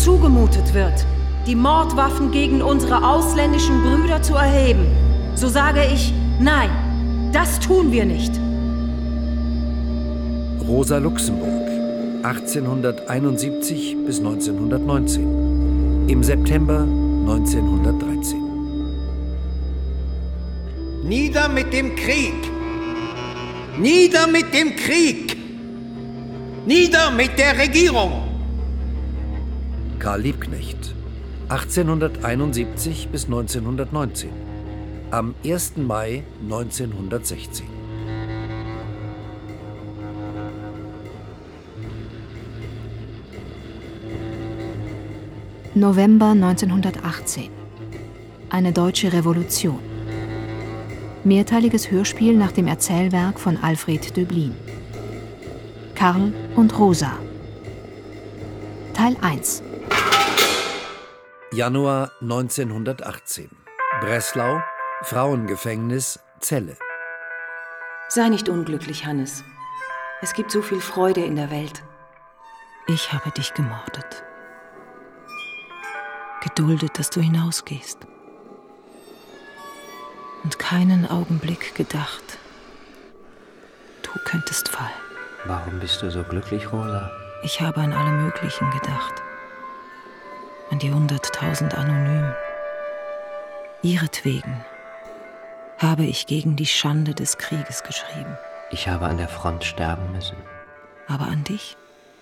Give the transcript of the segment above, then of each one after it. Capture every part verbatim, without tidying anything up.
uns zugemutet wird, die Mordwaffen gegen unsere ausländischen Brüder zu erheben, so sage ich, nein, das tun wir nicht. Rosa Luxemburg, achtzehnhunderteinundsiebzig bis neunzehnhundertneunzehn. Im September neunzehnhundertdreizehn. Nieder mit dem Krieg! Nieder mit dem Krieg! Nieder mit der Regierung! Karl Liebknecht, achtzehnhunderteinundsiebzig bis neunzehnhundertneunzehn. Am ersten Mai neunzehnhundertsechzehn. November neunzehnhundertachtzehn. Eine deutsche Revolution. Mehrteiliges Hörspiel nach dem Erzählwerk von Alfred Döblin. Karl und Rosa. Teil eins. Januar neunzehnhundertachtzehn. Breslau, Frauengefängnis, Celle. Sei nicht unglücklich, Hannes. Es gibt so viel Freude in der Welt. Ich habe dich gemordet. Geduldet, dass du hinausgehst. Und keinen Augenblick gedacht, du könntest fallen. Warum bist du so glücklich, Rosa? Ich habe an alle möglichen gedacht. An die hunderttausend Anonymen. Ihretwegen habe ich gegen die Schande des Krieges geschrieben. Ich habe an der Front sterben müssen. Aber an dich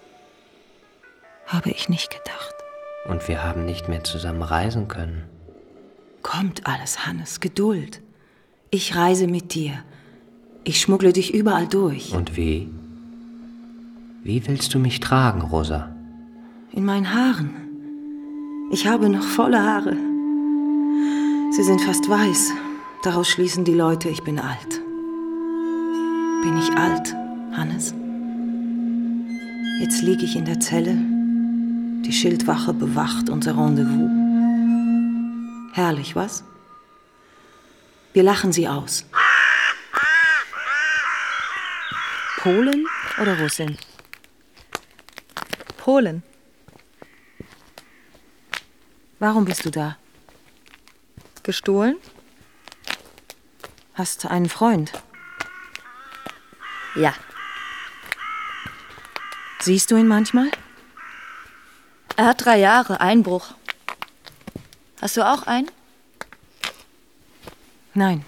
habe ich nicht gedacht. Und wir haben nicht mehr zusammen reisen können. Kommt alles, Hannes, Geduld. Ich reise mit dir. Ich schmuggle dich überall durch. Und wie? Wie willst du mich tragen, Rosa? In meinen Haaren. Ich habe noch volle Haare. Sie sind fast weiß. Daraus schließen die Leute, ich bin alt. Bin ich alt, Hannes? Jetzt liege ich in der Zelle. Die Schildwache bewacht unser Rendezvous. Herrlich, was? Wir lachen sie aus. Polen oder Russin? Polen. Warum bist du da? Gestohlen? Hast einen Freund? Ja. Siehst du ihn manchmal? Er hat drei Jahre, Einbruch. Hast du auch einen? Nein.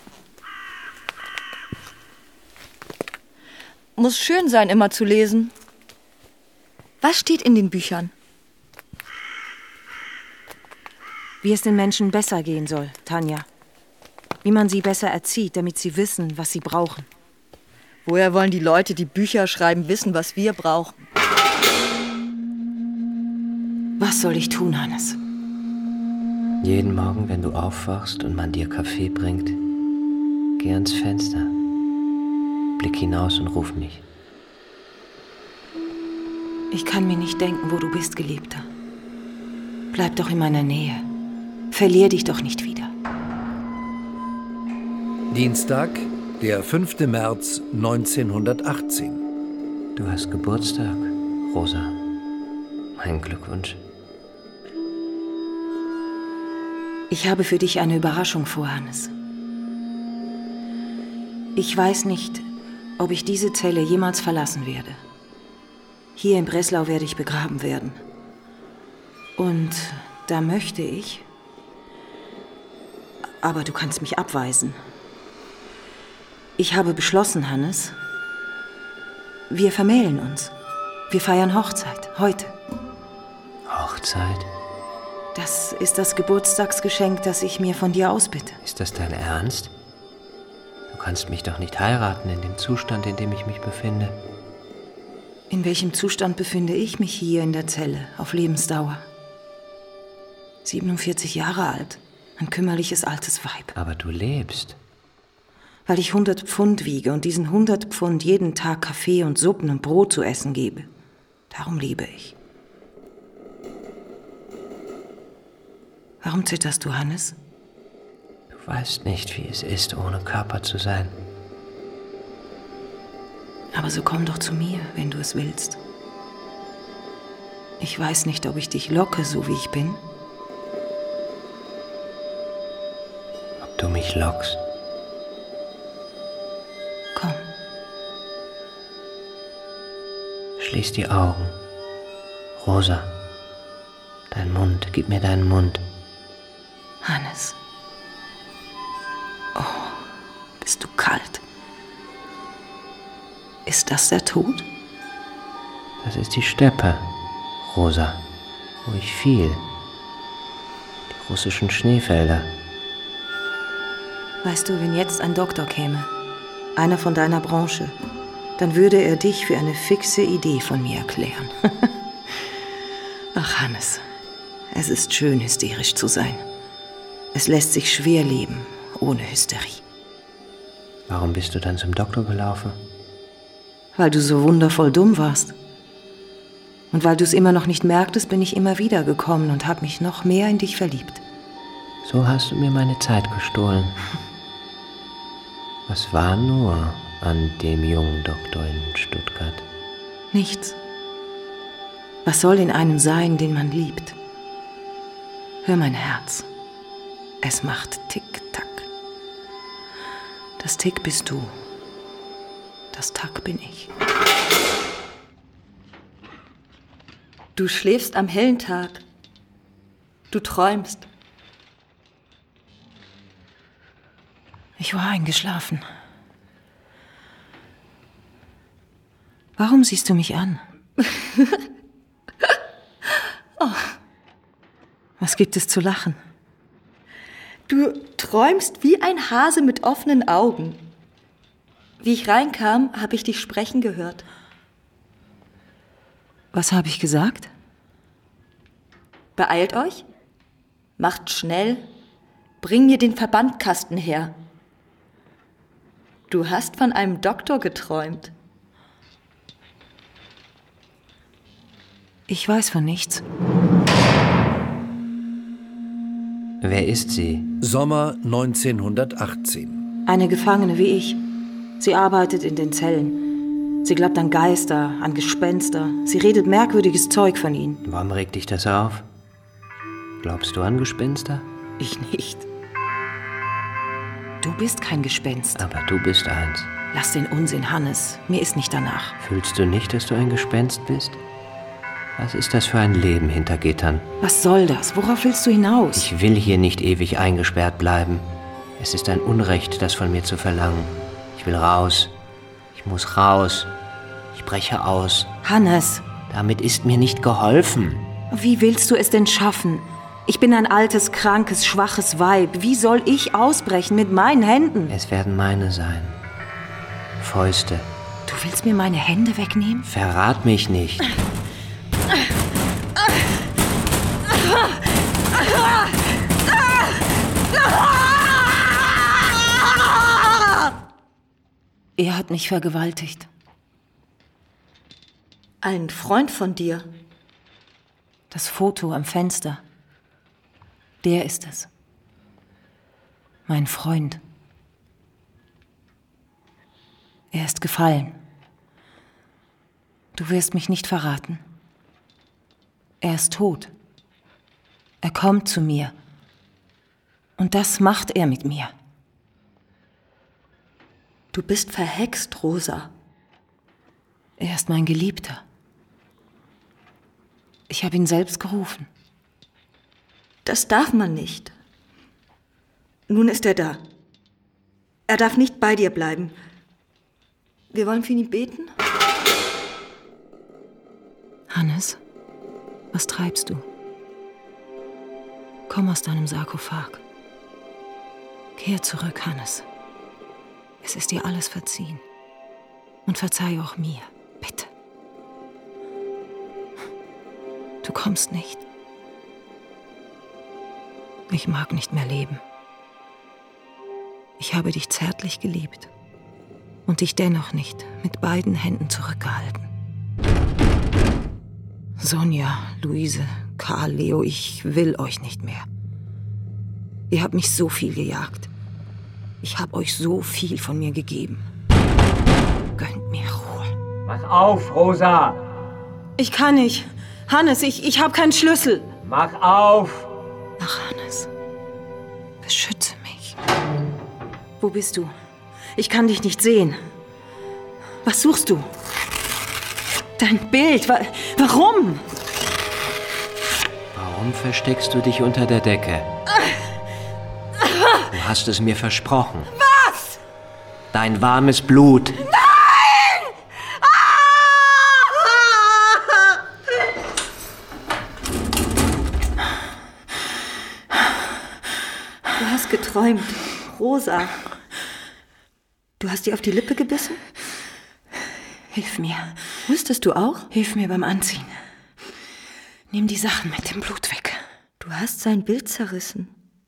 Muss schön sein, immer zu lesen. Was steht in den Büchern? Wie es den Menschen besser gehen soll, Tanja. Wie man sie besser erzieht, damit sie wissen, was sie brauchen. Woher wollen die Leute, die Bücher schreiben, wissen, was wir brauchen? Was soll ich tun, Hannes? Jeden Morgen, wenn du aufwachst und man dir Kaffee bringt, geh ans Fenster, blick hinaus und ruf mich. Ich kann mir nicht denken, wo du bist, Geliebter. Bleib doch in meiner Nähe. Verlier dich doch nicht wieder. Dienstag, der fünfte März neunzehnhundertachtzehn. Du hast Geburtstag, Rosa. Mein Glückwunsch. Ich habe für dich eine Überraschung vor, Hannes. Ich weiß nicht, ob ich diese Zelle jemals verlassen werde. Hier in Breslau werde ich begraben werden. Und da möchte ich... Aber du kannst mich abweisen. Ich habe beschlossen, Hannes, wir vermählen uns. Wir feiern Hochzeit, heute. Hochzeit? Das ist das Geburtstagsgeschenk, das ich mir von dir ausbitte. Ist das dein Ernst? Du kannst mich doch nicht heiraten in dem Zustand, in dem ich mich befinde. In welchem Zustand befinde ich mich hier in der Zelle, auf Lebensdauer? siebenundvierzig Jahre alt, ein kümmerliches altes Weib. Aber du lebst. Weil ich hundert Pfund wiege und diesen hundert Pfund jeden Tag Kaffee und Suppen und Brot zu essen gebe. Darum lebe ich. Warum zitterst du, Hannes? Du weißt nicht, wie es ist, ohne Körper zu sein. Aber so komm doch zu mir, wenn du es willst. Ich weiß nicht, ob ich dich locke, so wie ich bin. Ob du mich lockst? Komm. Schließ die Augen. Rosa, dein Mund, gib mir deinen Mund. Hannes. Oh, bist du kalt. Ist das der Tod? Das ist die Steppe, Rosa, wo ich fiel. Die russischen Schneefelder. Weißt du, wenn jetzt ein Doktor käme, einer von deiner Branche, dann würde er dich für eine fixe Idee von mir erklären. Ach, Hannes, es ist schön, hysterisch zu sein. Es lässt sich schwer leben, ohne Hysterie. Warum bist du dann zum Doktor gelaufen? Weil du so wundervoll dumm warst. Und weil du es immer noch nicht merktest, bin ich immer wieder gekommen und habe mich noch mehr in dich verliebt. So hast du mir meine Zeit gestohlen. Was war nur an dem jungen Doktor in Stuttgart? Nichts. Was soll in einem sein, den man liebt? Hör mein Herz. Es macht Tick-Tack. Das Tick bist du. Das Tack bin ich. Du schläfst am hellen Tag. Du träumst. Ich war eingeschlafen. Warum siehst du mich an? Oh. Was gibt es zu lachen? Du träumst wie ein Hase mit offenen Augen. Wie ich reinkam, habe ich dich sprechen gehört. Was habe ich gesagt? Beeilt euch, macht schnell, bring mir den Verbandkasten her. Du hast von einem Doktor geträumt. Ich weiß von nichts. Wer ist sie? Sommer neunzehnhundertachtzehn. Eine Gefangene wie ich. Sie arbeitet in den Zellen. Sie glaubt an Geister, an Gespenster. Sie redet merkwürdiges Zeug von ihnen. Warum regt dich das auf? Glaubst du an Gespenster? Ich nicht. Du bist kein Gespenst. Aber du bist eins. Lass den Unsinn, Hannes. Mir ist nicht danach. Fühlst du nicht, dass du ein Gespenst bist? Was ist das für ein Leben hinter Gittern? Was soll das? Worauf willst du hinaus? Ich will hier nicht ewig eingesperrt bleiben. Es ist ein Unrecht, das von mir zu verlangen. Ich will raus. Ich muss raus. Ich breche aus. Hannes! Damit ist mir nicht geholfen. Wie willst du es denn schaffen? Ich bin ein altes, krankes, schwaches Weib. Wie soll ich ausbrechen mit meinen Händen? Es werden meine sein. Fäuste. Du willst mir meine Hände wegnehmen? Verrat mich nicht. Er hat mich vergewaltigt. Ein Freund von dir. Das Foto am Fenster. Der ist es. Mein Freund. Er ist gefallen. Du wirst mich nicht verraten. Er ist tot. Er kommt zu mir. Und das macht er mit mir. Du bist verhext, Rosa. Er ist mein Geliebter. Ich habe ihn selbst gerufen. Das darf man nicht. Nun ist er da. Er darf nicht bei dir bleiben. Wir wollen für ihn beten? Hannes, was treibst du? Komm aus deinem Sarkophag. Kehr zurück, Hannes. Es ist dir alles verziehen. Und verzeih auch mir, bitte. Du kommst nicht. Ich mag nicht mehr leben. Ich habe dich zärtlich geliebt und dich dennoch nicht mit beiden Händen zurückgehalten. Sonja, Luise, Karl, Leo, ich will euch nicht mehr. Ihr habt mich so viel gejagt. Ich habe euch so viel von mir gegeben. Gönnt mir Ruhe. Pass auf, Rosa! Ich kann nicht. Hannes, ich, ich habe keinen Schlüssel. Mach auf! Ach, Hannes, beschütze mich. Wo bist du? Ich kann dich nicht sehen. Was suchst du? Dein Bild. Wa- Warum? Warum versteckst du dich unter der Decke? Du hast es mir versprochen. Was? Dein warmes Blut. Nein! Du hast geträumt. Rosa. Du hast dir auf die Lippe gebissen? Hilf mir. Wusstest du auch? Hilf mir beim Anziehen. Nimm die Sachen mit dem Blut weg. Du hast sein Bild zerrissen.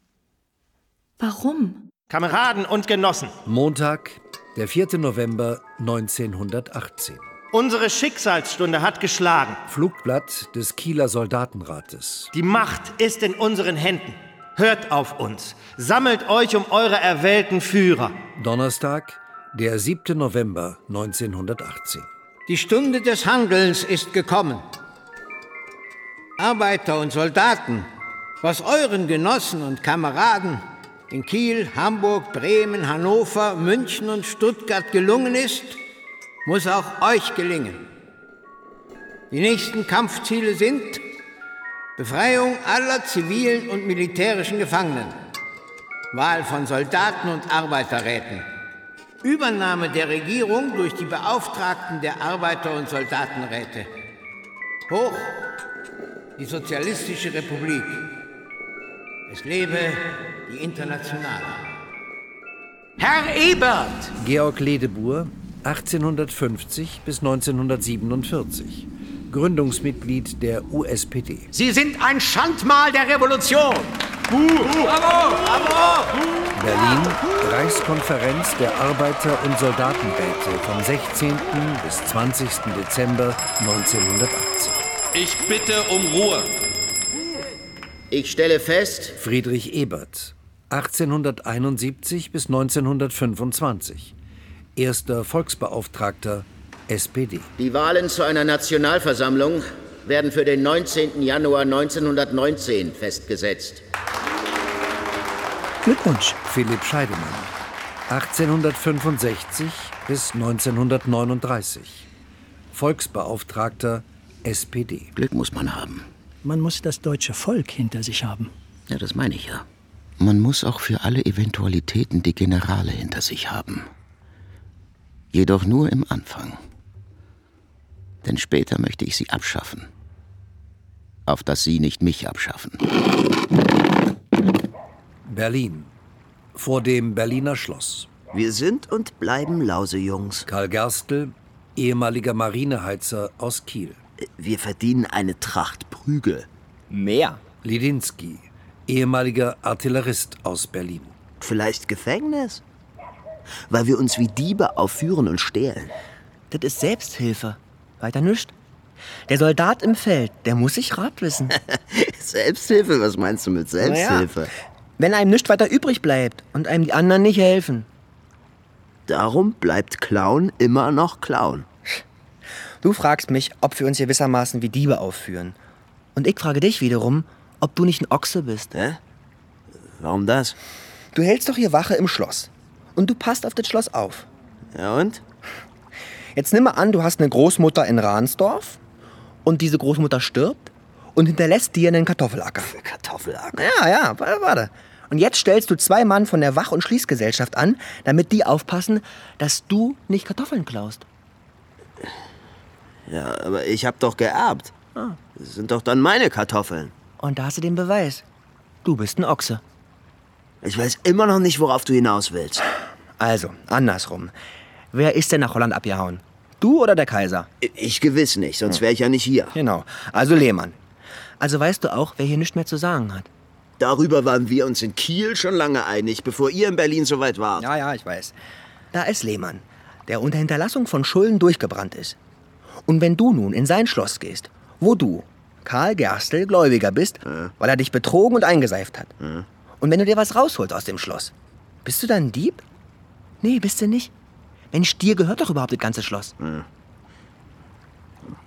Warum? Kameraden und Genossen, Montag, der vierte November neunzehnhundertachtzehn. unsere Schicksalsstunde hat geschlagen. Flugblatt des Kieler Soldatenrates. Die Macht ist in unseren Händen. Hört auf uns. Sammelt euch um eure erwählten Führer. Donnerstag, der siebte November neunzehnhundertachtzehn. Die Stunde des Handelns ist gekommen. Arbeiter und Soldaten, was euren Genossen und Kameraden in Kiel, Hamburg, Bremen, Hannover, München und Stuttgart gelungen ist, muss auch euch gelingen. Die nächsten Kampfziele sind Befreiung aller zivilen und militärischen Gefangenen, Wahl von Soldaten und Arbeiterräten, Übernahme der Regierung durch die Beauftragten der Arbeiter- und Soldatenräte. Hoch die Sozialistische Republik. Es lebe die Internationale. Herr Ebert! Georg Ledebur, achtzehnhundertfünfzig bis neunzehnhundertsiebenundvierzig. Gründungsmitglied der U S P D. Sie sind ein Schandmal der Revolution! Berlin, Reichskonferenz der Arbeiter- und Soldatenräte vom sechzehnten bis zwanzigsten Dezember neunzehnhundertachtzehn. Ich bitte um Ruhe. Ich stelle fest, Friedrich Ebert, achtzehnhunderteinundsiebzig bis neunzehnhundertfünfundzwanzig. Erster Volksbeauftragter S P D. die Wahlen zu einer Nationalversammlung werden für den neunzehnten Januar neunzehnhundertneunzehn festgesetzt. Glückwunsch. Philipp Scheidemann, achtzehnhundertfünfundsechzig bis neunzehnhundertneununddreißig. Volksbeauftragter S P D. Glück muss man haben. Man muss das deutsche Volk hinter sich haben. Ja, das meine ich ja. Man muss auch für alle Eventualitäten die Generale hinter sich haben. Jedoch nur im Anfang. Denn später möchte ich sie abschaffen. Auf dass sie nicht mich abschaffen. Berlin. Vor dem Berliner Schloss. Wir sind und bleiben Lausejungs. Karl Gerstl, ehemaliger Marineheizer aus Kiel. Wir verdienen eine Tracht Prügel. Mehr. Lidinsky, ehemaliger Artillerist aus Berlin. Vielleicht Gefängnis? Weil wir uns wie Diebe aufführen und stehlen. Das ist Selbsthilfe. Weiter nischt. Der Soldat im Feld, der muss sich Rat wissen. Selbsthilfe? Was meinst du mit Selbsthilfe? Naja, wenn einem nichts weiter übrig bleibt und einem die anderen nicht helfen. Darum bleibt Clown immer noch Clown. Du fragst mich, ob wir uns gewissermaßen wie Diebe aufführen. Und ich frage dich wiederum, ob du nicht ein Ochse bist. Hä? Warum das? Du hältst doch hier Wache im Schloss. Und du passt auf das Schloss auf. Ja und? Jetzt nimm mal an, du hast eine Großmutter in Ransdorf und diese Großmutter stirbt und hinterlässt dir einen Kartoffelacker. Kartoffelacker? Ja, ja, warte, warte. Und jetzt stellst du zwei Mann von der Wach- und Schließgesellschaft an, damit die aufpassen, dass du nicht Kartoffeln klaust. Ja, aber ich hab doch geerbt. Ah. Das sind doch dann meine Kartoffeln. Und da hast du den Beweis. Du bist ein Ochse. Ich weiß immer noch nicht, worauf du hinaus willst. Also, andersrum. Wer ist denn nach Holland abgehauen? Du oder der Kaiser? Ich gewiss nicht, sonst wäre ich ja nicht hier. Genau. Also Lehmann. Also weißt du auch, wer hier nichts mehr zu sagen hat. Darüber waren wir uns in Kiel schon lange einig, bevor ihr in Berlin so weit wart. Ja, ja, ich weiß. Da ist Lehmann, der unter Hinterlassung von Schulden durchgebrannt ist. Und wenn du nun in sein Schloss gehst, wo du, Karl Gerstl, Gläubiger bist, ja. weil er dich betrogen und eingeseift hat. Ja. Und wenn du dir was rausholst aus dem Schloss, bist du dann ein Dieb? Nee, bist du nicht. Mensch, dir gehört doch überhaupt das ganze Schloss. Ja.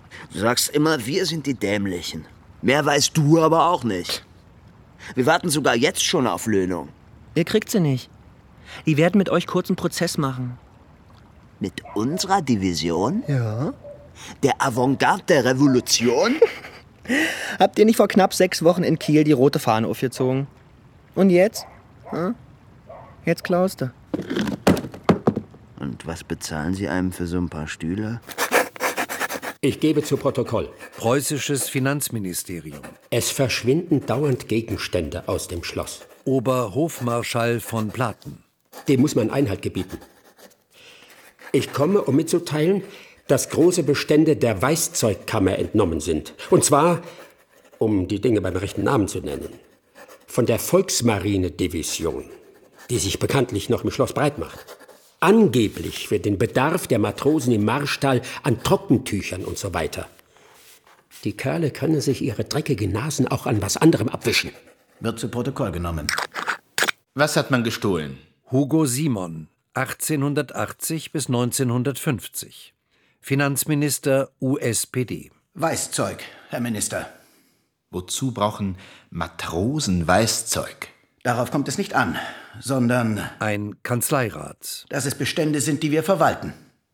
Du sagst immer, wir sind die Dämlichen. Mehr weißt du aber auch nicht. Wir warten sogar jetzt schon auf Löhnung. Ihr kriegt sie nicht. Die werden mit euch kurzen Prozess machen. Mit unserer Division? Ja. Der Avantgarde der Revolution? Habt ihr nicht vor knapp sechs Wochen in Kiel die rote Fahne aufgezogen? Und jetzt? Hm? Jetzt klaust du. Und was bezahlen Sie einem für so ein paar Stühle? Ich gebe zu Protokoll. Preußisches Finanzministerium. Es verschwinden dauernd Gegenstände aus dem Schloss. Oberhofmarschall von Platen. Dem muss man Einhalt gebieten. Ich komme, um mitzuteilen, dass große Bestände der Weißzeugkammer entnommen sind. Und zwar, um die Dinge beim rechten Namen zu nennen, von der Volksmarine-Division, die sich bekanntlich noch im Schloss breit macht. Angeblich für den Bedarf der Matrosen im Marstall an Trockentüchern und so weiter. Die Kerle können sich ihre dreckigen Nasen auch an was anderem abwischen. Wird zu Protokoll genommen. Was hat man gestohlen? Hugo Simon, achtzehnhundertachtzig bis neunzehnhundertfünfzig. Finanzminister U S P D. Weißzeug, Herr Minister. Wozu brauchen Matrosen Weißzeug? Darauf kommt es nicht an, sondern... Ein Kanzleirat. Dass es Bestände sind, die wir verwalten.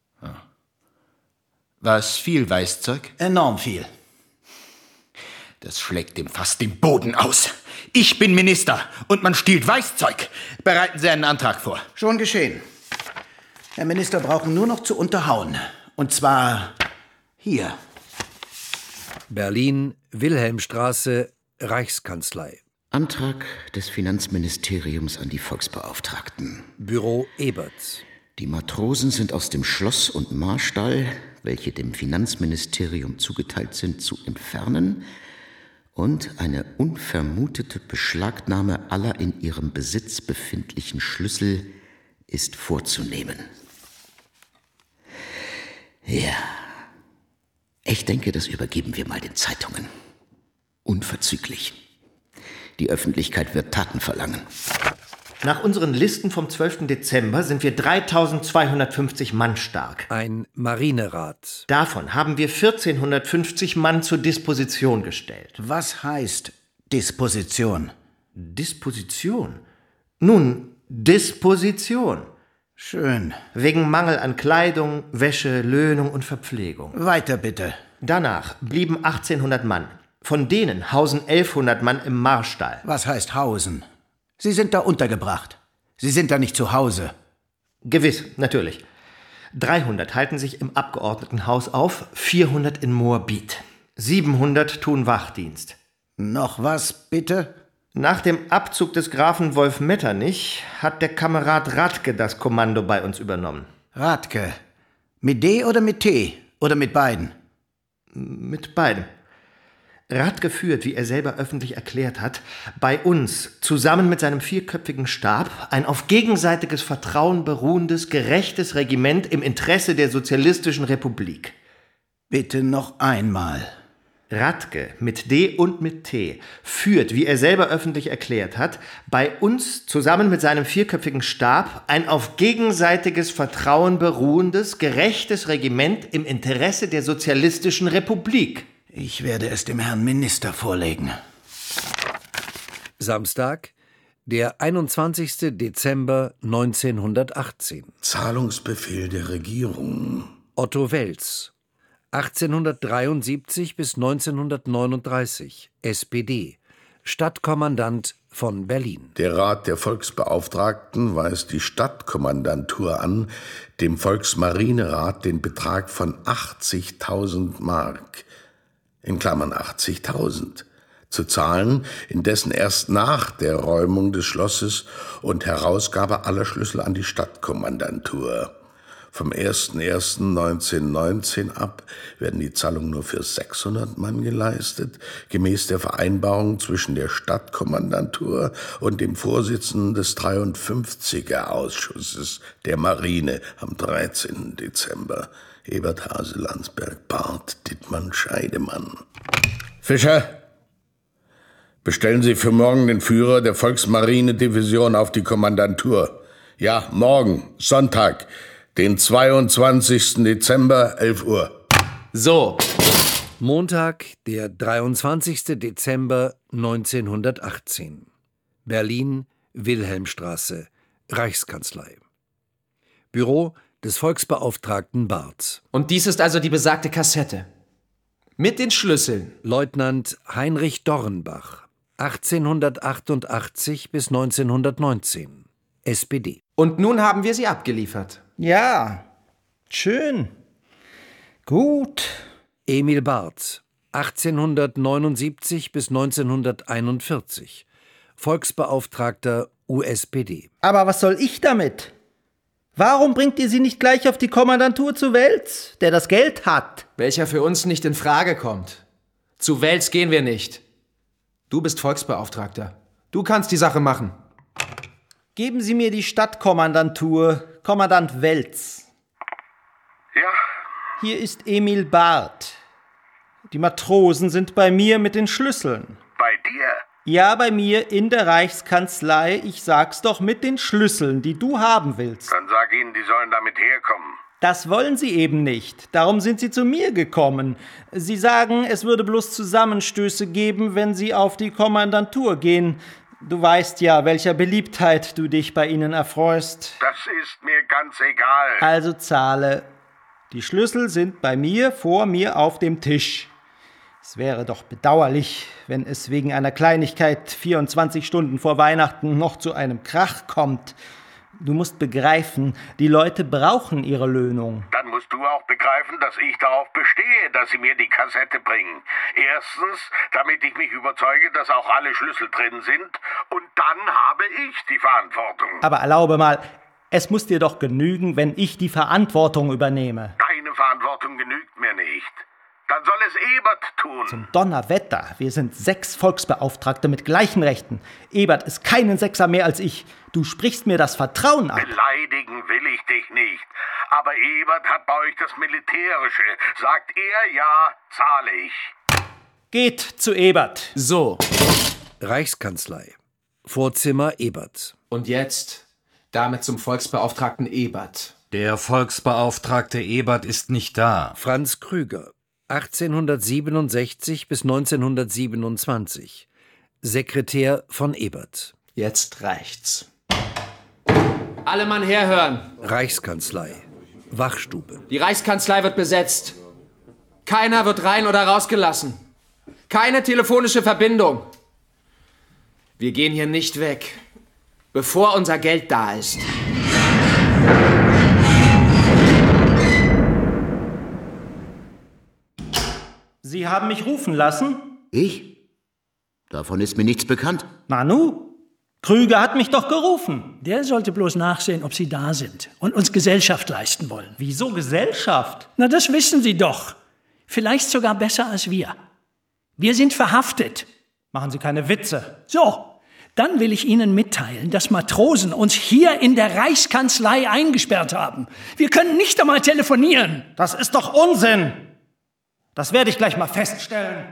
War es viel Weißzeug? Enorm viel. Das schlägt dem fast den Boden aus. Ich bin Minister und man stiehlt Weißzeug. Bereiten Sie einen Antrag vor. Schon geschehen. Herr Minister, brauchen nur noch zu unterhauen. Und zwar hier. Berlin, Wilhelmstraße, Reichskanzlei. Antrag des Finanzministeriums an die Volksbeauftragten. Büro Eberts. Die Matrosen sind aus dem Schloss und Marstall, welche dem Finanzministerium zugeteilt sind, zu entfernen und eine unvermutete Beschlagnahme aller in ihrem Besitz befindlichen Schlüssel ist vorzunehmen. Ja, ich denke, das übergeben wir mal den Zeitungen. Unverzüglich. Die Öffentlichkeit wird Taten verlangen. Nach unseren Listen vom zwölften Dezember sind wir dreitausendzweihundertfünfzig Mann stark. Ein Marinerat. Davon haben wir vierzehnhundertfünfzig Mann zur Disposition gestellt. Was heißt Disposition? Disposition? Nun, Disposition. Schön. Wegen Mangel an Kleidung, Wäsche, Löhnung und Verpflegung. Weiter bitte. Danach blieben achtzehnhundert Mann. Von denen hausen elfhundert Mann im Marstall. Was heißt hausen? Sie sind da untergebracht. Sie sind da nicht zu Hause. Gewiss, natürlich. dreihundert halten sich im Abgeordnetenhaus auf, vierhundert in Moabit. siebenhundert tun Wachdienst. Noch was, bitte? Nach dem Abzug des Grafen Wolf Metternich hat der Kamerad Radke das Kommando bei uns übernommen. Radke. Mit D oder mit T? Oder mit beiden? Mit beiden. Radke führt, wie er selber öffentlich erklärt hat, bei uns zusammen mit seinem vierköpfigen Stab ein auf gegenseitiges Vertrauen beruhendes, gerechtes Regiment im Interesse der Sozialistischen Republik. Bitte noch einmal. Radke mit D und mit T führt, wie er selber öffentlich erklärt hat, bei uns zusammen mit seinem vierköpfigen Stab ein auf gegenseitiges Vertrauen beruhendes, gerechtes Regiment im Interesse der Sozialistischen Republik. Ich werde es dem Herrn Minister vorlegen. Samstag, der einundzwanzigsten Dezember neunzehnhundertachtzehn. Zahlungsbefehl der Regierung. Otto Wels, achtzehnhundertdreiundsiebzig bis neunzehnhundertneununddreißig, S P D, Stadtkommandant von Berlin. Der Rat der Volksbeauftragten weist die Stadtkommandantur an, dem Volksmarinerat den Betrag von achtzigtausend Mark, in Klammern achtzigtausend, zu zahlen, indessen erst nach der Räumung des Schlosses und Herausgabe aller Schlüssel an die Stadtkommandantur. Vom ersten ersten neunzehnhundertneunzehn ab werden die Zahlungen nur für sechshundert Mann geleistet, gemäß der Vereinbarung zwischen der Stadtkommandantur und dem Vorsitzenden des dreiundfünfziger Ausschusses der Marine am dreizehnten Dezember. Ebert Hase, Landsberg, Barth, Dittmann, Scheidemann. Fischer, bestellen Sie für morgen den Führer der Volksmarine-Division auf die Kommandantur. Ja, morgen, Sonntag, den zweiundzwanzigsten Dezember, elf Uhr. So, Montag, der dreiundzwanzigster Dezember neunzehnhundertachtzehn. Berlin, Wilhelmstraße, Reichskanzlei. Büro des Volksbeauftragten Barth. Und dies ist also die besagte Kassette. Mit den Schlüsseln. Leutnant Heinrich Dornbach, achtzehnhundertachtundachtzig bis neunzehnhundertneunzehn, S P D. Und nun haben wir sie abgeliefert. Ja, schön. Gut. Emil Barth, achtzehnhundertneunundsiebzig bis neunzehnhunderteinundvierzig, Volksbeauftragter U S P D. Aber was soll ich damit? Warum bringt ihr sie nicht gleich auf die Kommandantur zu Wels, der das Geld hat? Welcher für uns nicht in Frage kommt. Zu Wels gehen wir nicht. Du bist Volksbeauftragter. Du kannst die Sache machen. Geben Sie mir die Stadtkommandantur, Kommandant Wels. Ja? Hier ist Emil Barth. Die Matrosen sind bei mir mit den Schlüsseln. Bei dir? Ja, bei mir in der Reichskanzlei. Ich sag's doch, mit den Schlüsseln, die du haben willst. Dann sag ihnen, die sollen damit herkommen. Das wollen sie eben nicht. Darum sind sie zu mir gekommen. Sie sagen, es würde bloß Zusammenstöße geben, wenn sie auf die Kommandantur gehen. Du weißt ja, welcher Beliebtheit du dich bei ihnen erfreust. Das ist mir ganz egal. Also zahle. Die Schlüssel sind bei mir, vor mir auf dem Tisch. Es wäre doch bedauerlich, wenn es wegen einer Kleinigkeit vierundzwanzig Stunden vor Weihnachten noch zu einem Krach kommt. Du musst begreifen, die Leute brauchen ihre Löhnung. Dann musst du auch begreifen, dass ich darauf bestehe, dass sie mir die Kassette bringen. Erstens, damit ich mich überzeuge, dass auch alle Schlüssel drin sind. Und dann habe ich die Verantwortung. Aber erlaube mal, es muss dir doch genügen, wenn ich die Verantwortung übernehme. Deine Verantwortung genügt mir nicht. Dann soll es Ebert tun. Zum Donnerwetter, wir sind sechs Volksbeauftragte mit gleichen Rechten. Ebert ist keinen Sechser mehr als ich. Du sprichst mir das Vertrauen ab. Beleidigen will ich dich nicht. Aber Ebert hat bei euch das Militärische. Sagt er ja, zahle ich. Geht zu Ebert. So. Reichskanzlei. Vorzimmer Ebert. Und jetzt damit zum Volksbeauftragten Ebert. Der Volksbeauftragte Ebert ist nicht da. Franz Krüger, achtzehnhundertsiebenundsechzig bis neunzehnhundertsiebenundzwanzig. Sekretär von Ebert. Jetzt reicht's. Alle Mann herhören. Reichskanzlei. Wachstube. Die Reichskanzlei wird besetzt. Keiner wird rein oder rausgelassen. Keine telefonische Verbindung. Wir gehen hier nicht weg, bevor unser Geld da ist. Sie haben mich rufen lassen? Ich? Davon ist mir nichts bekannt. Nanu? Krüger hat mich doch gerufen. Der sollte bloß nachsehen, ob Sie da sind und uns Gesellschaft leisten wollen. Wieso Gesellschaft? Na, das wissen Sie doch. Vielleicht sogar besser als wir. Wir sind verhaftet. Machen Sie keine Witze. So, dann will ich Ihnen mitteilen, dass Matrosen uns hier in der Reichskanzlei eingesperrt haben. Wir können nicht einmal telefonieren. Das ist doch Unsinn. Das werde ich gleich mal feststellen.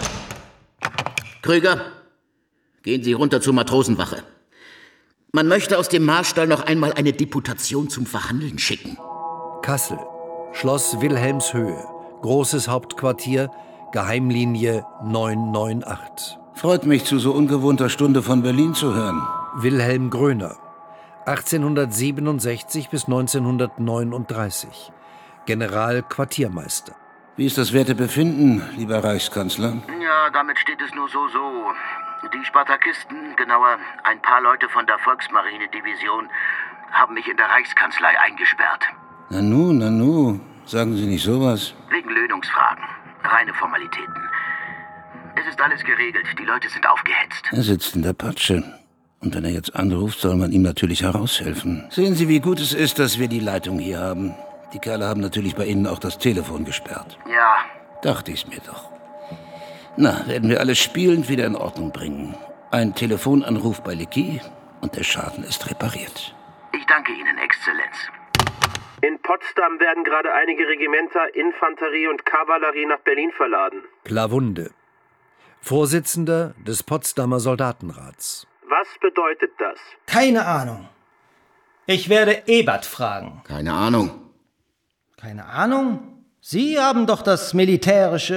Krüger, gehen Sie runter zur Matrosenwache. Man möchte aus dem Marstall noch einmal eine Deputation zum Verhandeln schicken. Kassel. Schloss Wilhelmshöhe. Großes Hauptquartier. Geheimlinie neun neun acht. Freut mich, zu so ungewohnter Stunde von Berlin zu hören. Wilhelm Gröner. achtzehnhundertsiebenundsechzig bis neunzehnhundertneununddreißig. Generalquartiermeister. Wie ist das Wertebefinden, lieber Reichskanzler? Ja, damit steht es nur so, so. Die Spartakisten, genauer ein paar Leute von der Volksmarine-Division, haben mich in der Reichskanzlei eingesperrt. Nanu, Nanu, sagen Sie nicht sowas. Wegen Löhnungsfragen. Reine Formalitäten. Es ist alles geregelt. Die Leute sind aufgehetzt. Er sitzt in der Patsche. Und wenn er jetzt anruft, soll man ihm natürlich heraushelfen. Sehen Sie, wie gut es ist, dass wir die Leitung hier haben. Die Kerle haben natürlich bei Ihnen auch das Telefon gesperrt. Ja. Dachte ich's mir doch. Na, werden wir alles spielend wieder in Ordnung bringen. Ein Telefonanruf bei Lecky und der Schaden ist repariert. Ich danke Ihnen, Exzellenz. In Potsdam werden gerade einige Regimenter, Infanterie und Kavallerie nach Berlin verladen. Klawunde. Vorsitzender des Potsdamer Soldatenrats. Was bedeutet das? Keine Ahnung. Ich werde Ebert fragen. Keine Ahnung. Keine Ahnung? Sie haben doch das Militärische.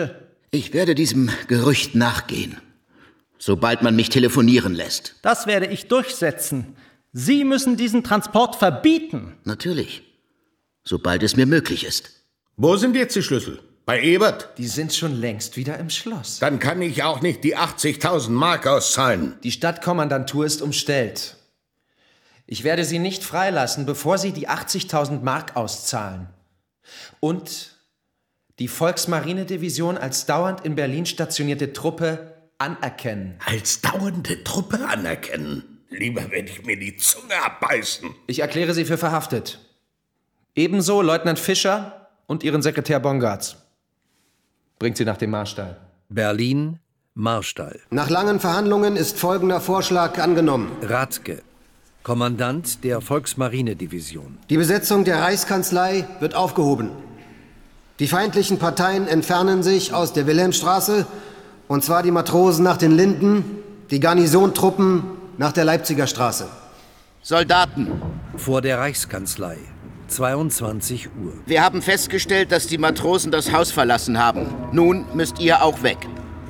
Ich werde diesem Gerücht nachgehen, sobald man mich telefonieren lässt. Das werde ich durchsetzen. Sie müssen diesen Transport verbieten. Natürlich, sobald es mir möglich ist. Wo sind jetzt die Schlüssel? Bei Ebert? Die sind schon längst wieder im Schloss. Dann kann ich auch nicht die achtzigtausend Mark auszahlen. Die Stadtkommandantur ist umstellt. Ich werde Sie nicht freilassen, bevor Sie die achtzigtausend Mark auszahlen. Und die Volksmarinedivision als dauernd in Berlin stationierte Truppe anerkennen. Als dauernde Truppe anerkennen? Lieber werde ich mir die Zunge abbeißen. Ich erkläre Sie für verhaftet. Ebenso Leutnant Fischer und Ihren Sekretär Bongartz. Bringt sie nach dem Marstall. Berlin, Marstall. Nach langen Verhandlungen ist folgender Vorschlag angenommen. Radke, Kommandant der Volksmarinedivision. Die Besetzung der Reichskanzlei wird aufgehoben. Die feindlichen Parteien entfernen sich aus der Wilhelmstraße, und zwar die Matrosen nach den Linden, die Garnisontruppen nach der Leipziger Straße. Soldaten. Vor der Reichskanzlei, zweiundzwanzig Uhr. Wir haben festgestellt, dass die Matrosen das Haus verlassen haben. Nun müsst ihr auch weg.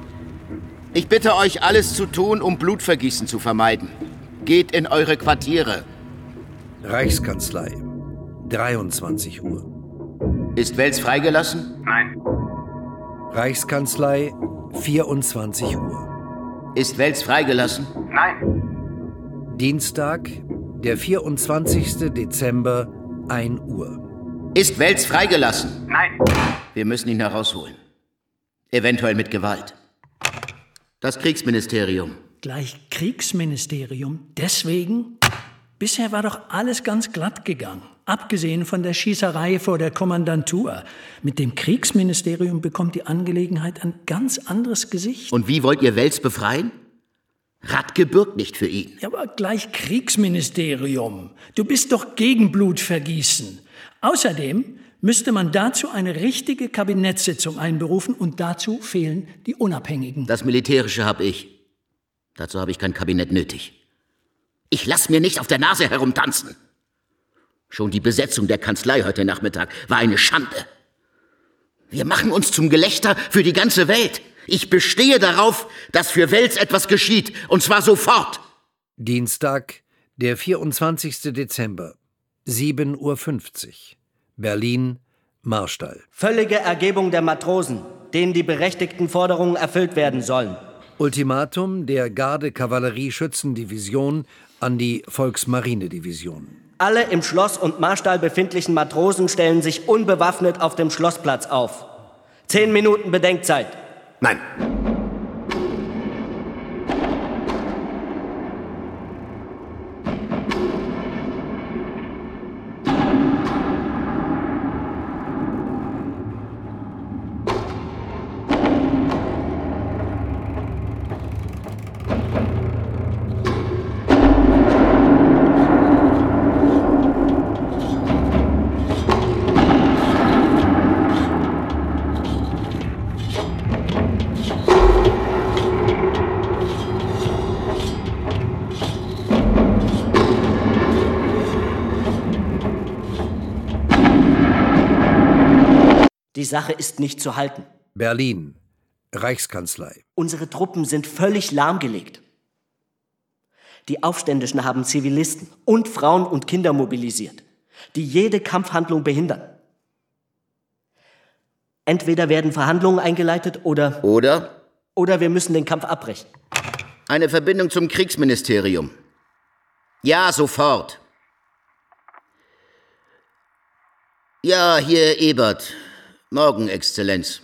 Ich bitte euch, alles zu tun, um Blutvergießen zu vermeiden. Geht in eure Quartiere. Reichskanzlei, dreiundzwanzig Uhr. Ist Wels freigelassen? Nein. Reichskanzlei, vierundzwanzig Uhr. Ist Wels freigelassen? Nein. Dienstag, der vierundzwanzigste Dezember, ein Uhr. Ist Wels freigelassen? Nein. Wir müssen ihn herausholen. Eventuell mit Gewalt. Das Kriegsministerium. Gleich Kriegsministerium? Deswegen? Bisher war doch alles ganz glatt gegangen. Abgesehen von der Schießerei vor der Kommandantur. Mit dem Kriegsministerium bekommt die Angelegenheit ein ganz anderes Gesicht. Und wie wollt ihr Wels befreien? Radke bürgt nicht für ihn. Ja, aber gleich Kriegsministerium. Du bist doch gegen Blutvergießen. Außerdem müsste man dazu eine richtige Kabinettssitzung einberufen und dazu fehlen die Unabhängigen. Das Militärische habe ich. Dazu habe ich kein Kabinett nötig. Ich lass mir nicht auf der Nase herumtanzen. Schon die Besetzung der Kanzlei heute Nachmittag war eine Schande. Wir machen uns zum Gelächter für die ganze Welt. Ich bestehe darauf, dass für Wels etwas geschieht, und zwar sofort. Dienstag, der vierundzwanzigste Dezember, sieben Uhr fünfzig. Berlin, Marstall. Völlige Ergebung der Matrosen, denen die berechtigten Forderungen erfüllt werden sollen. Ultimatum der Garde-Kavallerie-Schützendivision an die Volksmarinedivision. Alle im Schloss und Marstall befindlichen Matrosen stellen sich unbewaffnet auf dem Schlossplatz auf. Zehn Minuten Bedenkzeit. Nein. Die Sache ist nicht zu halten. Berlin, Reichskanzlei. Unsere Truppen sind völlig lahmgelegt. Die Aufständischen haben Zivilisten und Frauen und Kinder mobilisiert, die jede Kampfhandlung behindern. Entweder werden Verhandlungen eingeleitet oder... Oder? Oder wir müssen den Kampf abbrechen. Eine Verbindung zum Kriegsministerium. Ja, sofort. Ja, hier Ebert. Morgen, Exzellenz.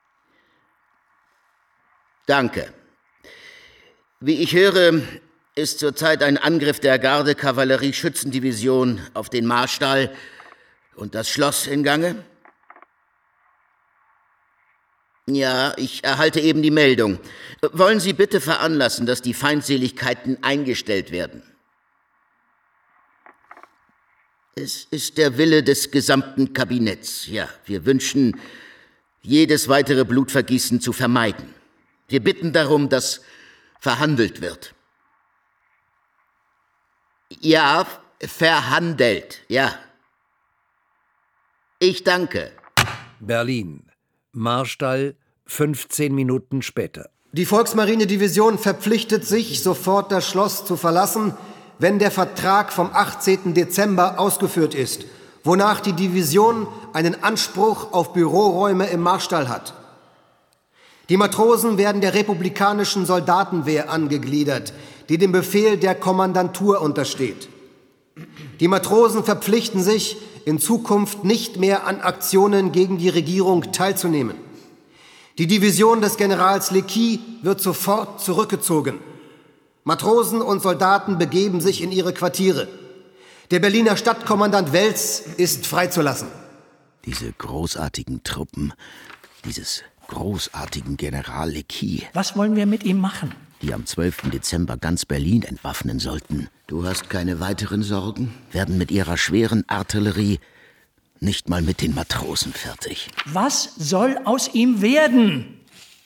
Danke. Wie ich höre, ist zurzeit ein Angriff der Garde-Kavallerie-Schützendivision auf den Marstall und das Schloss in Gange? Ja, ich erhalte eben die Meldung. Wollen Sie bitte veranlassen, dass die Feindseligkeiten eingestellt werden? Es ist der Wille des gesamten Kabinetts. Ja, wir wünschen, jedes weitere Blutvergießen zu vermeiden. Wir bitten darum, dass verhandelt wird. Ja, verhandelt, ja. Ich danke. Berlin, Marstall, fünfzehn Minuten später. Die Volksmarine-Division verpflichtet sich, sofort das Schloss zu verlassen, wenn der Vertrag vom achtzehnten Dezember ausgeführt ist, wonach die Division einen Anspruch auf Büroräume im Marstall hat. Die Matrosen werden der republikanischen Soldatenwehr angegliedert, die dem Befehl der Kommandantur untersteht. Die Matrosen verpflichten sich, in Zukunft nicht mehr an Aktionen gegen die Regierung teilzunehmen. Die Division des Generals Lecky wird sofort zurückgezogen. Matrosen und Soldaten begeben sich in ihre Quartiere. Der Berliner Stadtkommandant Wels ist freizulassen. Diese großartigen Truppen, dieses großartigen General Lecky. Was wollen wir mit ihm machen? Die am zwölften Dezember ganz Berlin entwaffnen sollten. Du hast keine weiteren Sorgen? Werden mit ihrer schweren Artillerie nicht mal mit den Matrosen fertig. Was soll aus ihm werden?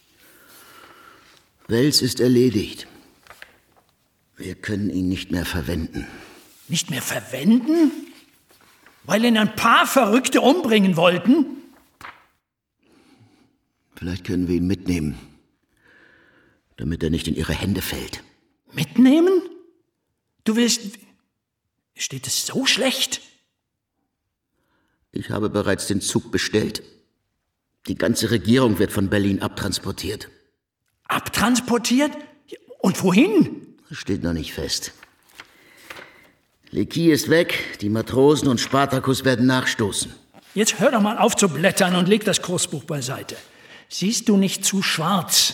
Wels ist erledigt. Wir können ihn nicht mehr verwenden. Nicht mehr verwenden? Weil ihn ein paar Verrückte umbringen wollten? Vielleicht können wir ihn mitnehmen, damit er nicht in ihre Hände fällt. Mitnehmen? Du willst... Steht es so schlecht? Ich habe bereits den Zug bestellt. Die ganze Regierung wird von Berlin abtransportiert. Abtransportiert? Und wohin? Das steht noch nicht fest. Lecky ist weg, die Matrosen und Spartacus werden nachstoßen. Jetzt hör doch mal auf zu blättern und leg das Kursbuch beiseite. Siehst du nicht zu schwarz?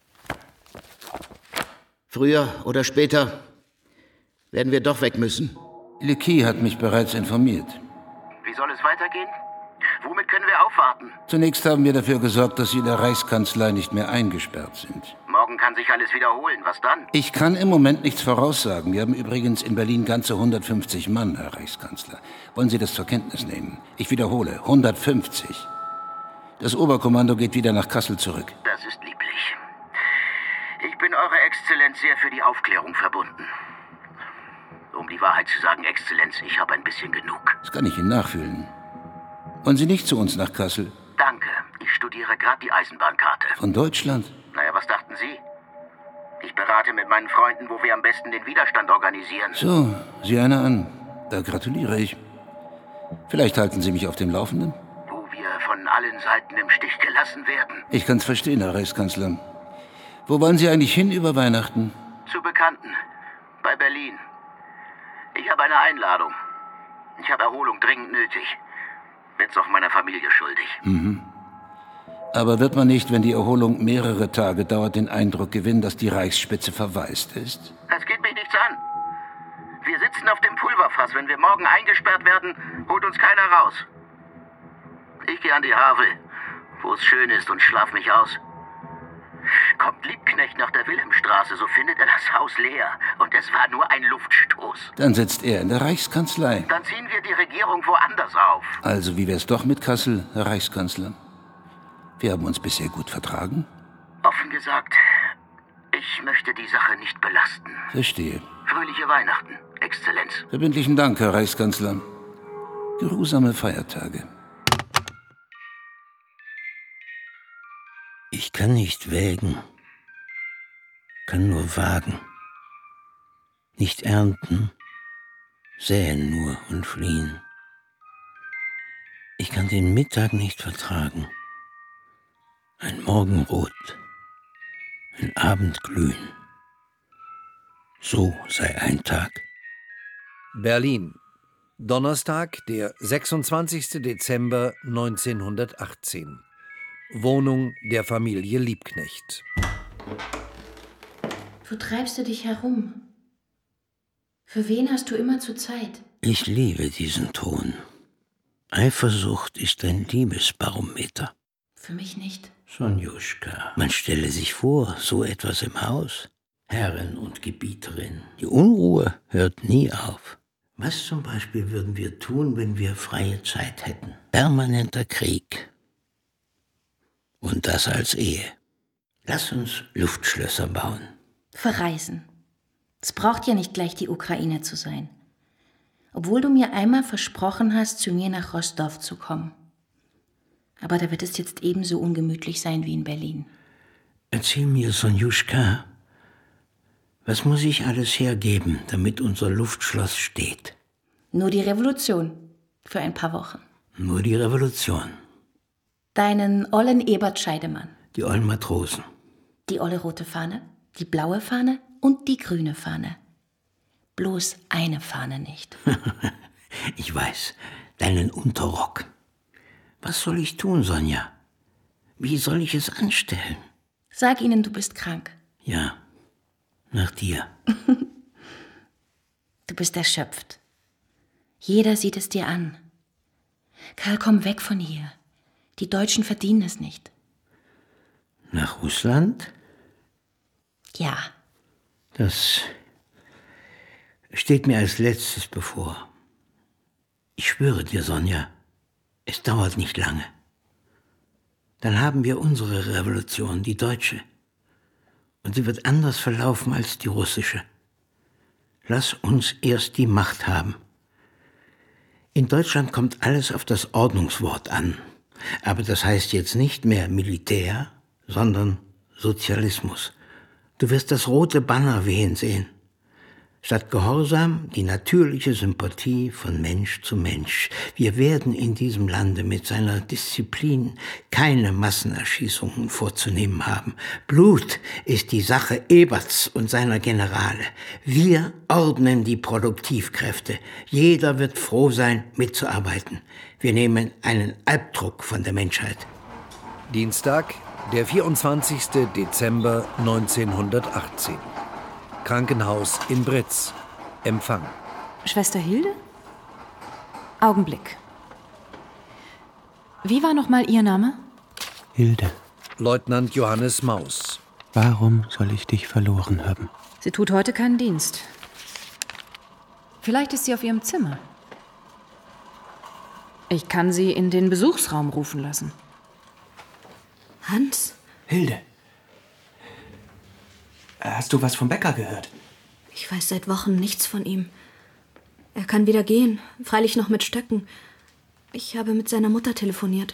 Früher oder später werden wir doch weg müssen. Lecky hat mich bereits informiert. Wie soll es weitergehen? Womit können wir aufwarten? Zunächst haben wir dafür gesorgt, dass Sie in der Reichskanzlei nicht mehr eingesperrt sind. Morgen kann sich alles wiederholen. Was dann? Ich kann im Moment nichts voraussagen. Wir haben übrigens in Berlin ganze hundertfünfzig Mann, Herr Reichskanzler. Wollen Sie das zur Kenntnis nehmen? Ich wiederhole, hundertfünfzig. Das Oberkommando geht wieder nach Kassel zurück. Das ist lieblich. Ich bin Eure Exzellenz sehr für die Aufklärung verbunden. Um die Wahrheit zu sagen, Exzellenz, ich habe ein bisschen genug. Das kann ich Ihnen nachfühlen. Wollen Sie nicht zu uns nach Kassel? Danke. Ich studiere gerade die Eisenbahnkarte. Von Deutschland? Naja, was dachten Sie? Ich berate mit meinen Freunden, wo wir am besten den Widerstand organisieren. So, sieh einer an. Da gratuliere ich. Vielleicht halten Sie mich auf dem Laufenden? Wo wir von allen Seiten im Stich gelassen werden. Ich kann's verstehen, Herr Reichskanzler. Wo wollen Sie eigentlich hin über Weihnachten? Zu Bekannten. Bei Berlin. Ich habe eine Einladung. Ich habe Erholung dringend nötig. Bin's auch meiner Familie schuldig. Mhm. Aber wird man nicht, wenn die Erholung mehrere Tage dauert, den Eindruck gewinnen, dass die Reichsspitze verwaist ist? Das geht mich nichts an. Wir sitzen auf dem Pulverfass. Wenn wir morgen eingesperrt werden, holt uns keiner raus. Ich gehe an die Havel, wo es schön ist, und schlaf mich aus. Kommt Liebknecht nach der Wilhelmstraße, so findet er das Haus leer. Und es war nur ein Luftstoß. Dann sitzt er in der Reichskanzlei. Dann ziehen wir die Regierung woanders auf. Also, wie wär's doch mit Kassel, Herr Reichskanzler? Wir haben uns bisher gut vertragen. Offen gesagt, ich möchte die Sache nicht belasten. Verstehe. Fröhliche Weihnachten, Exzellenz. Verbindlichen Dank, Herr Reichskanzler. Geruhsame Feiertage. Ich kann nicht wägen, kann nur wagen. Nicht ernten, säen nur und fliehen. Ich kann den Mittag nicht vertragen. Ein Morgenrot, ein Abendglühen. So sei ein Tag. Berlin, Donnerstag, der sechsundzwanzigsten Dezember neunzehnhundertachtzehn. Wohnung der Familie Liebknecht. Wo treibst du dich herum? Für wen hast du immer zu Zeit? Ich liebe diesen Ton. Eifersucht ist ein Liebesbarometer. Für mich nicht. Sonjuschka, man stelle sich vor, so etwas im Haus. Herrin und Gebieterin. Die Unruhe hört nie auf. Was zum Beispiel würden wir tun, wenn wir freie Zeit hätten? Permanenter Krieg. Und das als Ehe. Lass uns Luftschlösser bauen. Verreisen. Es braucht ja nicht gleich die Ukraine zu sein. Obwohl du mir einmal versprochen hast, zu mir nach Rostov zu kommen. Aber da wird es jetzt ebenso ungemütlich sein wie in Berlin. Erzähl mir, Sonjuschka, was muss ich alles hergeben, damit unser Luftschloss steht? Nur die Revolution. Für ein paar Wochen. Nur die Revolution. Deinen ollen Ebert Scheidemann. Die ollen Matrosen. Die olle rote Fahne, die blaue Fahne und die grüne Fahne. Bloß eine Fahne nicht. Ich weiß, deinen Unterrock. Was soll ich tun, Sonja? Wie soll ich es anstellen? Sag ihnen, du bist krank. Ja, nach dir. Du bist erschöpft. Jeder sieht es dir an. Karl, komm weg von hier. Die Deutschen verdienen es nicht. Nach Russland? Ja. Das steht mir als letztes bevor. Ich schwöre dir, Sonja, es dauert nicht lange. Dann haben wir unsere Revolution, die deutsche. Und sie wird anders verlaufen als die russische. Lass uns erst die Macht haben. In Deutschland kommt alles auf das Ordnungswort an. Aber das heißt jetzt nicht mehr Militär, sondern Sozialismus. Du wirst das rote Banner wehen sehen. Statt Gehorsam die natürliche Sympathie von Mensch zu Mensch. Wir werden in diesem Lande mit seiner Disziplin keine Massenerschießungen vorzunehmen haben. Blut ist die Sache Eberts und seiner Generale. Wir ordnen die Produktivkräfte. Jeder wird froh sein, mitzuarbeiten. Wir nehmen einen Albdruck von der Menschheit. Dienstag, der vierundzwanzigsten Dezember neunzehnhundertachtzehn. Krankenhaus in Britz. Empfang. Schwester Hilde? Augenblick. Wie war noch mal Ihr Name? Hilde. Leutnant Johannes Maus. Warum soll ich dich verloren haben? Sie tut heute keinen Dienst. Vielleicht ist sie auf ihrem Zimmer. Ich kann sie in den Besuchsraum rufen lassen. Hans? Hilde. Hast du was vom Bäcker gehört? Ich weiß seit Wochen nichts von ihm. Er kann wieder gehen, freilich noch mit Stöcken. Ich habe mit seiner Mutter telefoniert.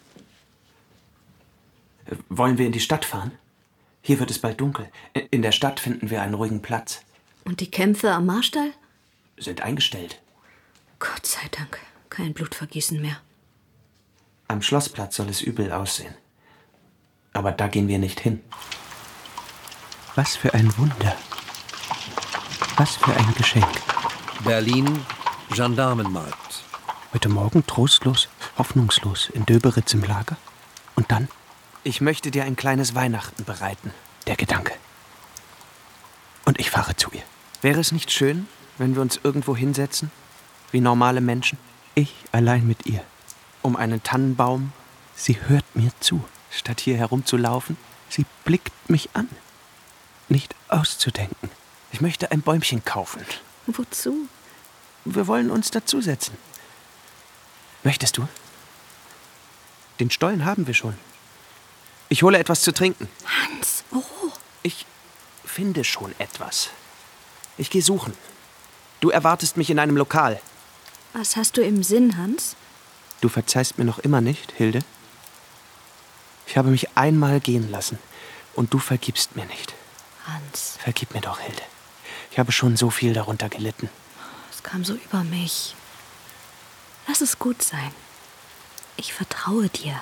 Wollen wir in die Stadt fahren? Hier wird es bald dunkel. In der Stadt finden wir einen ruhigen Platz. Und die Kämpfe am Marstall? Sind eingestellt. Gott sei Dank, kein Blutvergießen mehr. Am Schlossplatz soll es übel aussehen. Aber da gehen wir nicht hin. Was für ein Wunder. Was für ein Geschenk. Berlin, Gendarmenmarkt. Heute Morgen trostlos, hoffnungslos in Döberitz im Lager. Und dann? Ich möchte dir ein kleines Weihnachten bereiten. Der Gedanke. Und ich fahre zu ihr. Wäre es nicht schön, wenn wir uns irgendwo hinsetzen? Wie normale Menschen? Ich allein mit ihr. Um einen Tannenbaum. Sie hört mir zu. Statt hier herumzulaufen, sie blickt mich an. Nicht auszudenken. Ich möchte ein Bäumchen kaufen. Wozu? Wir wollen uns dazusetzen. Möchtest du? Den Stollen haben wir schon. Ich hole etwas zu trinken. Hans, oh. Ich finde schon etwas. Ich gehe suchen. Du erwartest mich in einem Lokal. Was hast du im Sinn, Hans? Du verzeihst mir noch immer nicht, Hilde? Ich habe mich einmal gehen lassen und du vergibst mir nicht. Hans. Vergib mir doch, Hilde. Ich habe schon so viel darunter gelitten. Es kam so über mich. Lass es gut sein. Ich vertraue dir.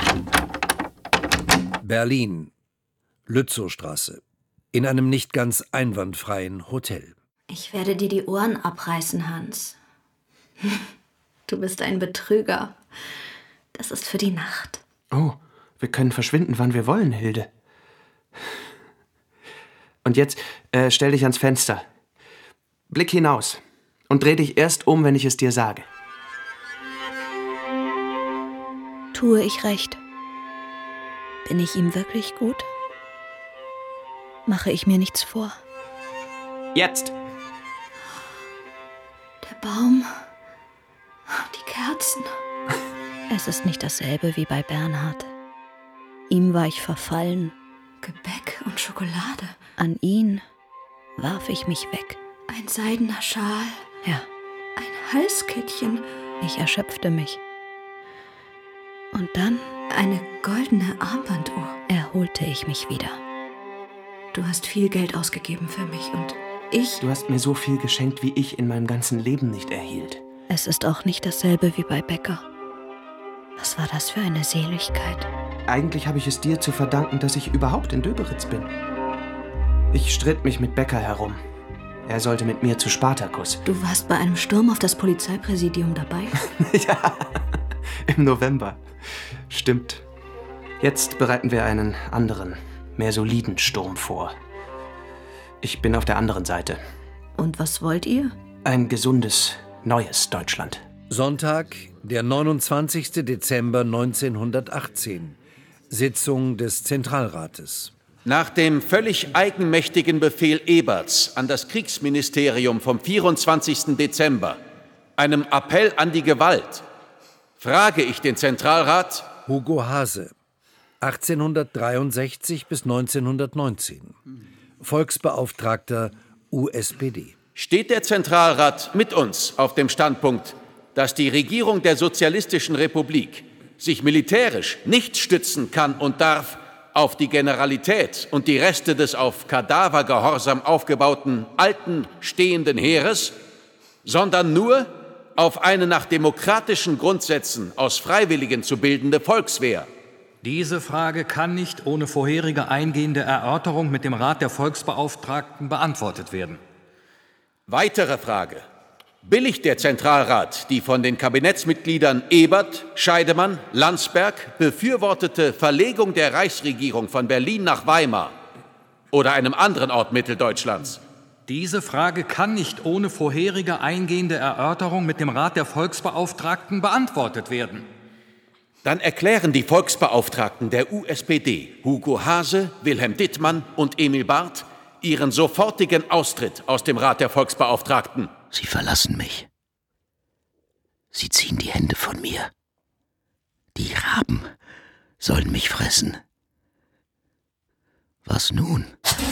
Berlin, Lützowstraße. In einem nicht ganz einwandfreien Hotel. Ich werde dir die Ohren abreißen, Hans. Du bist ein Betrüger. Das ist für die Nacht. Oh, wir können verschwinden, wann wir wollen, Hilde. Und jetzt äh, stell dich ans Fenster. Blick hinaus und dreh dich erst um, wenn ich es dir sage. Tue ich recht? Bin ich ihm wirklich gut? Mache ich mir nichts vor? Jetzt! Der Baum, die Kerzen. Es ist nicht dasselbe wie bei Bernhard. Ihm war ich verfallen. Gebäck und Schokolade. An ihn warf ich mich weg. Ein seidener Schal. Ja. Ein Halskettchen. Ich erschöpfte mich. Und dann Eine goldene Armbanduhr. Erholte ich mich wieder. Du hast viel Geld ausgegeben für mich und ich... Du hast mir so viel geschenkt, wie ich in meinem ganzen Leben nicht erhielt. Es ist auch nicht dasselbe wie bei Becker. Was war das für eine Seligkeit? Eigentlich habe ich es dir zu verdanken, dass ich überhaupt in Döberitz bin. Ich stritt mich mit Becker herum. Er sollte mit mir zu Spartakus. Du warst bei einem Sturm auf das Polizeipräsidium dabei? Ja, im November. Stimmt. Jetzt bereiten wir einen anderen, mehr soliden Sturm vor. Ich bin auf der anderen Seite. Und was wollt ihr? Ein gesundes, neues Deutschland. Sonntag, der neunundzwanzigster Dezember neunzehnhundertachtzehn. Sitzung des Zentralrates. Nach dem völlig eigenmächtigen Befehl Eberts an das Kriegsministerium vom vierundzwanzigsten Dezember, einem Appell an die Gewalt, frage ich den Zentralrat. Hugo Haase, achtzehnhundertdreiundsechzig bis neunzehnhundertneunzehn. Volksbeauftragter U S P D. Steht der Zentralrat mit uns auf dem Standpunkt, dass die Regierung der Sozialistischen Republik sich militärisch nicht stützen kann und darf auf die Generalität und die Reste des auf Kadavergehorsam aufgebauten alten, stehenden Heeres, sondern nur auf eine nach demokratischen Grundsätzen aus Freiwilligen zu bildende Volkswehr? Diese Frage kann nicht ohne vorherige eingehende Erörterung mit dem Rat der Volksbeauftragten beantwortet werden. Weitere Frage. Billigt der Zentralrat die von den Kabinettsmitgliedern Ebert, Scheidemann, Landsberg befürwortete Verlegung der Reichsregierung von Berlin nach Weimar oder einem anderen Ort Mitteldeutschlands? Diese Frage kann nicht ohne vorherige eingehende Erörterung mit dem Rat der Volksbeauftragten beantwortet werden. Dann erklären die Volksbeauftragten der U S P D, Hugo Haase, Wilhelm Dittmann und Emil Barth, ihren sofortigen Austritt aus dem Rat der Volksbeauftragten. Sie verlassen mich. Sie ziehen die Hände von mir. Die Raben sollen mich fressen. Was nun?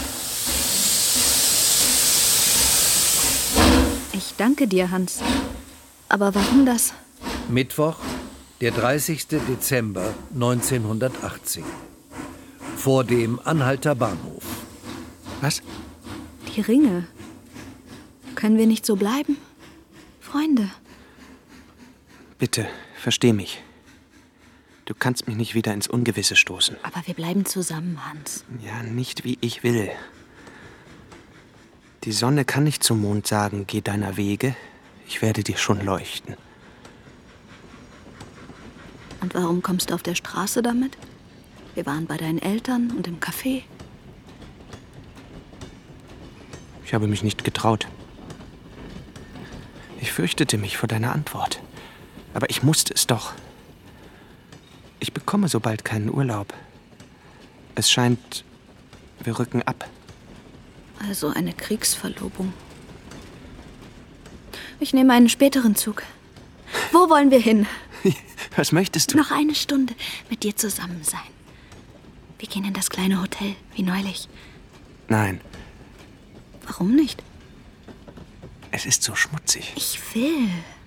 Ich danke dir, Hans. Aber warum das? Mittwoch, der dreißigster Dezember neunzehnhundertachtzehn. Vor dem Anhalter Bahnhof. Was? Die Ringe. Können wir nicht so bleiben? Freunde. Bitte, versteh mich. Du kannst mich nicht wieder ins Ungewisse stoßen. Aber wir bleiben zusammen, Hans. Ja, nicht wie ich will. Die Sonne kann nicht zum Mond sagen, geh deiner Wege, ich werde dir schon leuchten. Und warum kommst du auf der Straße damit? Wir waren bei deinen Eltern und im Café. Ich habe mich nicht getraut. Ich fürchtete mich vor deiner Antwort. Aber ich musste es doch. Ich bekomme so bald keinen Urlaub. Es scheint, wir rücken ab. Also eine Kriegsverlobung. Ich nehme einen späteren Zug. Wo wollen wir hin? Was möchtest du? Noch eine Stunde mit dir zusammen sein. Wir gehen in das kleine Hotel, wie neulich. Nein. Warum nicht? Es ist so schmutzig. Ich will.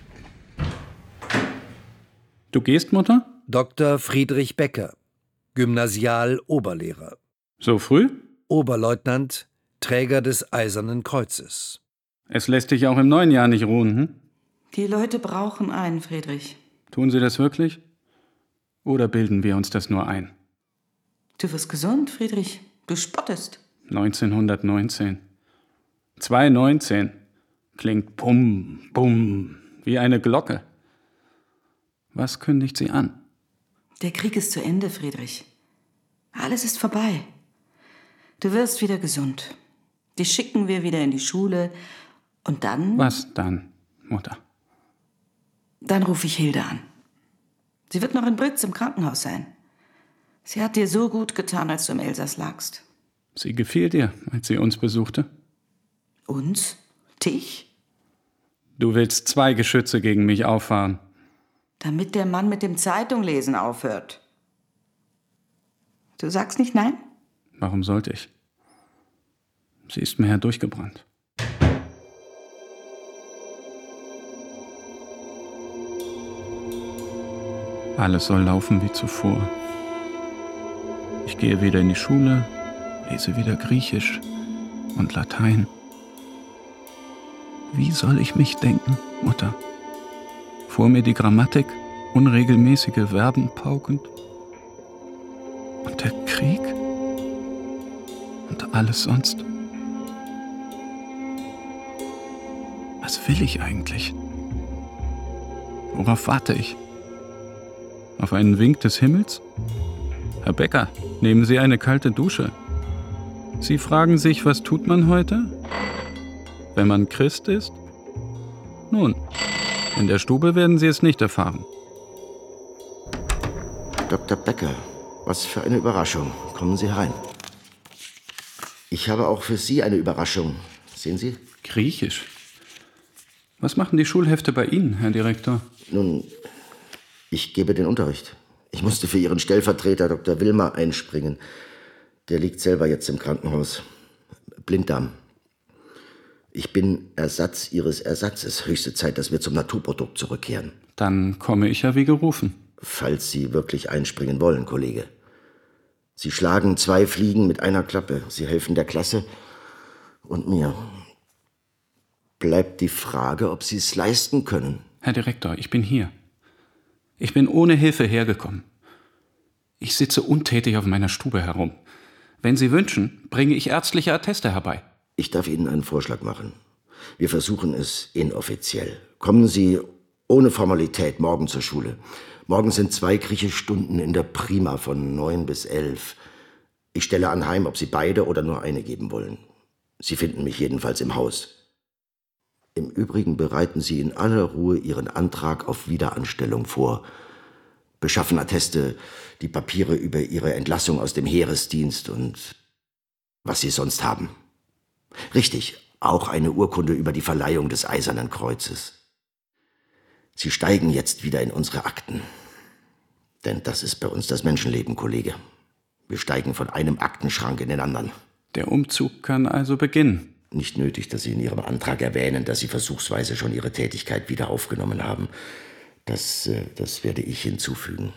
Du gehst, Mutter? Doktor Friedrich Becker, Gymnasial-Oberlehrer. So früh? Oberleutnant, Träger des Eisernen Kreuzes. Es lässt dich auch im neuen Jahr nicht ruhen, hm? Die Leute brauchen einen, Friedrich. Tun sie das wirklich? Oder bilden wir uns das nur ein? Du wirst gesund, Friedrich. Du spottest. neunzehnhundertneunzehn. zweihundertneunzehn. Klingt bum, bum, wie eine Glocke. Was kündigt sie an? Der Krieg ist zu Ende, Friedrich. Alles ist vorbei. Du wirst wieder gesund. Die schicken wir wieder in die Schule. Und dann... Was dann, Mutter? Dann rufe ich Hilde an. Sie wird noch in Brütz im Krankenhaus sein. Sie hat dir so gut getan, als du im Elsass lagst. Sie gefiel dir, als sie uns besuchte? Uns? Dich? Du willst zwei Geschütze gegen mich auffahren. Damit der Mann mit dem Zeitunglesen aufhört. Du sagst nicht nein? Warum sollte ich? Sie ist mir ja durchgebrannt. Alles soll laufen wie zuvor. Ich gehe wieder in die Schule, lese wieder Griechisch und Latein. Wie soll ich mich denken, Mutter? Vor mir die Grammatik, unregelmäßige Verben paukend. Und der Krieg? Und alles sonst? Was will ich eigentlich? Worauf warte ich? Auf einen Wink des Himmels? Herr Becker, nehmen Sie eine kalte Dusche. Sie fragen sich, was tut man heute? Wenn man Christ ist? Nun, in der Stube werden Sie es nicht erfahren. Doktor Becker, was für eine Überraschung. Kommen Sie herein. Ich habe auch für Sie eine Überraschung. Sehen Sie? Griechisch? Was machen die Schulhefte bei Ihnen, Herr Direktor? Nun, ich gebe den Unterricht. Ich musste für Ihren Stellvertreter Doktor Wilmer einspringen. Der liegt selber jetzt im Krankenhaus. Blinddarm. Ich bin Ersatz Ihres Ersatzes. Höchste Zeit, dass wir zum Naturprodukt zurückkehren. Dann komme ich ja wie gerufen. Falls Sie wirklich einspringen wollen, Kollege. Sie schlagen zwei Fliegen mit einer Klappe. Sie helfen der Klasse und mir. Bleibt die Frage, ob Sie es leisten können. Herr Direktor, ich bin hier. Ich bin ohne Hilfe hergekommen. Ich sitze untätig auf meiner Stube herum. Wenn Sie wünschen, bringe ich ärztliche Atteste herbei. Ich darf Ihnen einen Vorschlag machen. Wir versuchen es inoffiziell. Kommen Sie ohne Formalität morgen zur Schule. Morgen sind zwei Griechischstunden in der Prima von neun bis elf. Ich stelle anheim, ob Sie beide oder nur eine geben wollen. Sie finden mich jedenfalls im Haus. Im Übrigen bereiten Sie in aller Ruhe Ihren Antrag auf Wiederanstellung vor. Beschaffen Atteste, die Papiere über Ihre Entlassung aus dem Heeresdienst und was Sie sonst haben. Richtig, auch eine Urkunde über die Verleihung des Eisernen Kreuzes. Sie steigen jetzt wieder in unsere Akten. Denn das ist bei uns das Menschenleben, Kollege. Wir steigen von einem Aktenschrank in den anderen. Der Umzug kann also beginnen. Nicht nötig, dass Sie in Ihrem Antrag erwähnen, dass Sie versuchsweise schon Ihre Tätigkeit wieder aufgenommen haben. Das, äh, das werde ich hinzufügen.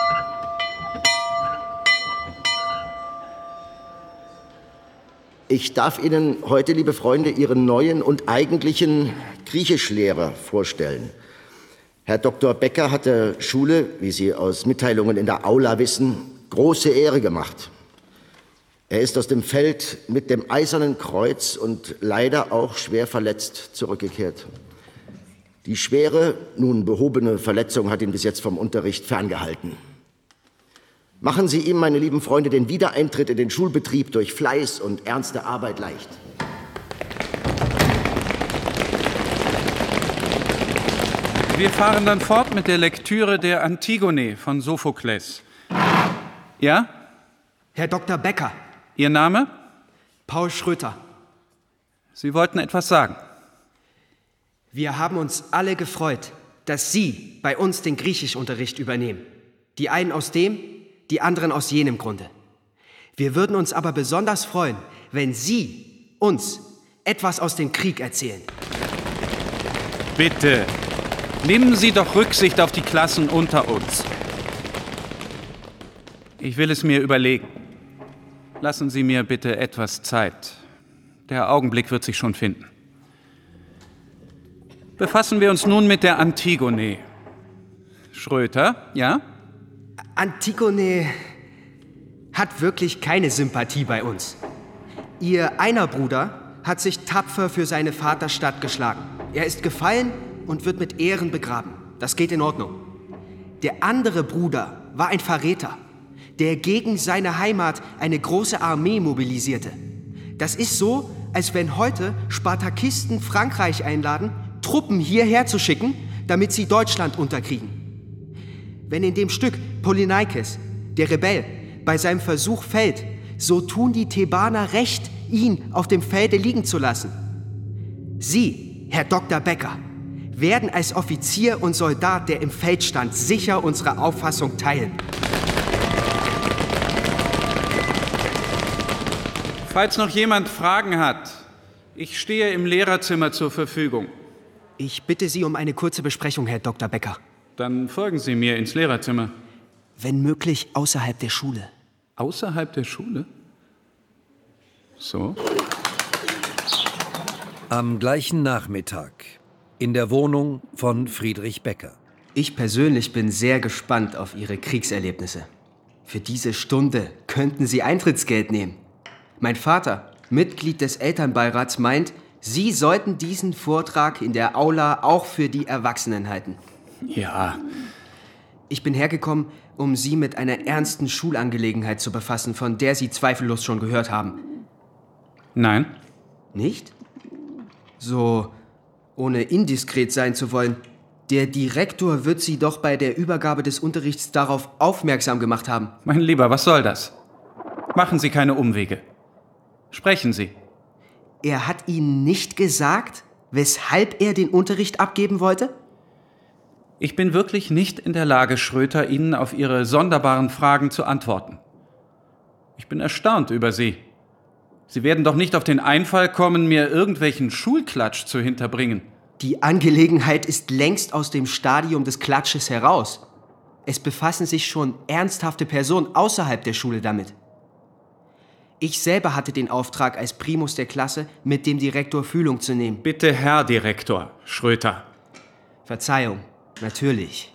Ich darf Ihnen heute, liebe Freunde, Ihren neuen und eigentlichen Griechischlehrer vorstellen. Herr Doktor Becker hat der Schule, wie Sie aus Mitteilungen in der Aula wissen, große Ehre gemacht. Er ist aus dem Feld mit dem Eisernen Kreuz und leider auch schwer verletzt zurückgekehrt. Die schwere, nun behobene Verletzung hat ihn bis jetzt vom Unterricht ferngehalten. Machen Sie ihm, meine lieben Freunde, den Wiedereintritt in den Schulbetrieb durch Fleiß und ernste Arbeit leicht. Wir fahren dann fort mit der Lektüre der Antigone von Sophokles. Ja? Herr Doktor Becker. Ihr Name? Paul Schröter. Sie wollten etwas sagen. Wir haben uns alle gefreut, dass Sie bei uns den Griechischunterricht übernehmen. Die einen aus dem, die anderen aus jenem Grunde. Wir würden uns aber besonders freuen, wenn Sie uns etwas aus dem Krieg erzählen. Bitte, nehmen Sie doch Rücksicht auf die Klassen unter uns. Ich will es mir überlegen. Lassen Sie mir bitte etwas Zeit. Der Augenblick wird sich schon finden. Befassen wir uns nun mit der Antigone. Schröter, ja? Antigone hat wirklich keine Sympathie bei uns. Ihr einer Bruder hat sich tapfer für seine Vaterstadt geschlagen. Er ist gefallen und wird mit Ehren begraben. Das geht in Ordnung. Der andere Bruder war ein Verräter, der gegen seine Heimat eine große Armee mobilisierte. Das ist so, als wenn heute Spartakisten Frankreich einladen, Truppen hierher zu schicken, damit sie Deutschland unterkriegen. Wenn in dem Stück Polyneikes, der Rebell, bei seinem Versuch fällt, so tun die Thebaner recht, ihn auf dem Felde liegen zu lassen. Sie, Herr Doktor Becker, werden als Offizier und Soldat, der im Feld stand, sicher unsere Auffassung teilen. Falls noch jemand Fragen hat, ich stehe im Lehrerzimmer zur Verfügung. Ich bitte Sie um eine kurze Besprechung, Herr Doktor Becker. Dann folgen Sie mir ins Lehrerzimmer. Wenn möglich, außerhalb der Schule. Außerhalb der Schule? So. Am gleichen Nachmittag in der Wohnung von Friedrich Becker. Ich persönlich bin sehr gespannt auf Ihre Kriegserlebnisse. Für diese Stunde könnten Sie Eintrittsgeld nehmen. Mein Vater, Mitglied des Elternbeirats, meint, Sie sollten diesen Vortrag in der Aula auch für die Erwachsenen halten. Ja. Ich bin hergekommen, um Sie mit einer ernsten Schulangelegenheit zu befassen, von der Sie zweifellos schon gehört haben. Nein. Nicht? So, ohne indiskret sein zu wollen, der Direktor wird Sie doch bei der Übergabe des Unterrichts darauf aufmerksam gemacht haben. Mein Lieber, was soll das? Machen Sie keine Umwege. Sprechen Sie. Er hat Ihnen nicht gesagt, weshalb er den Unterricht abgeben wollte? Ich bin wirklich nicht in der Lage, Schröter, Ihnen auf Ihre sonderbaren Fragen zu antworten. Ich bin erstaunt über Sie. Sie werden doch nicht auf den Einfall kommen, mir irgendwelchen Schulklatsch zu hinterbringen. Die Angelegenheit ist längst aus dem Stadium des Klatsches heraus. Es befassen sich schon ernsthafte Personen außerhalb der Schule damit. Ich selber hatte den Auftrag, als Primus der Klasse mit dem Direktor Fühlung zu nehmen. Bitte, Herr Direktor Schröter. Verzeihung, natürlich.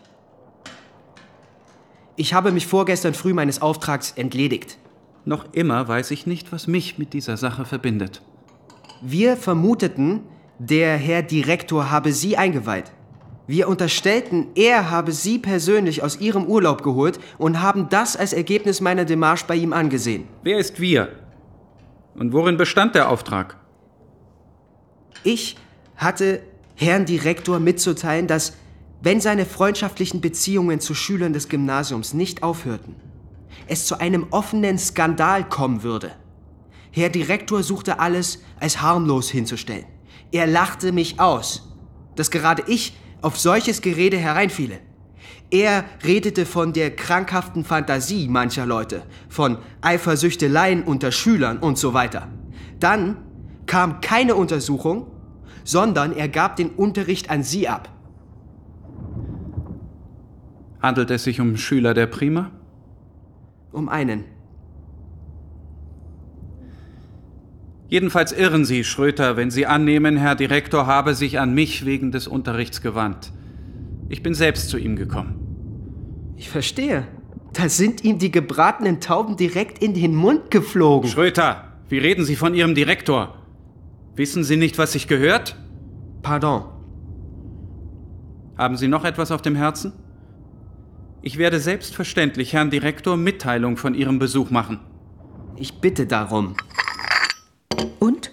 Ich habe mich vorgestern früh meines Auftrags entledigt. Noch immer weiß ich nicht, was mich mit dieser Sache verbindet. Wir vermuteten, der Herr Direktor habe Sie eingeweiht. Wir unterstellten, er habe Sie persönlich aus Ihrem Urlaub geholt und haben das als Ergebnis meiner Demarche bei ihm angesehen. Wer ist wir? Und worin bestand der Auftrag? Ich hatte Herrn Direktor mitzuteilen, dass, wenn seine freundschaftlichen Beziehungen zu Schülern des Gymnasiums nicht aufhörten, es zu einem offenen Skandal kommen würde. Herr Direktor suchte alles als harmlos hinzustellen. Er lachte mich aus, dass gerade ich auf solches Gerede hereinfiele. Er redete von der krankhaften Fantasie mancher Leute, von Eifersüchteleien unter Schülern und so weiter. Dann kam keine Untersuchung, sondern er gab den Unterricht an Sie ab. Handelt es sich um Schüler der Prima? Um einen. Jedenfalls irren Sie, Schröter, wenn Sie annehmen, Herr Direktor habe sich an mich wegen des Unterrichts gewandt. Ich bin selbst zu ihm gekommen. Ich verstehe. Da sind ihm die gebratenen Tauben direkt in den Mund geflogen. Schröter, wie reden Sie von Ihrem Direktor? Wissen Sie nicht, was sich gehört? Pardon. Haben Sie noch etwas auf dem Herzen? Ich werde selbstverständlich Herrn Direktor Mitteilung von Ihrem Besuch machen. Ich bitte darum. Und?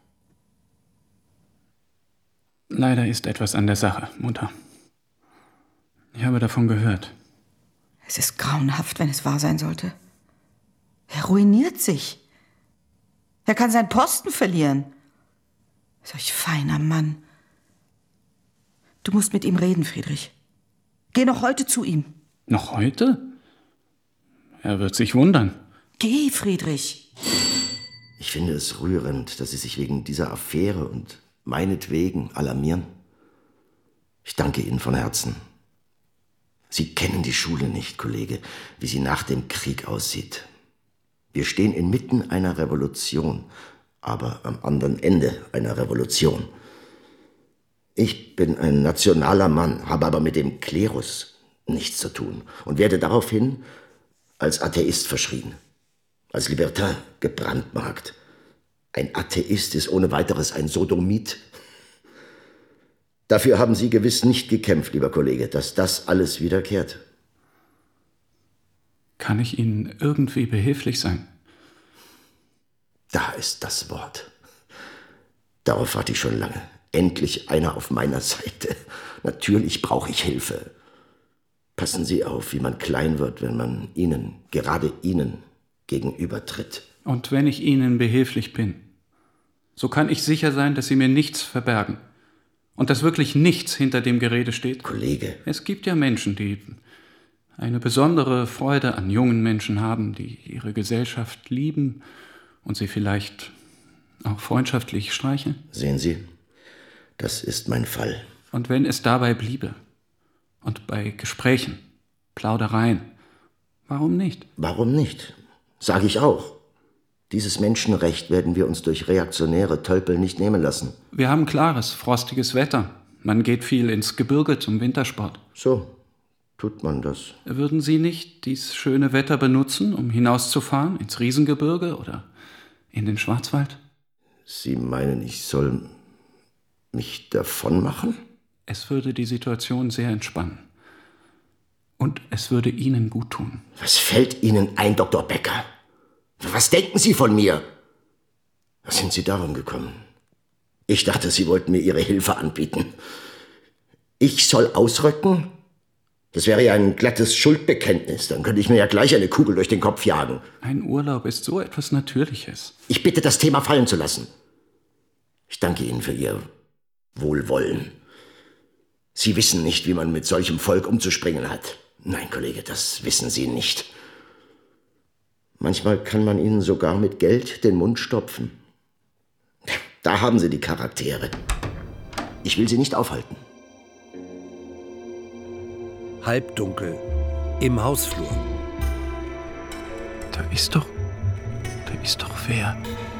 Leider ist etwas an der Sache, Mutter. Ich habe davon gehört. Es ist grauenhaft, wenn es wahr sein sollte. Er ruiniert sich. Er kann seinen Posten verlieren. Solch feiner Mann. Du musst mit ihm reden, Friedrich. Geh noch heute zu ihm. Noch heute? Er wird sich wundern. Geh, Friedrich. Ich finde es rührend, dass Sie sich wegen dieser Affäre und meinetwegen alarmieren. Ich danke Ihnen von Herzen. Sie kennen die Schule nicht, Kollege, wie sie nach dem Krieg aussieht. Wir stehen inmitten einer Revolution, aber am anderen Ende einer Revolution. Ich bin ein nationaler Mann, habe aber mit dem Klerus nichts zu tun und werde daraufhin als Atheist verschrien, als Libertin gebrandmarkt. Ein Atheist ist ohne weiteres ein Sodomit. Dafür haben Sie gewiss nicht gekämpft, lieber Kollege, dass das alles wiederkehrt. Kann ich Ihnen irgendwie behilflich sein? Da ist das Wort. Darauf warte ich schon lange. Endlich einer auf meiner Seite. Natürlich brauche ich Hilfe. Passen Sie auf, wie man klein wird, wenn man Ihnen, gerade Ihnen, gegenübertritt. Und wenn ich Ihnen behilflich bin, so kann ich sicher sein, dass Sie mir nichts verbergen. Und dass wirklich nichts hinter dem Gerede steht? Kollege. Es gibt ja Menschen, die eine besondere Freude an jungen Menschen haben, die ihre Gesellschaft lieben und sie vielleicht auch freundschaftlich streicheln. Sehen Sie, das ist mein Fall. Und wenn es dabei bliebe Und bei Gesprächen, Plaudereien. Warum nicht? Warum nicht? Sage ich auch. Dieses Menschenrecht werden wir uns durch reaktionäre Tölpel nicht nehmen lassen. Wir haben klares, frostiges Wetter. Man geht viel ins Gebirge zum Wintersport. So, tut man das. Würden Sie nicht dies schöne Wetter benutzen, um hinauszufahren ins Riesengebirge oder in den Schwarzwald? Sie meinen, ich soll mich davon machen? Es würde die Situation sehr entspannen. Und es würde Ihnen gut tun. Was fällt Ihnen ein, Doktor Becker? Was denken Sie von mir? Was sind Sie darum gekommen? Ich dachte, Sie wollten mir Ihre Hilfe anbieten. Ich soll ausrücken? Das wäre ja ein glattes Schuldbekenntnis. Dann könnte ich mir ja gleich eine Kugel durch den Kopf jagen. Ein Urlaub ist so etwas Natürliches. Ich bitte, das Thema fallen zu lassen. Ich danke Ihnen für Ihr Wohlwollen. Sie wissen nicht, wie man mit solchem Volk umzuspringen hat. Nein, Kollege, das wissen Sie nicht. Manchmal kann man ihnen sogar mit Geld den Mund stopfen. Da haben Sie die Charaktere. Ich will Sie nicht aufhalten. Halbdunkel. Im Hausflur. Da ist doch... Da ist doch wer.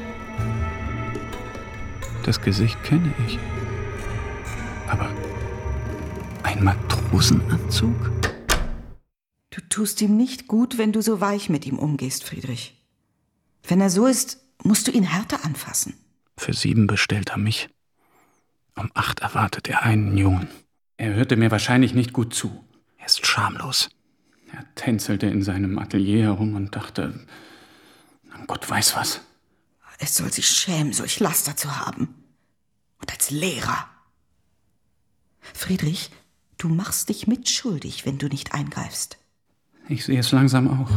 Das Gesicht kenne ich. Aber ein Matrosenanzug? Du tust ihm nicht gut, wenn du so weich mit ihm umgehst, Friedrich. Wenn er so ist, musst du ihn härter anfassen. Für sieben bestellt er mich. Um acht erwartet er einen Jungen. Er hörte mir wahrscheinlich nicht gut zu. Er ist schamlos. Er tänzelte in seinem Atelier herum und dachte, Gott weiß was. Es soll sich schämen, solch Laster zu haben. Und als Lehrer. Friedrich, du machst dich mitschuldig, wenn du nicht eingreifst. Ich sehe es langsam auch.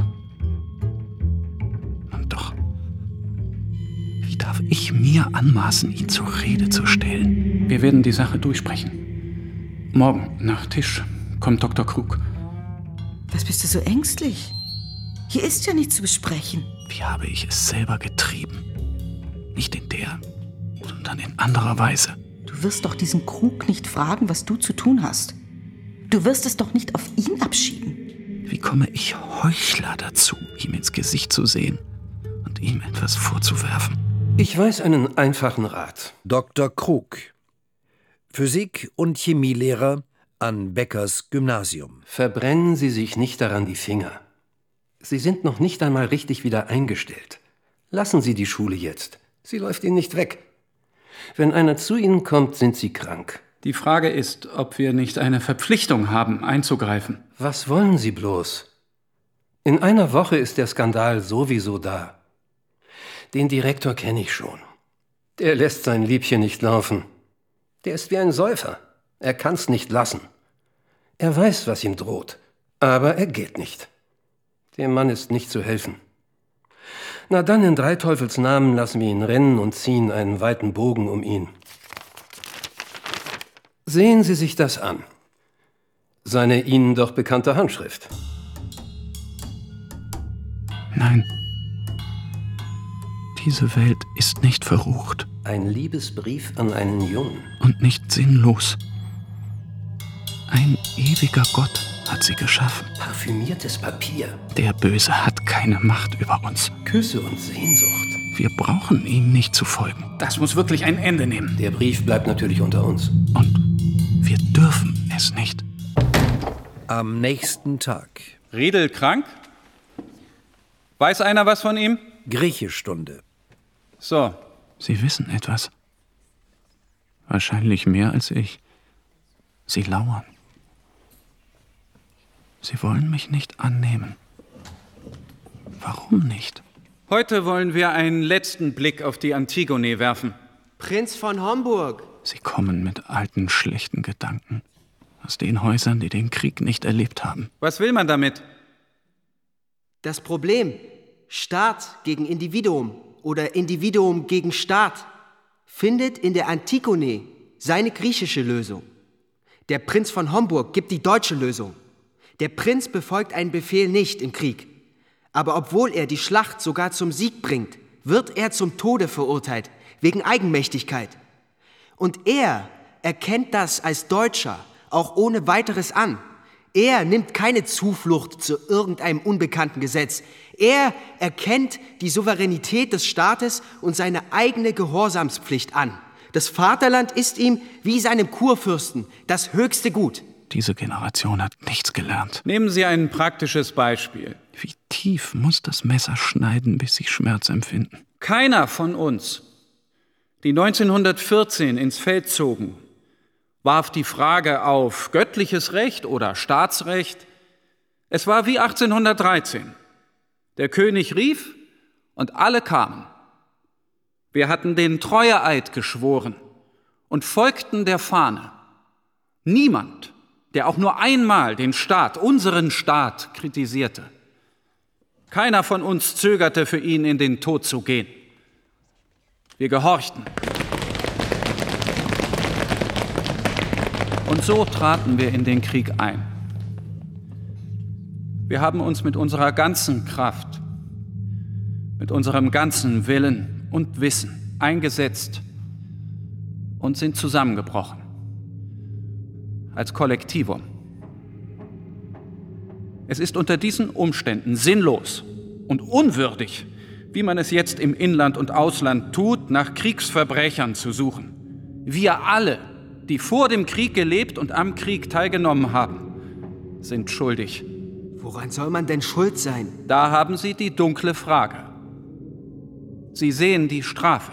Und doch, wie darf ich mir anmaßen, ihn zur Rede zu stellen? Wir werden die Sache durchsprechen. Morgen nach Tisch kommt Doktor Krug. Was bist du so ängstlich? Hier ist ja nichts zu besprechen. Wie habe ich es selber getrieben? Nicht in der, sondern in anderer Weise. Du wirst doch diesen Krug nicht fragen, was du zu tun hast. Du wirst es doch nicht auf ihn abschieben. Wie komme ich Heuchler dazu, ihm ins Gesicht zu sehen und ihm etwas vorzuwerfen? Ich weiß einen einfachen Rat. Doktor Krug. Physik- und Chemielehrer an Beckers Gymnasium. Verbrennen Sie sich nicht daran die Finger. Sie sind noch nicht einmal richtig wieder eingestellt. Lassen Sie die Schule jetzt. Sie läuft Ihnen nicht weg. Wenn einer zu Ihnen kommt, sind Sie krank. Die Frage ist, ob wir nicht eine Verpflichtung haben, einzugreifen. Was wollen Sie bloß? In einer Woche ist der Skandal sowieso da. Den Direktor kenne ich schon. Der lässt sein Liebchen nicht laufen. Der ist wie ein Säufer. Er kann's nicht lassen. Er weiß, was ihm droht. Aber er geht nicht. Dem Mann ist nicht zu helfen. Na dann, in drei Teufels Namen lassen wir ihn rennen und ziehen einen weiten Bogen um ihn. Sehen Sie sich das an. Seine Ihnen doch bekannte Handschrift. Nein. Diese Welt ist nicht verrucht. Ein Liebesbrief an einen Jungen. Und nicht sinnlos. Ein ewiger Gott hat sie geschaffen. Parfümiertes Papier. Der Böse hat keine Macht über uns. Küsse und Sehnsucht. Wir brauchen ihm nicht zu folgen. Das muss wirklich ein Ende nehmen. Der Brief bleibt natürlich unter uns. Und wir dürfen es nicht. Am nächsten Tag. Riedel krank? Weiß einer was von ihm? Griechischstunde. So. Sie wissen etwas. Wahrscheinlich mehr als ich. Sie lauern. Sie wollen mich nicht annehmen. Warum nicht? Heute wollen wir einen letzten Blick auf die Antigone werfen. Prinz von Homburg. Sie kommen mit alten, schlechten Gedanken. Aus den Häusern, die den Krieg nicht erlebt haben. Was will man damit? Das Problem, Staat gegen Individuum oder Individuum gegen Staat, findet in der Antigone seine griechische Lösung. Der Prinz von Homburg gibt die deutsche Lösung. Der Prinz befolgt einen Befehl nicht im Krieg. Aber obwohl er die Schlacht sogar zum Sieg bringt, wird er zum Tode verurteilt, wegen Eigenmächtigkeit. Und er erkennt das als Deutscher auch ohne weiteres an, Er nimmt keine Zuflucht zu irgendeinem unbekannten Gesetz. Er erkennt die Souveränität des Staates und seine eigene Gehorsamspflicht an. Das Vaterland ist ihm, wie seinem Kurfürsten, das höchste Gut. Diese Generation hat nichts gelernt. Nehmen Sie ein praktisches Beispiel. Wie tief muss das Messer schneiden, bis Sie Schmerz empfinden? Keiner von uns, die neunzehnhundertvierzehn ins Feld zogen, warf die Frage auf göttliches Recht oder Staatsrecht. Es war wie achtzehnhundertdreizehn. Der König rief und alle kamen. Wir hatten den Treueeid geschworen und folgten der Fahne. Niemand, der auch nur einmal den Staat, unseren Staat, kritisierte. Keiner von uns zögerte, für ihn in den Tod zu gehen. Wir gehorchten. Und so traten wir in den Krieg ein. Wir haben uns mit unserer ganzen Kraft, mit unserem ganzen Willen und Wissen eingesetzt und sind zusammengebrochen. Als Kollektivum. Es ist unter diesen Umständen sinnlos und unwürdig, wie man es jetzt im Inland und Ausland tut, nach Kriegsverbrechern zu suchen. Wir alle, die vor dem Krieg gelebt und am Krieg teilgenommen haben, sind schuldig. Woran soll man denn schuld sein? Da haben Sie die dunkle Frage. Sie sehen die Strafe.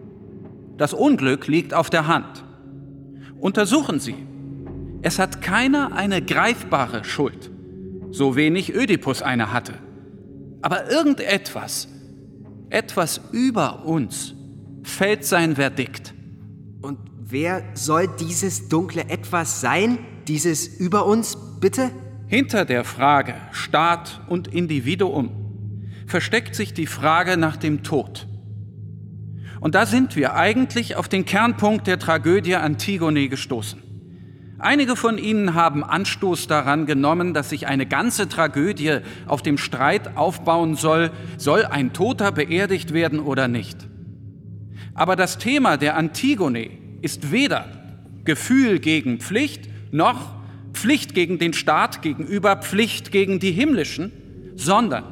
Das Unglück liegt auf der Hand. Untersuchen Sie. Es hat keiner eine greifbare Schuld, so wenig Ödipus eine hatte. Aber irgendetwas, etwas über uns, fällt sein Verdikt. Und wer soll dieses dunkle Etwas sein, dieses über uns, bitte? Hinter der Frage Staat und Individuum versteckt sich die Frage nach dem Tod. Und da sind wir eigentlich auf den Kernpunkt der Tragödie Antigone gestoßen. Einige von Ihnen haben Anstoß daran genommen, dass sich eine ganze Tragödie auf dem Streit aufbauen soll, soll ein Toter beerdigt werden oder nicht. Aber das Thema der Antigone ist weder Gefühl gegen Pflicht, noch Pflicht gegen den Staat gegenüber Pflicht gegen die Himmlischen, sondern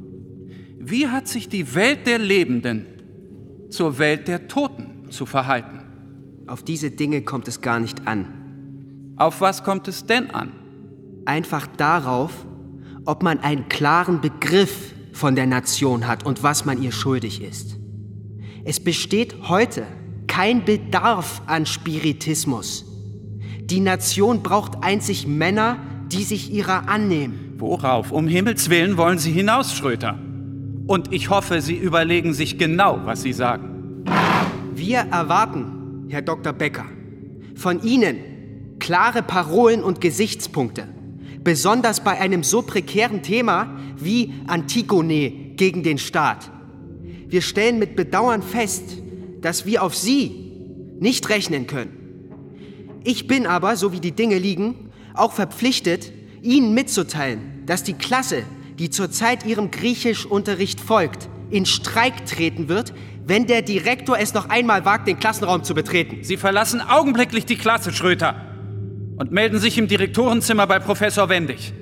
wie hat sich die Welt der Lebenden zur Welt der Toten zu verhalten? Auf diese Dinge kommt es gar nicht an. Auf was kommt es denn an? Einfach darauf, ob man einen klaren Begriff von der Nation hat und was man ihr schuldig ist. Es besteht heute kein Bedarf an Spiritismus. Die Nation braucht einzig Männer, die sich ihrer annehmen. Worauf, um Himmels Willen, wollen Sie hinaus, Schröter? Und ich hoffe, Sie überlegen sich genau, was Sie sagen. Wir erwarten, Herr Doktor Becker, von Ihnen klare Parolen und Gesichtspunkte, besonders bei einem so prekären Thema wie Antigone gegen den Staat. Wir stellen mit Bedauern fest, dass wir auf Sie nicht rechnen können. Ich bin aber, so wie die Dinge liegen, auch verpflichtet, Ihnen mitzuteilen, dass die Klasse, die zurzeit Ihrem Griechischunterricht folgt, in Streik treten wird, wenn der Direktor es noch einmal wagt, den Klassenraum zu betreten. Sie verlassen augenblicklich die Klasse, Schröter, und melden sich im Direktorenzimmer bei Professor Wendig.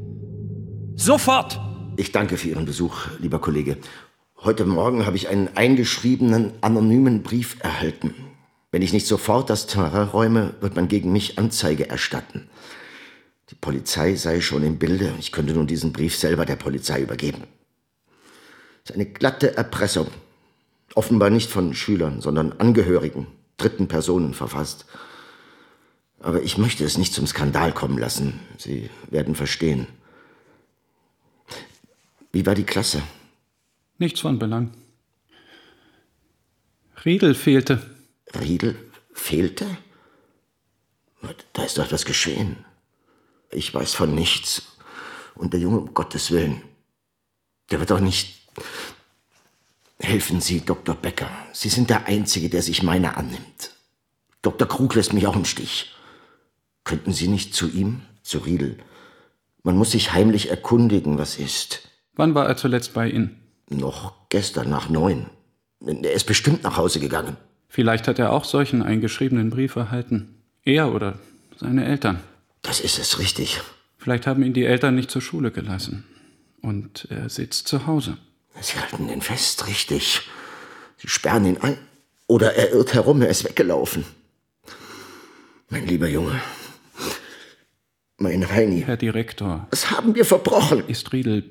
Sofort! Ich danke für Ihren Besuch, lieber Kollege. Heute Morgen habe ich einen eingeschriebenen, anonymen Brief erhalten. Wenn ich nicht sofort das Terrain räume, wird man gegen mich Anzeige erstatten. Die Polizei sei schon im Bilde. Ich könnte nun diesen Brief selber der Polizei übergeben. Es ist eine glatte Erpressung. Offenbar nicht von Schülern, sondern Angehörigen, dritten Personen verfasst. Aber ich möchte es nicht zum Skandal kommen lassen. Sie werden verstehen. Wie war die Klasse? Nichts von Belang. Riedel fehlte. Riedel fehlte? Da ist doch etwas geschehen. Ich weiß von nichts. Und der Junge, um Gottes Willen, der wird doch nicht... Helfen Sie, Doktor Becker. Sie sind der Einzige, der sich meiner annimmt. Doktor Krug lässt mich auch im Stich. Könnten Sie nicht zu ihm, zu Riedel? Man muss sich heimlich erkundigen, was ist. Wann war er zuletzt bei Ihnen? Noch gestern nach neun. Er ist bestimmt nach Hause gegangen. Vielleicht hat er auch solchen eingeschriebenen Brief erhalten. Er oder seine Eltern. Das ist es, richtig. Vielleicht haben ihn die Eltern nicht zur Schule gelassen. Und er sitzt zu Hause. Sie halten ihn fest, richtig. Sie sperren ihn ein. Oder er irrt herum, er ist weggelaufen. Mein lieber Junge. Mein Heini. Herr Direktor. Was haben wir verbrochen? Ist Riedel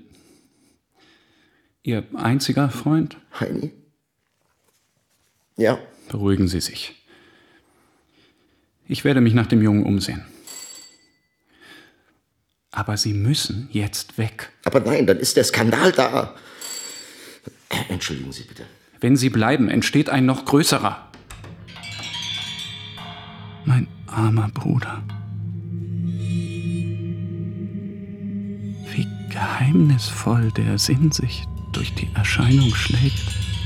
Ihr einziger Freund? Heini? Ja. Beruhigen Sie sich. Ich werde mich nach dem Jungen umsehen. Aber Sie müssen jetzt weg. Aber nein, dann ist der Skandal da. Entschuldigen Sie bitte. Wenn Sie bleiben, entsteht ein noch größerer. Mein armer Bruder. Wie geheimnisvoll der Sinn sich durch die Erscheinung schlägt.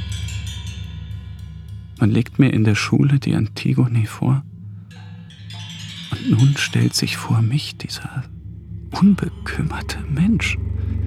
Man legt mir in der Schule die Antigone vor. Und nun stellt sich vor mich dieser unbekümmerte Mensch.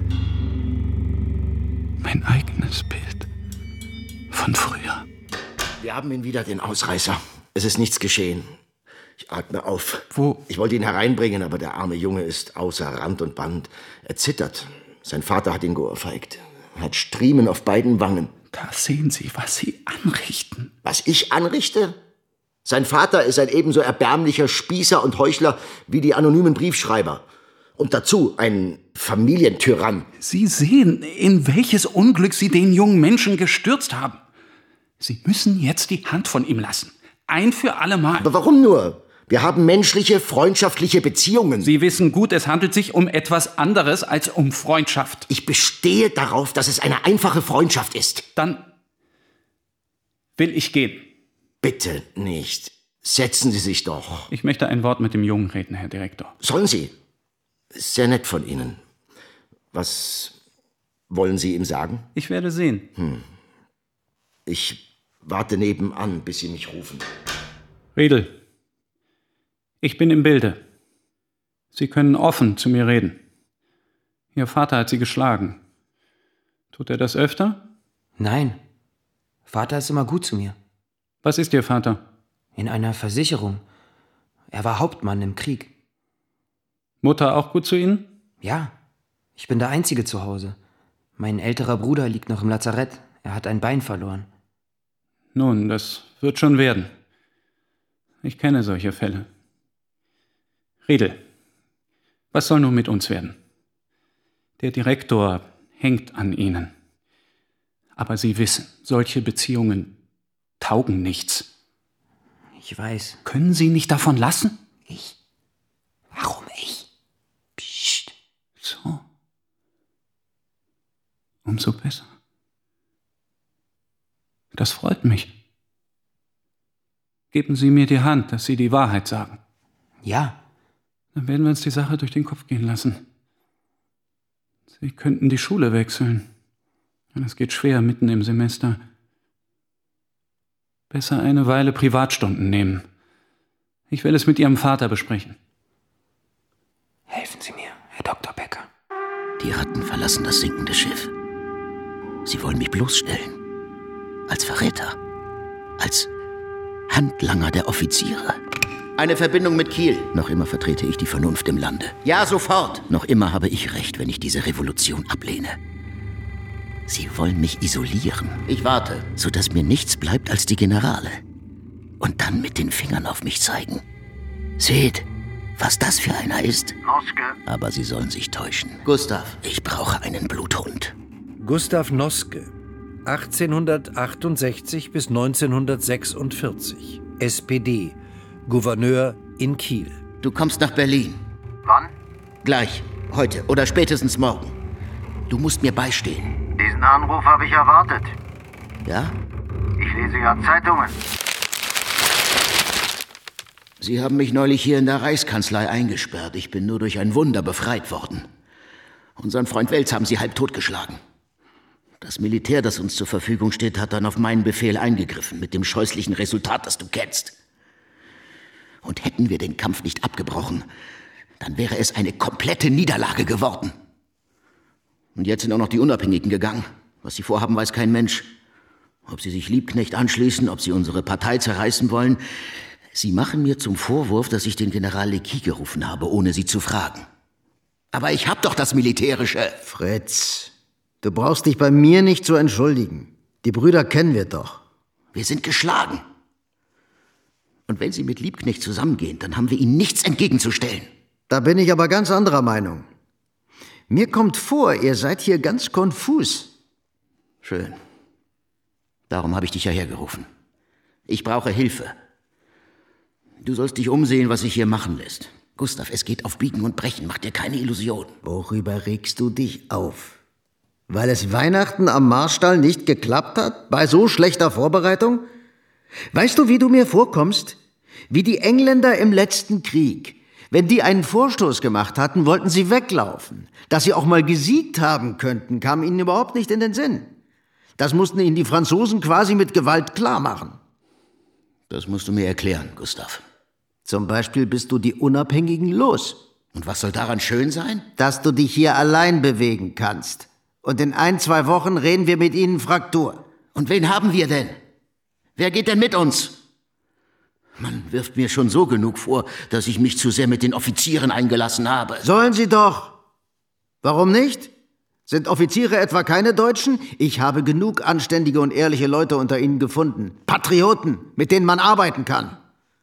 Mein eigenes Bild von früher. Wir haben ihn wieder, den Ausreißer. Es ist nichts geschehen. Ich atme auf. Wo? Ich wollte ihn hereinbringen, aber der arme Junge ist außer Rand und Band. Er zittert. Sein Vater hat ihn geohrfeigt. Er hat Striemen auf beiden Wangen. Da sehen Sie, was Sie anrichten. Was ich anrichte? Sein Vater ist ein ebenso erbärmlicher Spießer und Heuchler wie die anonymen Briefschreiber. Und dazu ein Familientyrann. Sie sehen, in welches Unglück Sie den jungen Menschen gestürzt haben. Sie müssen jetzt die Hand von ihm lassen. Ein für alle Mal. Aber warum nur? Wir haben menschliche, freundschaftliche Beziehungen. Sie wissen gut, es handelt sich um etwas anderes als um Freundschaft. Ich bestehe darauf, dass es eine einfache Freundschaft ist. Dann will ich gehen. Bitte nicht. Setzen Sie sich doch. Ich möchte ein Wort mit dem Jungen reden, Herr Direktor. Sollen Sie? Ist sehr nett von Ihnen. Was wollen Sie ihm sagen? Ich werde sehen. Hm. Ich warte nebenan, bis Sie mich rufen. Riedel, ich bin im Bilde. Sie können offen zu mir reden. Ihr Vater hat Sie geschlagen. Tut er das öfter? Nein. Vater ist immer gut zu mir. Was ist Ihr Vater? In einer Versicherung. Er war Hauptmann im Krieg. Mutter auch gut zu Ihnen? Ja. Ich bin der Einzige zu Hause. Mein älterer Bruder liegt noch im Lazarett. Er hat ein Bein verloren. Nun, das wird schon werden. Ich kenne solche Fälle. Riedel, was soll nun mit uns werden? Der Direktor hängt an Ihnen. Aber Sie wissen, solche Beziehungen taugen nichts. Ich weiß. Können Sie nicht davon lassen? Ich? Warum ich? Psst. So. Umso besser. Das freut mich. Geben Sie mir die Hand, dass Sie die Wahrheit sagen. Ja. Dann werden wir uns die Sache durch den Kopf gehen lassen. Sie könnten die Schule wechseln. Das geht schwer mitten im Semester. Besser eine Weile Privatstunden nehmen. Ich will es mit Ihrem Vater besprechen. Helfen Sie mir, Herr Doktor Becker. Die Ratten verlassen das sinkende Schiff. Sie wollen mich bloßstellen. Als Verräter. Als Handlanger der Offiziere. Eine Verbindung mit Kiel. Noch immer vertrete ich die Vernunft im Lande. Ja, sofort. Noch immer habe ich recht, wenn ich diese Revolution ablehne. Sie wollen mich isolieren. Ich warte. Sodass mir nichts bleibt als die Generale. Und dann mit den Fingern auf mich zeigen. Seht, was das für einer ist. Noske. Aber Sie sollen sich täuschen. Gustav. Ich brauche einen Bluthund. Gustav Noske, achtzehnhundertachtundsechzig bis neunzehnhundertsechsundvierzig, S P D, Gouverneur in Kiel. Du kommst nach Berlin. Wann? Gleich, heute oder spätestens morgen. Du musst mir beistehen. Diesen Anruf habe ich erwartet. Ja? Ich lese ja Zeitungen. Sie haben mich neulich hier in der Reichskanzlei eingesperrt. Ich bin nur durch ein Wunder befreit worden. Unseren Freund Welz haben sie halb totgeschlagen. Das Militär, das uns zur Verfügung steht, hat dann auf meinen Befehl eingegriffen, mit dem scheußlichen Resultat, das du kennst. Und hätten wir den Kampf nicht abgebrochen, dann wäre es eine komplette Niederlage geworden. Und jetzt sind auch noch die Unabhängigen gegangen. Was sie vorhaben, weiß kein Mensch. Ob sie sich Liebknecht anschließen, ob sie unsere Partei zerreißen wollen. Sie machen mir zum Vorwurf, dass ich den General Lecky gerufen habe, ohne sie zu fragen. Aber ich hab doch das Militärische. Fritz, du brauchst dich bei mir nicht zu entschuldigen. Die Brüder kennen wir doch. Wir sind geschlagen. Und wenn Sie mit Liebknecht zusammengehen, dann haben wir Ihnen nichts entgegenzustellen. Da bin ich aber ganz anderer Meinung. Mir kommt vor, ihr seid hier ganz konfus. Schön. Darum habe ich dich ja hergerufen. Ich brauche Hilfe. Du sollst dich umsehen, was sich hier machen lässt. Gustav, es geht auf Biegen und Brechen. Mach dir keine Illusion. Worüber regst du dich auf? Weil es Weihnachten am Marstall nicht geklappt hat? Bei so schlechter Vorbereitung? Weißt du, wie du mir vorkommst? Wie die Engländer im letzten Krieg. Wenn die einen Vorstoß gemacht hatten, wollten sie weglaufen. Dass sie auch mal gesiegt haben könnten, kam ihnen überhaupt nicht in den Sinn. Das mussten ihnen die Franzosen quasi mit Gewalt klar machen. Das musst du mir erklären, Gustav. Zum Beispiel bist du die Unabhängigen los. Und was soll daran schön sein? Dass du dich hier allein bewegen kannst. Und in ein, zwei Wochen reden wir mit ihnen Fraktur. Und wen haben wir denn? Wer geht denn mit uns? Man wirft mir schon so genug vor, dass ich mich zu sehr mit den Offizieren eingelassen habe. Sollen sie doch. Warum nicht? Sind Offiziere etwa keine Deutschen? Ich habe genug anständige und ehrliche Leute unter ihnen gefunden. Patrioten, mit denen man arbeiten kann.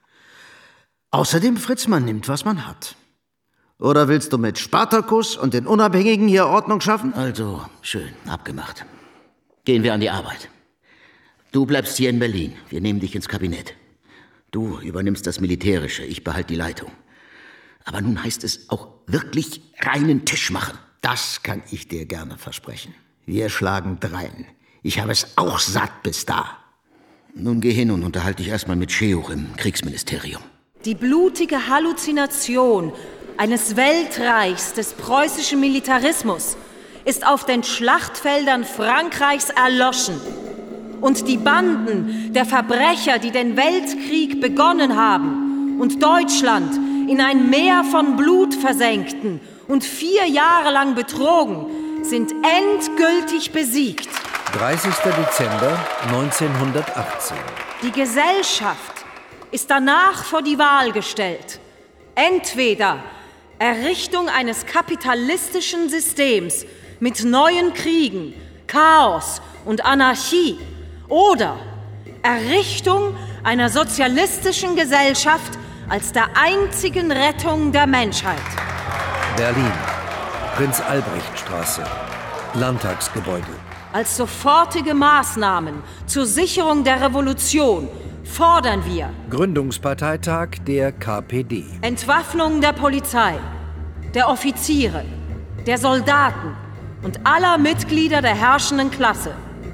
Außerdem, Fritz, man nimmt, was man hat. Oder willst du mit Spartacus und den Unabhängigen hier Ordnung schaffen? Also, schön, abgemacht. Gehen wir an die Arbeit. Du bleibst hier in Berlin. Wir nehmen dich ins Kabinett. Du übernimmst das Militärische, ich behalte die Leitung. Aber nun heißt es auch wirklich reinen Tisch machen. Das kann ich dir gerne versprechen. Wir schlagen drein. Ich habe es auch satt bis da. Nun geh hin und unterhalte dich erstmal mit Scheuch im Kriegsministerium. Die blutige Halluzination eines Weltreichs des preußischen Militarismus ist auf den Schlachtfeldern Frankreichs erloschen. Und die Banden der Verbrecher, die den Weltkrieg begonnen haben und Deutschland in ein Meer von Blut versenkten und vier Jahre lang betrogen, sind endgültig besiegt. dreißigster Dezember neunzehnhundertachtzehn. Die Gesellschaft ist danach vor die Wahl gestellt. Entweder Errichtung eines kapitalistischen Systems mit neuen Kriegen, Chaos und Anarchie oder Errichtung einer sozialistischen Gesellschaft als der einzigen Rettung der Menschheit. Berlin, Prinz-Albrecht-Straße, Landtagsgebäude. Als sofortige Maßnahmen zur Sicherung der Revolution fordern wir Gründungsparteitag der K P D. Entwaffnung der Polizei, der Offiziere, der Soldaten und aller Mitglieder der herrschenden Klasse.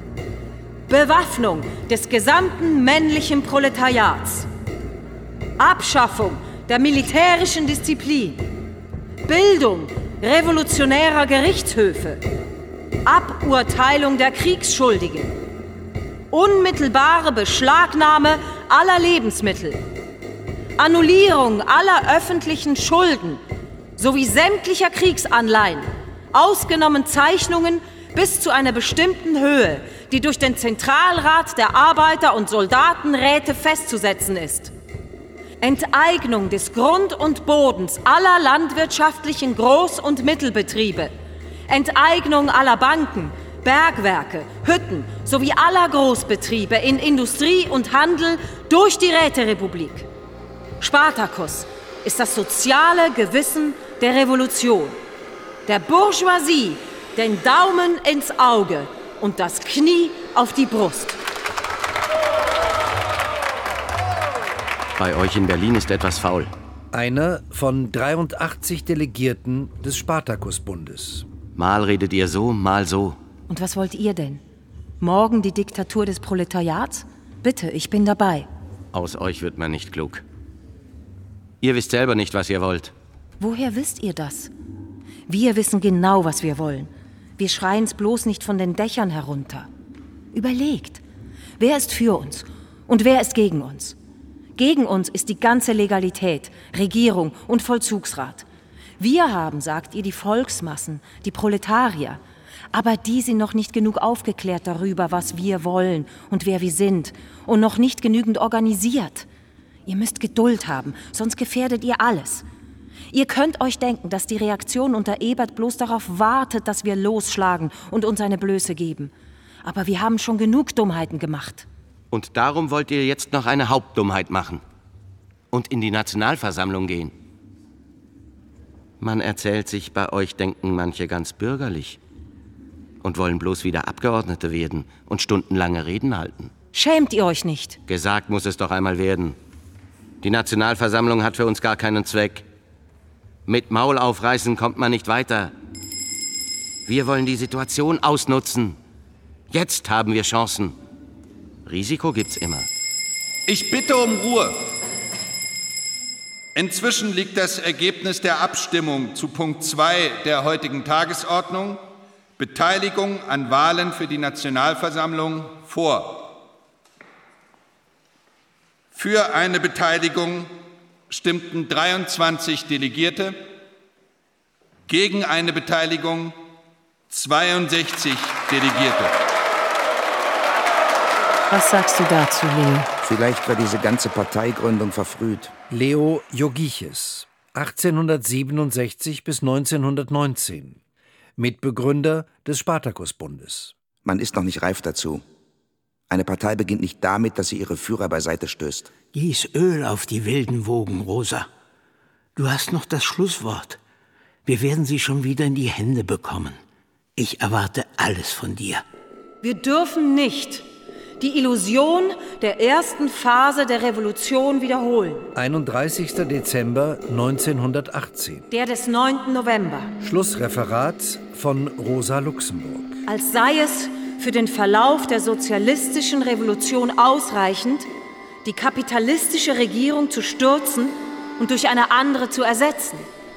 Bewaffnung des gesamten männlichen Proletariats. Abschaffung der militärischen Disziplin. Bildung revolutionärer Gerichtshöfe. Aburteilung der Kriegsschuldigen. Unmittelbare Beschlagnahme aller Lebensmittel. Annullierung aller öffentlichen Schulden sowie sämtlicher Kriegsanleihen, ausgenommen Zeichnungen bis zu einer bestimmten Höhe, die durch den Zentralrat der Arbeiter- und Soldatenräte festzusetzen ist. Enteignung des Grund und Bodens aller landwirtschaftlichen Groß- und Mittelbetriebe. Enteignung aller Banken, Bergwerke, Hütten sowie aller Großbetriebe in Industrie und Handel durch die Räterepublik. Spartacus ist das soziale Gewissen der Revolution. Der Bourgeoisie den Daumen ins Auge und das Knie auf die Brust. Bei euch in Berlin ist etwas faul. Einer von dreiundachtzig Delegierten des Spartakusbundes. Mal redet ihr so, mal so. Und was wollt ihr denn? Morgen die Diktatur des Proletariats? Bitte, ich bin dabei. Aus euch wird man nicht klug. Ihr wisst selber nicht, was ihr wollt. Woher wisst ihr das? Wir wissen genau, was wir wollen. Wir schreien's bloß nicht von den Dächern herunter. Überlegt, wer ist für uns und wer ist gegen uns? Gegen uns ist die ganze Legalität, Regierung und Vollzugsrat. Wir haben, sagt ihr, die Volksmassen, die Proletarier. Aber die sind noch nicht genug aufgeklärt darüber, was wir wollen und wer wir sind. Und noch nicht genügend organisiert. Ihr müsst Geduld haben, sonst gefährdet ihr alles. Ihr könnt euch denken, dass die Reaktion unter Ebert bloß darauf wartet, dass wir losschlagen und uns eine Blöße geben. Aber wir haben schon genug Dummheiten gemacht. Und darum wollt ihr jetzt noch eine Hauptdummheit machen und in die Nationalversammlung gehen. Man erzählt sich, bei euch denken manche ganz bürgerlich und wollen bloß wieder Abgeordnete werden und stundenlange Reden halten. Schämt ihr euch nicht? Gesagt muss es doch einmal werden. Die Nationalversammlung hat für uns gar keinen Zweck. Mit Maul aufreißen kommt man nicht weiter. Wir wollen die Situation ausnutzen. Jetzt haben wir Chancen. Risiko gibt's immer. Ich bitte um Ruhe. Inzwischen liegt das Ergebnis der Abstimmung zu Punkt zwei der heutigen Tagesordnung, Beteiligung an Wahlen für die Nationalversammlung, vor. Für eine Beteiligung stimmten dreiundzwanzig Delegierte, gegen eine Beteiligung zweiundsechzig Delegierte. Was sagst du dazu, Leo? Vielleicht war diese ganze Parteigründung verfrüht. Leo Jogiches, achtzehnhundertsiebenundsechzig bis neunzehnhundertneunzehn, Mitbegründer des Spartakusbundes. Man ist noch nicht reif dazu. Eine Partei beginnt nicht damit, dass sie ihre Führer beiseite stößt. Gieß Öl auf die wilden Wogen, Rosa. Du hast noch das Schlusswort. Wir werden sie schon wieder in die Hände bekommen. Ich erwarte alles von dir. Wir dürfen nicht die Illusion der ersten Phase der Revolution wiederholen. einunddreißigster Dezember neunzehnhundertachtzehn. Der des neunten November. Schlussreferat von Rosa Luxemburg. Als sei es für den Verlauf der sozialistischen Revolution ausreichend, die kapitalistische Regierung zu stürzen und durch eine andere zu ersetzen.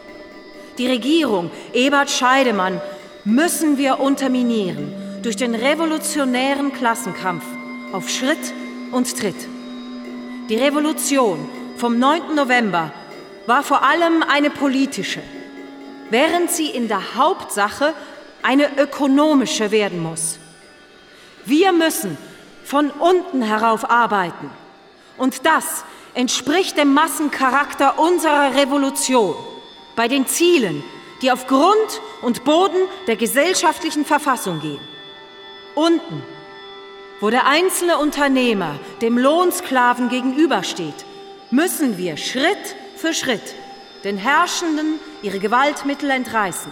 Die Regierung Ebert Scheidemann müssen wir unterminieren durch den revolutionären Klassenkampf auf Schritt und Tritt. Die Revolution vom neunten November war vor allem eine politische, während sie in der Hauptsache eine ökonomische werden muss. Wir müssen von unten herauf arbeiten. Und das entspricht dem Massencharakter unserer Revolution. Bei den Zielen, die auf Grund und Boden der gesellschaftlichen Verfassung gehen. Unten, wo der einzelne Unternehmer dem Lohnsklaven gegenübersteht, müssen wir Schritt für Schritt den Herrschenden ihre Gewaltmittel entreißen.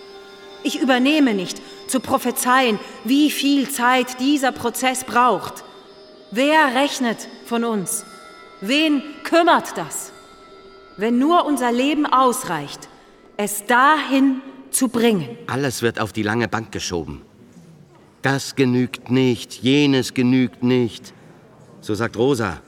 Ich übernehme nicht, zu prophezeien, wie viel Zeit dieser Prozess braucht. Wer rechnet von uns? Wen kümmert das? Wenn nur unser Leben ausreicht, es dahin zu bringen. Alles wird auf die lange Bank geschoben. Das genügt nicht, jenes genügt nicht. So sagt Rosa.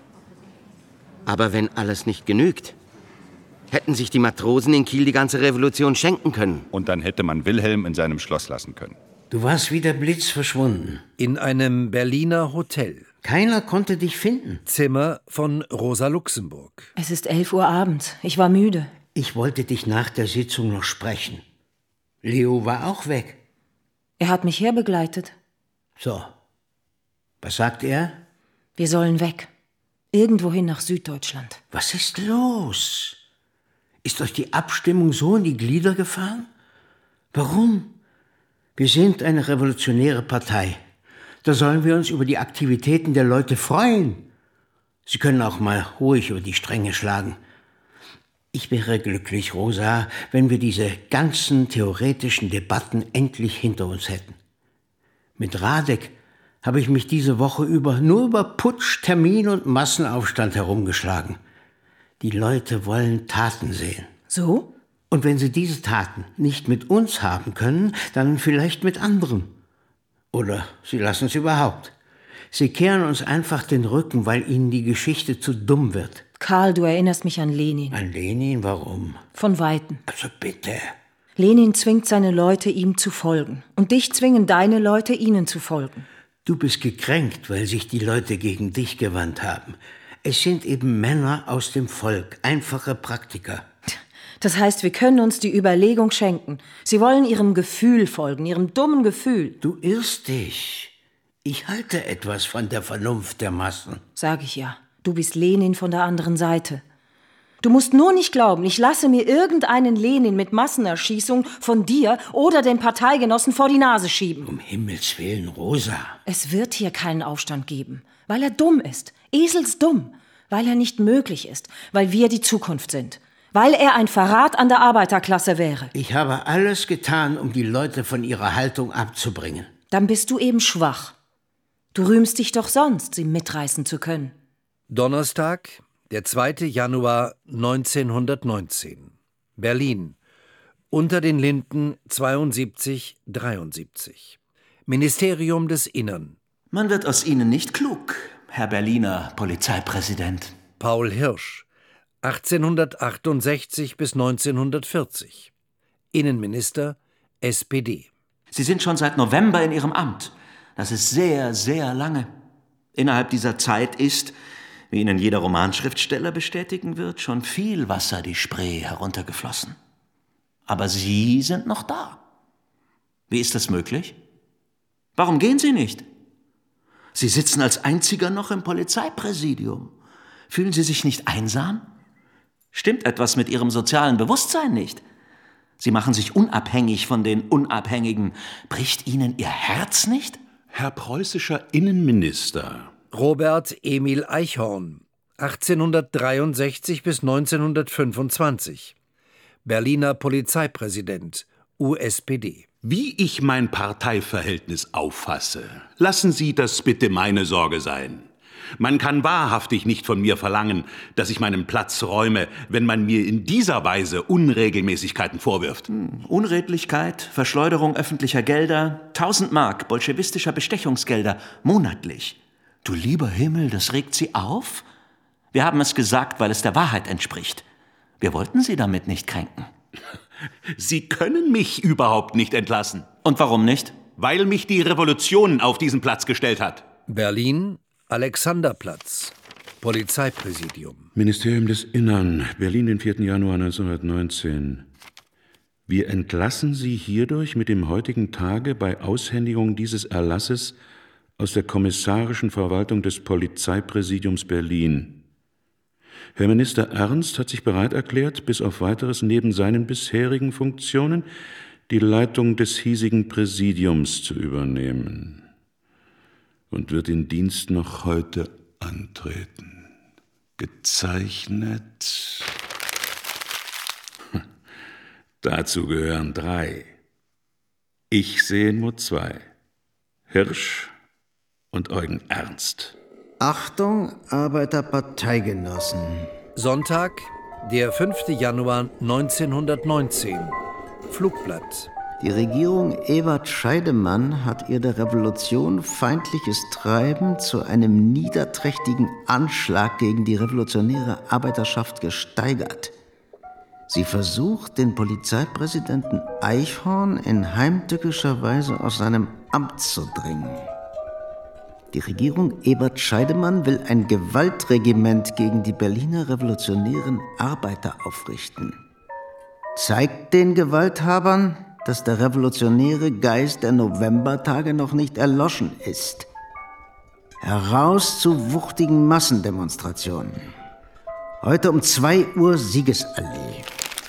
Aber wenn alles nicht genügt, hätten sich die Matrosen in Kiel die ganze Revolution schenken können. Und dann hätte man Wilhelm in seinem Schloss lassen können. Du warst wie der Blitz verschwunden. In einem Berliner Hotel. Keiner konnte dich finden. Zimmer von Rosa Luxemburg. Es ist elf Uhr abends. Ich war müde. Ich wollte dich nach der Sitzung noch sprechen. Leo war auch weg. Er hat mich herbegleitet. So. Was sagt er? Wir sollen weg. Irgendwohin nach Süddeutschland. Was ist los? Ist euch die Abstimmung so in die Glieder gefahren? Warum? Wir sind eine revolutionäre Partei. Da sollen wir uns über die Aktivitäten der Leute freuen. Sie können auch mal ruhig über die Stränge schlagen. Ich wäre glücklich, Rosa, wenn wir diese ganzen theoretischen Debatten endlich hinter uns hätten. Mit Radek habe ich mich diese Woche über nur über Putsch, Termin und Massenaufstand herumgeschlagen. Die Leute wollen Taten sehen. So? Und wenn sie diese Taten nicht mit uns haben können, dann vielleicht mit anderen. Oder sie lassen es überhaupt. Sie kehren uns einfach den Rücken, weil ihnen die Geschichte zu dumm wird. Karl, du erinnerst mich an Lenin. An Lenin? Warum? Von Weitem. Also bitte. Lenin zwingt seine Leute, ihm zu folgen. Und dich zwingen deine Leute, ihnen zu folgen. Du bist gekränkt, weil sich die Leute gegen dich gewandt haben. Es sind eben Männer aus dem Volk, einfache Praktiker. Das heißt, wir können uns die Überlegung schenken. Sie wollen ihrem Gefühl folgen, ihrem dummen Gefühl. Du irrst dich. Ich halte etwas von der Vernunft der Massen. Sag ich ja. Du bist Lenin von der anderen Seite. Du musst nur nicht glauben, ich lasse mir irgendeinen Lenin mit Massenerschießung von dir oder den Parteigenossen vor die Nase schieben. Um Himmels Willen, Rosa. Es wird hier keinen Aufstand geben, weil er dumm ist, eselsdumm, weil er nicht möglich ist, weil wir die Zukunft sind, weil er ein Verrat an der Arbeiterklasse wäre. Ich habe alles getan, um die Leute von ihrer Haltung abzubringen. Dann bist du eben schwach. Du rühmst dich doch sonst, sie mitreißen zu können. Donnerstag, der zweite Januar neunzehnhundertneunzehn. Berlin. Unter den Linden zweiundsiebzig dreiundsiebzig. Ministerium des Innern. Man wird aus Ihnen nicht klug, Herr Berliner Polizeipräsident. Paul Hirsch. achtzehnhundertachtundsechzig bis neunzehnhundertvierzig. Innenminister, S P D. Sie sind schon seit November in Ihrem Amt. Das ist sehr, sehr lange. Innerhalb dieser Zeit ist, wie Ihnen jeder Romanschriftsteller bestätigen wird, schon viel Wasser die Spree heruntergeflossen. Aber Sie sind noch da. Wie ist das möglich? Warum gehen Sie nicht? Sie sitzen als Einziger noch im Polizeipräsidium. Fühlen Sie sich nicht einsam? Stimmt etwas mit Ihrem sozialen Bewusstsein nicht? Sie machen sich unabhängig von den Unabhängigen. Bricht Ihnen Ihr Herz nicht? Herr preußischer Innenminister. Robert Emil Eichhorn, achtzehnhundertdreiundsechzig bis neunzehnhundertfünfundzwanzig. Berliner Polizeipräsident, U S P D. Wie ich mein Parteiverhältnis auffasse, lassen Sie das bitte meine Sorge sein. Man kann wahrhaftig nicht von mir verlangen, dass ich meinen Platz räume, wenn man mir in dieser Weise Unregelmäßigkeiten vorwirft. Hm, Unredlichkeit, Verschleuderung öffentlicher Gelder, tausend Mark bolschewistischer Bestechungsgelder monatlich. Du lieber Himmel, das regt Sie auf? Wir haben es gesagt, weil es der Wahrheit entspricht. Wir wollten Sie damit nicht kränken. Sie können mich überhaupt nicht entlassen. Und warum nicht? Weil mich die Revolution auf diesen Platz gestellt hat. Berlin, Alexanderplatz, Polizeipräsidium. Ministerium des Innern, Berlin, den vierten Januar neunzehnhundertneunzehn. Wir entlassen Sie hierdurch mit dem heutigen Tage bei Aushändigung dieses Erlasses aus der kommissarischen Verwaltung des Polizeipräsidiums Berlin. Herr Minister Ernst hat sich bereit erklärt, bis auf Weiteres neben seinen bisherigen Funktionen die Leitung des hiesigen Präsidiums zu übernehmen und wird den Dienst noch heute antreten. Gezeichnet. Dazu gehören drei. Ich sehe nur zwei. Hirsch und Eugen Ernst. Achtung, Arbeiterparteigenossen. Sonntag, der fünfte Januar neunzehnhundertneunzehn. Flugblatt. Die Regierung Ebert Scheidemann hat ihr der Revolution feindliches Treiben zu einem niederträchtigen Anschlag gegen die revolutionäre Arbeiterschaft gesteigert. Sie versucht, den Polizeipräsidenten Eichhorn in heimtückischer Weise aus seinem Amt zu drängen. Die Regierung Ebert Scheidemann will ein Gewaltregiment gegen die Berliner revolutionären Arbeiter aufrichten. Zeigt den Gewalthabern, dass der revolutionäre Geist der Novembertage noch nicht erloschen ist. Heraus zu wuchtigen Massendemonstrationen. Heute um zwei Uhr Siegesallee.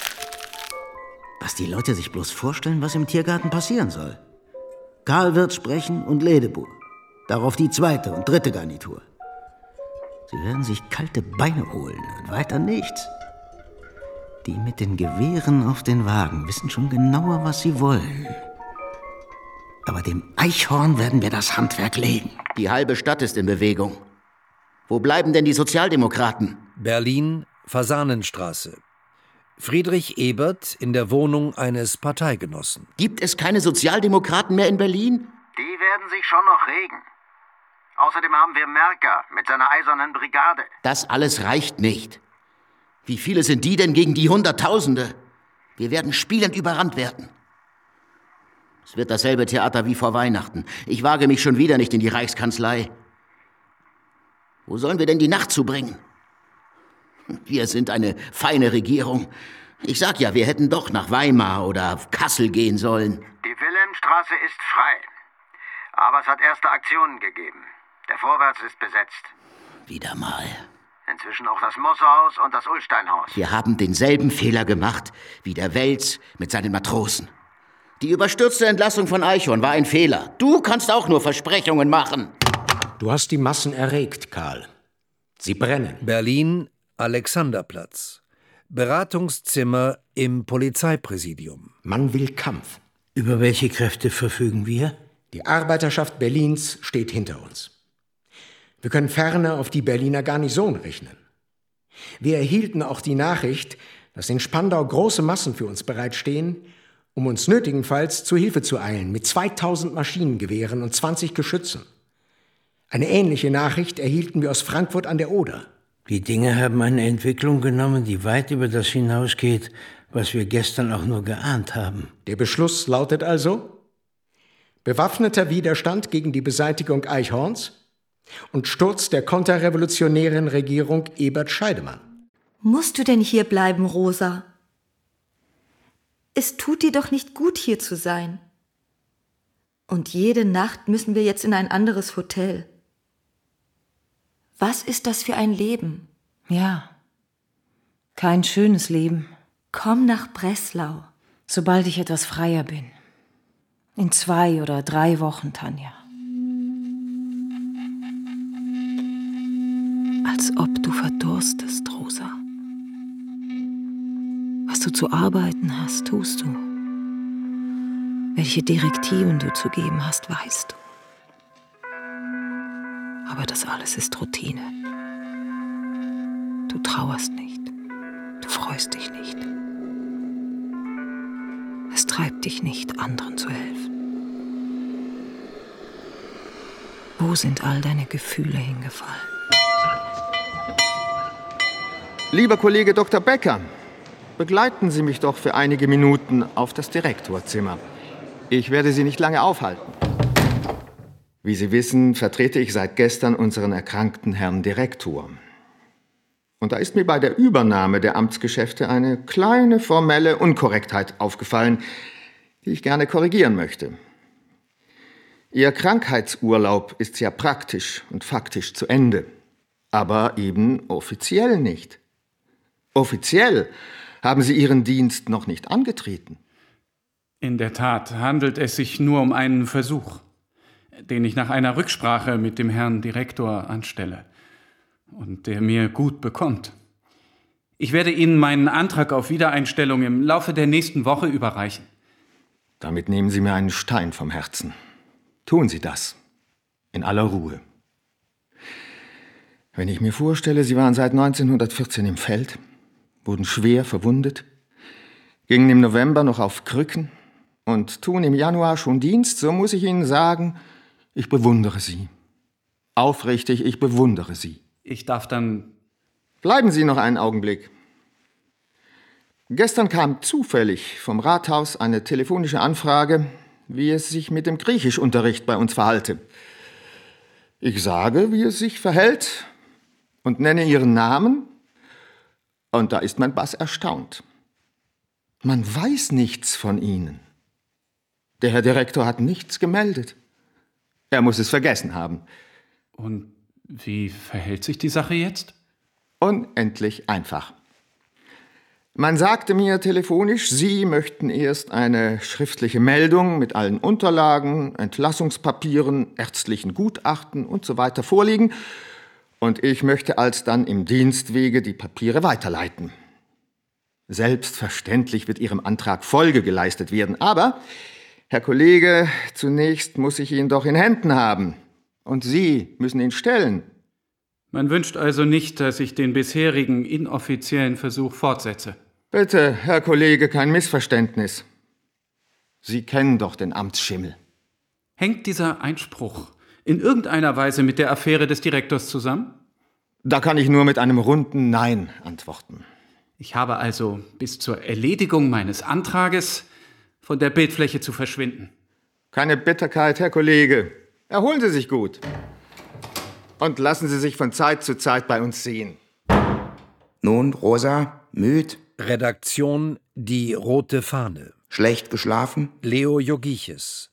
Was die Leute sich bloß vorstellen, was im Tiergarten passieren soll. Karl wird sprechen und Ledebour. Darauf die zweite und dritte Garnitur. Sie werden sich kalte Beine holen und weiter nichts. Die mit den Gewehren auf den Wagen wissen schon genauer, was sie wollen. Aber dem Eichhorn werden wir das Handwerk legen. Die halbe Stadt ist in Bewegung. Wo bleiben denn die Sozialdemokraten? Berlin, Fasanenstraße. Friedrich Ebert in der Wohnung eines Parteigenossen. Gibt es keine Sozialdemokraten mehr in Berlin? Die werden sich schon noch regen. Außerdem haben wir Merker mit seiner eisernen Brigade. Das alles reicht nicht. Wie viele sind die denn gegen die Hunderttausende? Wir werden spielend überrannt werden. Es wird dasselbe Theater wie vor Weihnachten. Ich wage mich schon wieder nicht in die Reichskanzlei. Wo sollen wir denn die Nacht zubringen? Wir sind eine feine Regierung. Ich sag ja, wir hätten doch nach Weimar oder Kassel gehen sollen. Die Wilhelmstraße ist frei. Aber es hat erste Aktionen gegeben. Der Vorwärts ist besetzt. Wieder mal. Inzwischen auch das Mosshaus und das Ullsteinhaus. Wir haben denselben Fehler gemacht wie der Wels mit seinen Matrosen. Die überstürzte Entlassung von Eichhorn war ein Fehler. Du kannst auch nur Versprechungen machen. Du hast die Massen erregt, Karl. Sie brennen. Berlin, Alexanderplatz. Beratungszimmer im Polizeipräsidium. Man will Kampf. Über welche Kräfte verfügen wir? Die Arbeiterschaft Berlins steht hinter uns. Wir können ferner auf die Berliner Garnison rechnen. Wir erhielten auch die Nachricht, dass in Spandau große Massen für uns bereitstehen, um uns nötigenfalls zu Hilfe zu eilen mit zweitausend Maschinengewehren und zwanzig Geschützen. Eine ähnliche Nachricht erhielten wir aus Frankfurt an der Oder. Die Dinge haben eine Entwicklung genommen, die weit über das hinausgeht, was wir gestern auch nur geahnt haben. Der Beschluss lautet also: bewaffneter Widerstand gegen die Beseitigung Eichhorns und Sturz der konterrevolutionären Regierung Ebert Scheidemann. Musst du denn hier bleiben, Rosa? Es tut dir doch nicht gut, hier zu sein. Und jede Nacht müssen wir jetzt in ein anderes Hotel. Was ist das für ein Leben? Ja, kein schönes Leben. Komm nach Breslau. Sobald ich etwas freier bin. In zwei oder drei Wochen, Tanja. Als ob du verdurstest, Rosa. Was du zu arbeiten hast, tust du. Welche Direktiven du zu geben hast, weißt du. Aber das alles ist Routine. Du trauerst nicht. Du freust dich nicht. Es treibt dich nicht, anderen zu helfen. Wo sind all deine Gefühle hingefallen? Lieber Kollege Doktor Becker, begleiten Sie mich doch für einige Minuten auf das Direktorzimmer. Ich werde Sie nicht lange aufhalten. Wie Sie wissen, vertrete ich seit gestern unseren erkrankten Herrn Direktor. Und da ist mir bei der Übernahme der Amtsgeschäfte eine kleine formelle Unkorrektheit aufgefallen, die ich gerne korrigieren möchte. Ihr Krankheitsurlaub ist ja praktisch und faktisch zu Ende, aber eben offiziell nicht. Offiziell haben Sie Ihren Dienst noch nicht angetreten. In der Tat handelt es sich nur um einen Versuch, den ich nach einer Rücksprache mit dem Herrn Direktor anstelle und der mir gut bekommt. Ich werde Ihnen meinen Antrag auf Wiedereinstellung im Laufe der nächsten Woche überreichen. Damit nehmen Sie mir einen Stein vom Herzen. Tun Sie das. In aller Ruhe. Wenn ich mir vorstelle, Sie waren seit neunzehnhundertvierzehn im Feld, wurden schwer verwundet, gingen im November noch auf Krücken und tun im Januar schon Dienst, so muss ich Ihnen sagen, ich bewundere Sie. Aufrichtig, ich bewundere Sie. Ich darf dann... Bleiben Sie noch einen Augenblick. Gestern kam zufällig vom Rathaus eine telefonische Anfrage, wie es sich mit dem Griechischunterricht bei uns verhalte. Ich sage, wie es sich verhält und nenne Ihren Namen, und da ist mein Bass erstaunt. Man weiß nichts von Ihnen. Der Herr Direktor hat nichts gemeldet. Er muss es vergessen haben. Und wie verhält sich die Sache jetzt? Unendlich einfach. Man sagte mir telefonisch, Sie möchten erst eine schriftliche Meldung mit allen Unterlagen, Entlassungspapieren, ärztlichen Gutachten und so weiter vorlegen, und ich möchte alsdann im Dienstwege die Papiere weiterleiten. Selbstverständlich wird Ihrem Antrag Folge geleistet werden, aber, Herr Kollege, zunächst muss ich ihn doch in Händen haben, und Sie müssen ihn stellen. Man wünscht also nicht, dass ich den bisherigen inoffiziellen Versuch fortsetze. Bitte, Herr Kollege, kein Missverständnis. Sie kennen doch den Amtsschimmel. Hängt dieser Einspruch in irgendeiner Weise mit der Affäre des Direktors zusammen? Da kann ich nur mit einem runden Nein antworten. Ich habe also bis zur Erledigung meines Antrages von der Bildfläche zu verschwinden. Keine Bitterkeit, Herr Kollege. Erholen Sie sich gut. Und lassen Sie sich von Zeit zu Zeit bei uns sehen. Nun, Rosa, müd? Redaktion Die Rote Fahne. Schlecht geschlafen? Leo Jogiches,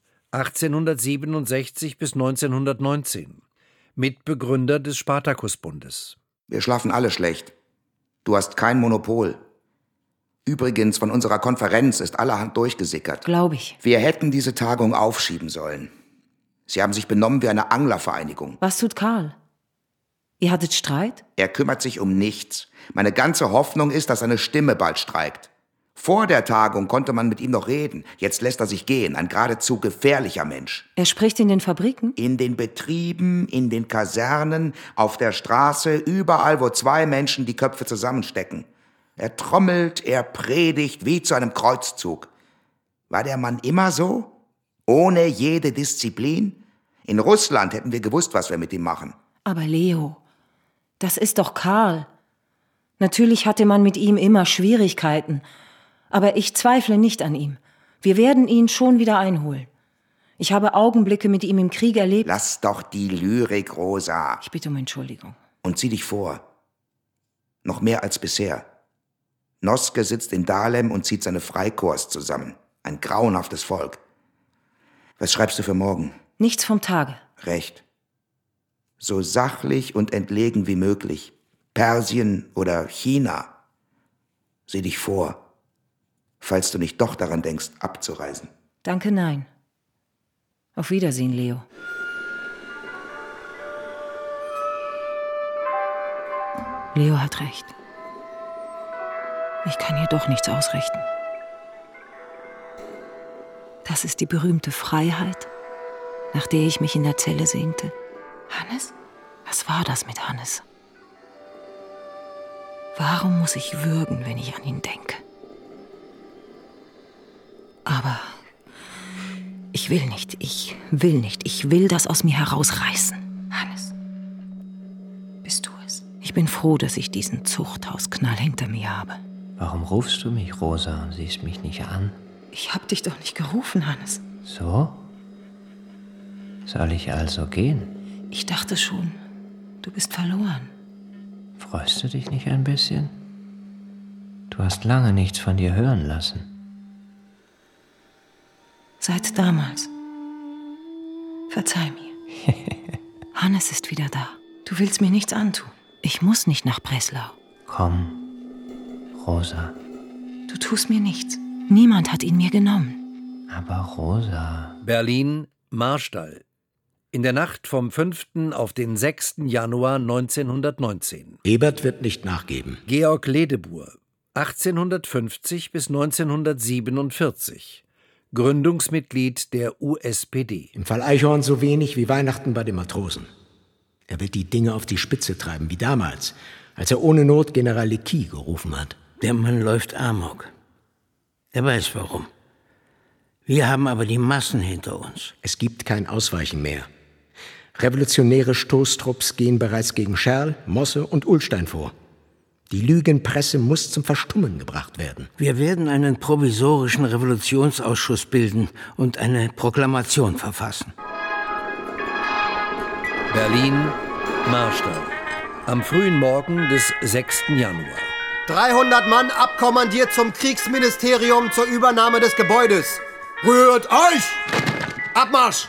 achtzehnhundertsiebenundsechzig bis neunzehnhundertneunzehn. Mitbegründer des Spartakusbundes. Wir schlafen alle schlecht. Du hast kein Monopol. Übrigens, von unserer Konferenz ist allerhand durchgesickert. Glaube ich. Wir hätten diese Tagung aufschieben sollen. Sie haben sich benommen wie eine Anglervereinigung. Was tut Karl? Ihr hattet Streit? Er kümmert sich um nichts. Meine ganze Hoffnung ist, dass seine Stimme bald streikt. Vor der Tagung konnte man mit ihm noch reden. Jetzt lässt er sich gehen. Ein geradezu gefährlicher Mensch. Er spricht in den Fabriken? In den Betrieben, in den Kasernen, auf der Straße, überall, wo zwei Menschen die Köpfe zusammenstecken. Er trommelt, er predigt wie zu einem Kreuzzug. War der Mann immer so? Ohne jede Disziplin? In Russland hätten wir gewusst, was wir mit ihm machen. Aber Leo, das ist doch Karl. Natürlich hatte man mit ihm immer Schwierigkeiten. Aber ich zweifle nicht an ihm. Wir werden ihn schon wieder einholen. Ich habe Augenblicke mit ihm im Krieg erlebt. Lass doch die Lyrik, Rosa. Ich bitte um Entschuldigung. Und sieh dich vor. Noch mehr als bisher. Noske sitzt in Dahlem und zieht seine Freikorps zusammen. Ein grauenhaftes Volk. Was schreibst du für morgen? Nichts vom Tage. Recht. So sachlich und entlegen wie möglich. Persien oder China. Sieh dich vor. Falls du nicht doch daran denkst, abzureisen. Danke, nein. Auf Wiedersehen, Leo. Leo hat recht. Ich kann hier doch nichts ausrichten. Das ist die berühmte Freiheit, nach der ich mich in der Zelle sehnte. Hannes? Was war das mit Hannes? Warum muss ich würgen, wenn ich an ihn denke? Aber ich will nicht, ich will nicht, ich will das aus mir herausreißen. Hannes, bist du es? Ich bin froh, dass ich diesen Zuchthausknall hinter mir habe. Warum rufst du mich, Rosa, und siehst mich nicht an? Ich hab dich doch nicht gerufen, Hannes. So? Soll ich also gehen? Ich dachte schon, du bist verloren. Freust du dich nicht ein bisschen? Du hast lange nichts von dir hören lassen. Seit damals. Verzeih mir. Hannes ist wieder da. Du willst mir nichts antun. Ich muss nicht nach Breslau. Komm, Rosa. Du tust mir nichts. Niemand hat ihn mir genommen. Aber Rosa... Berlin, Marstall. In der Nacht vom fünften auf den sechsten Januar neunzehnhundertneunzehn. Ebert wird nicht nachgeben. Georg Ledebur, achtzehnhundertfünfzig bis neunzehnhundertsiebenundvierzig. Gründungsmitglied der U S P D. Im Fall Eichhorn so wenig wie Weihnachten bei den Matrosen. Er will die Dinge auf die Spitze treiben, wie damals, als er ohne Not General Lecky gerufen hat. Der Mann läuft Amok. Er weiß warum. Wir haben aber die Massen hinter uns. Es gibt kein Ausweichen mehr. Revolutionäre Stoßtrupps gehen bereits gegen Scherl, Mosse und Ullstein vor. Die Lügenpresse muss zum Verstummen gebracht werden. Wir werden einen provisorischen Revolutionsausschuss bilden und eine Proklamation verfassen. Berlin, Marstall. Am frühen Morgen des sechsten Januar. dreihundert Mann abkommandiert zum Kriegsministerium zur Übernahme des Gebäudes. Rührt euch! Abmarsch!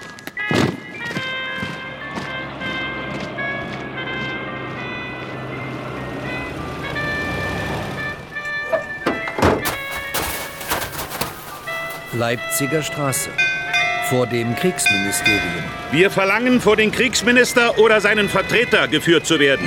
Leipziger Straße. Vor dem Kriegsministerium. Wir verlangen, vor den Kriegsminister oder seinen Vertreter geführt zu werden.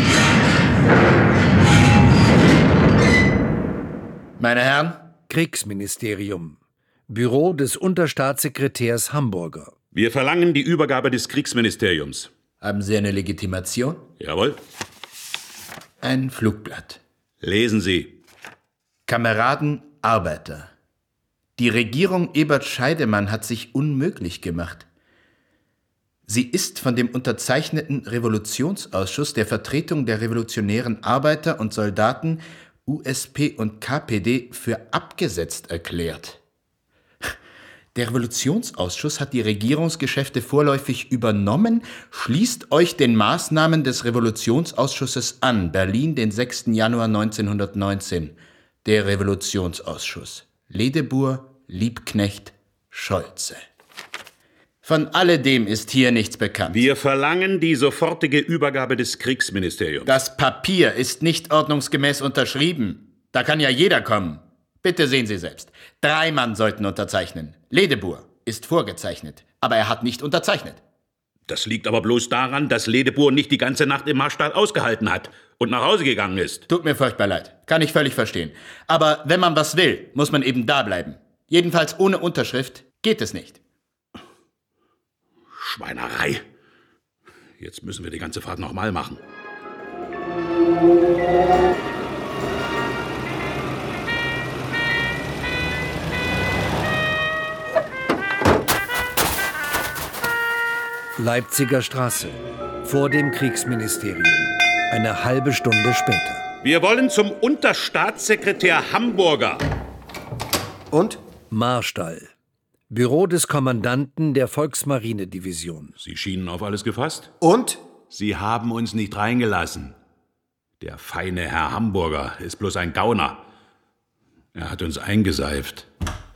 Meine Herren? Kriegsministerium. Büro des Unterstaatssekretärs Hamburger. Wir verlangen die Übergabe des Kriegsministeriums. Haben Sie eine Legitimation? Jawohl. Ein Flugblatt. Lesen Sie. Kameraden, Arbeiter. Die Regierung Ebert Scheidemann hat sich unmöglich gemacht. Sie ist von dem unterzeichneten Revolutionsausschuss der Vertretung der revolutionären Arbeiter und Soldaten U S P und K P D für abgesetzt erklärt. Der Revolutionsausschuss hat die Regierungsgeschäfte vorläufig übernommen, schließt euch den Maßnahmen des Revolutionsausschusses an. Berlin, den sechsten Januar neunzehnhundertneunzehn. Der Revolutionsausschuss. Ledebur, Liebknecht, Scholze. Von alledem ist hier nichts bekannt. Wir verlangen die sofortige Übergabe des Kriegsministeriums. Das Papier ist nicht ordnungsgemäß unterschrieben. Da kann ja jeder kommen. Bitte sehen Sie selbst. Drei Mann sollten unterzeichnen. Ledebour ist vorgezeichnet, aber er hat nicht unterzeichnet. Das liegt aber bloß daran, dass Ledebour nicht die ganze Nacht im Marstall ausgehalten hat und nach Hause gegangen ist. Tut mir furchtbar leid. Kann ich völlig verstehen. Aber wenn man was will, muss man eben da bleiben. Jedenfalls ohne Unterschrift geht es nicht. Schweinerei. Jetzt müssen wir die ganze Fahrt nochmal machen. Leipziger Straße, vor dem Kriegsministerium. Eine halbe Stunde später. Wir wollen zum Unterstaatssekretär Hamburger. Und? Marstall. Büro des Kommandanten der Volksmarinedivision. Sie schienen auf alles gefasst? Und? Sie haben uns nicht reingelassen. Der feine Herr Hamburger ist bloß ein Gauner. Er hat uns eingeseift.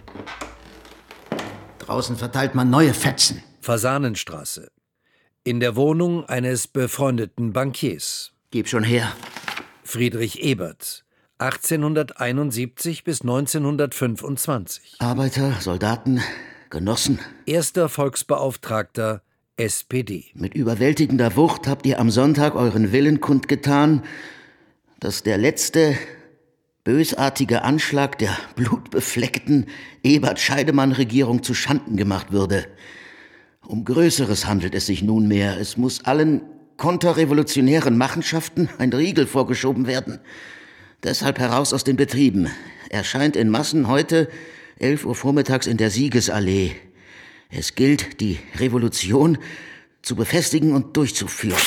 Draußen verteilt man neue Fetzen. Fasanenstraße. In der Wohnung eines befreundeten Bankiers. Gib schon her. Friedrich Ebert, achtzehnhunderteinundsiebzig bis neunzehnhundertfünfundzwanzig. Arbeiter, Soldaten, Genossen. Erster Volksbeauftragter S P D. Mit überwältigender Wucht habt ihr am Sonntag euren Willen kundgetan, dass der letzte bösartige Anschlag der blutbefleckten Ebert-Scheidemann-Regierung zu Schanden gemacht würde. Um Größeres handelt es sich nunmehr. Es muss allen konterrevolutionären Machenschaften ein Riegel vorgeschoben werden. Deshalb heraus aus den Betrieben. Erscheint in Massen heute elf Uhr vormittags in der Siegesallee. Es gilt, die Revolution zu befestigen und durchzuführen.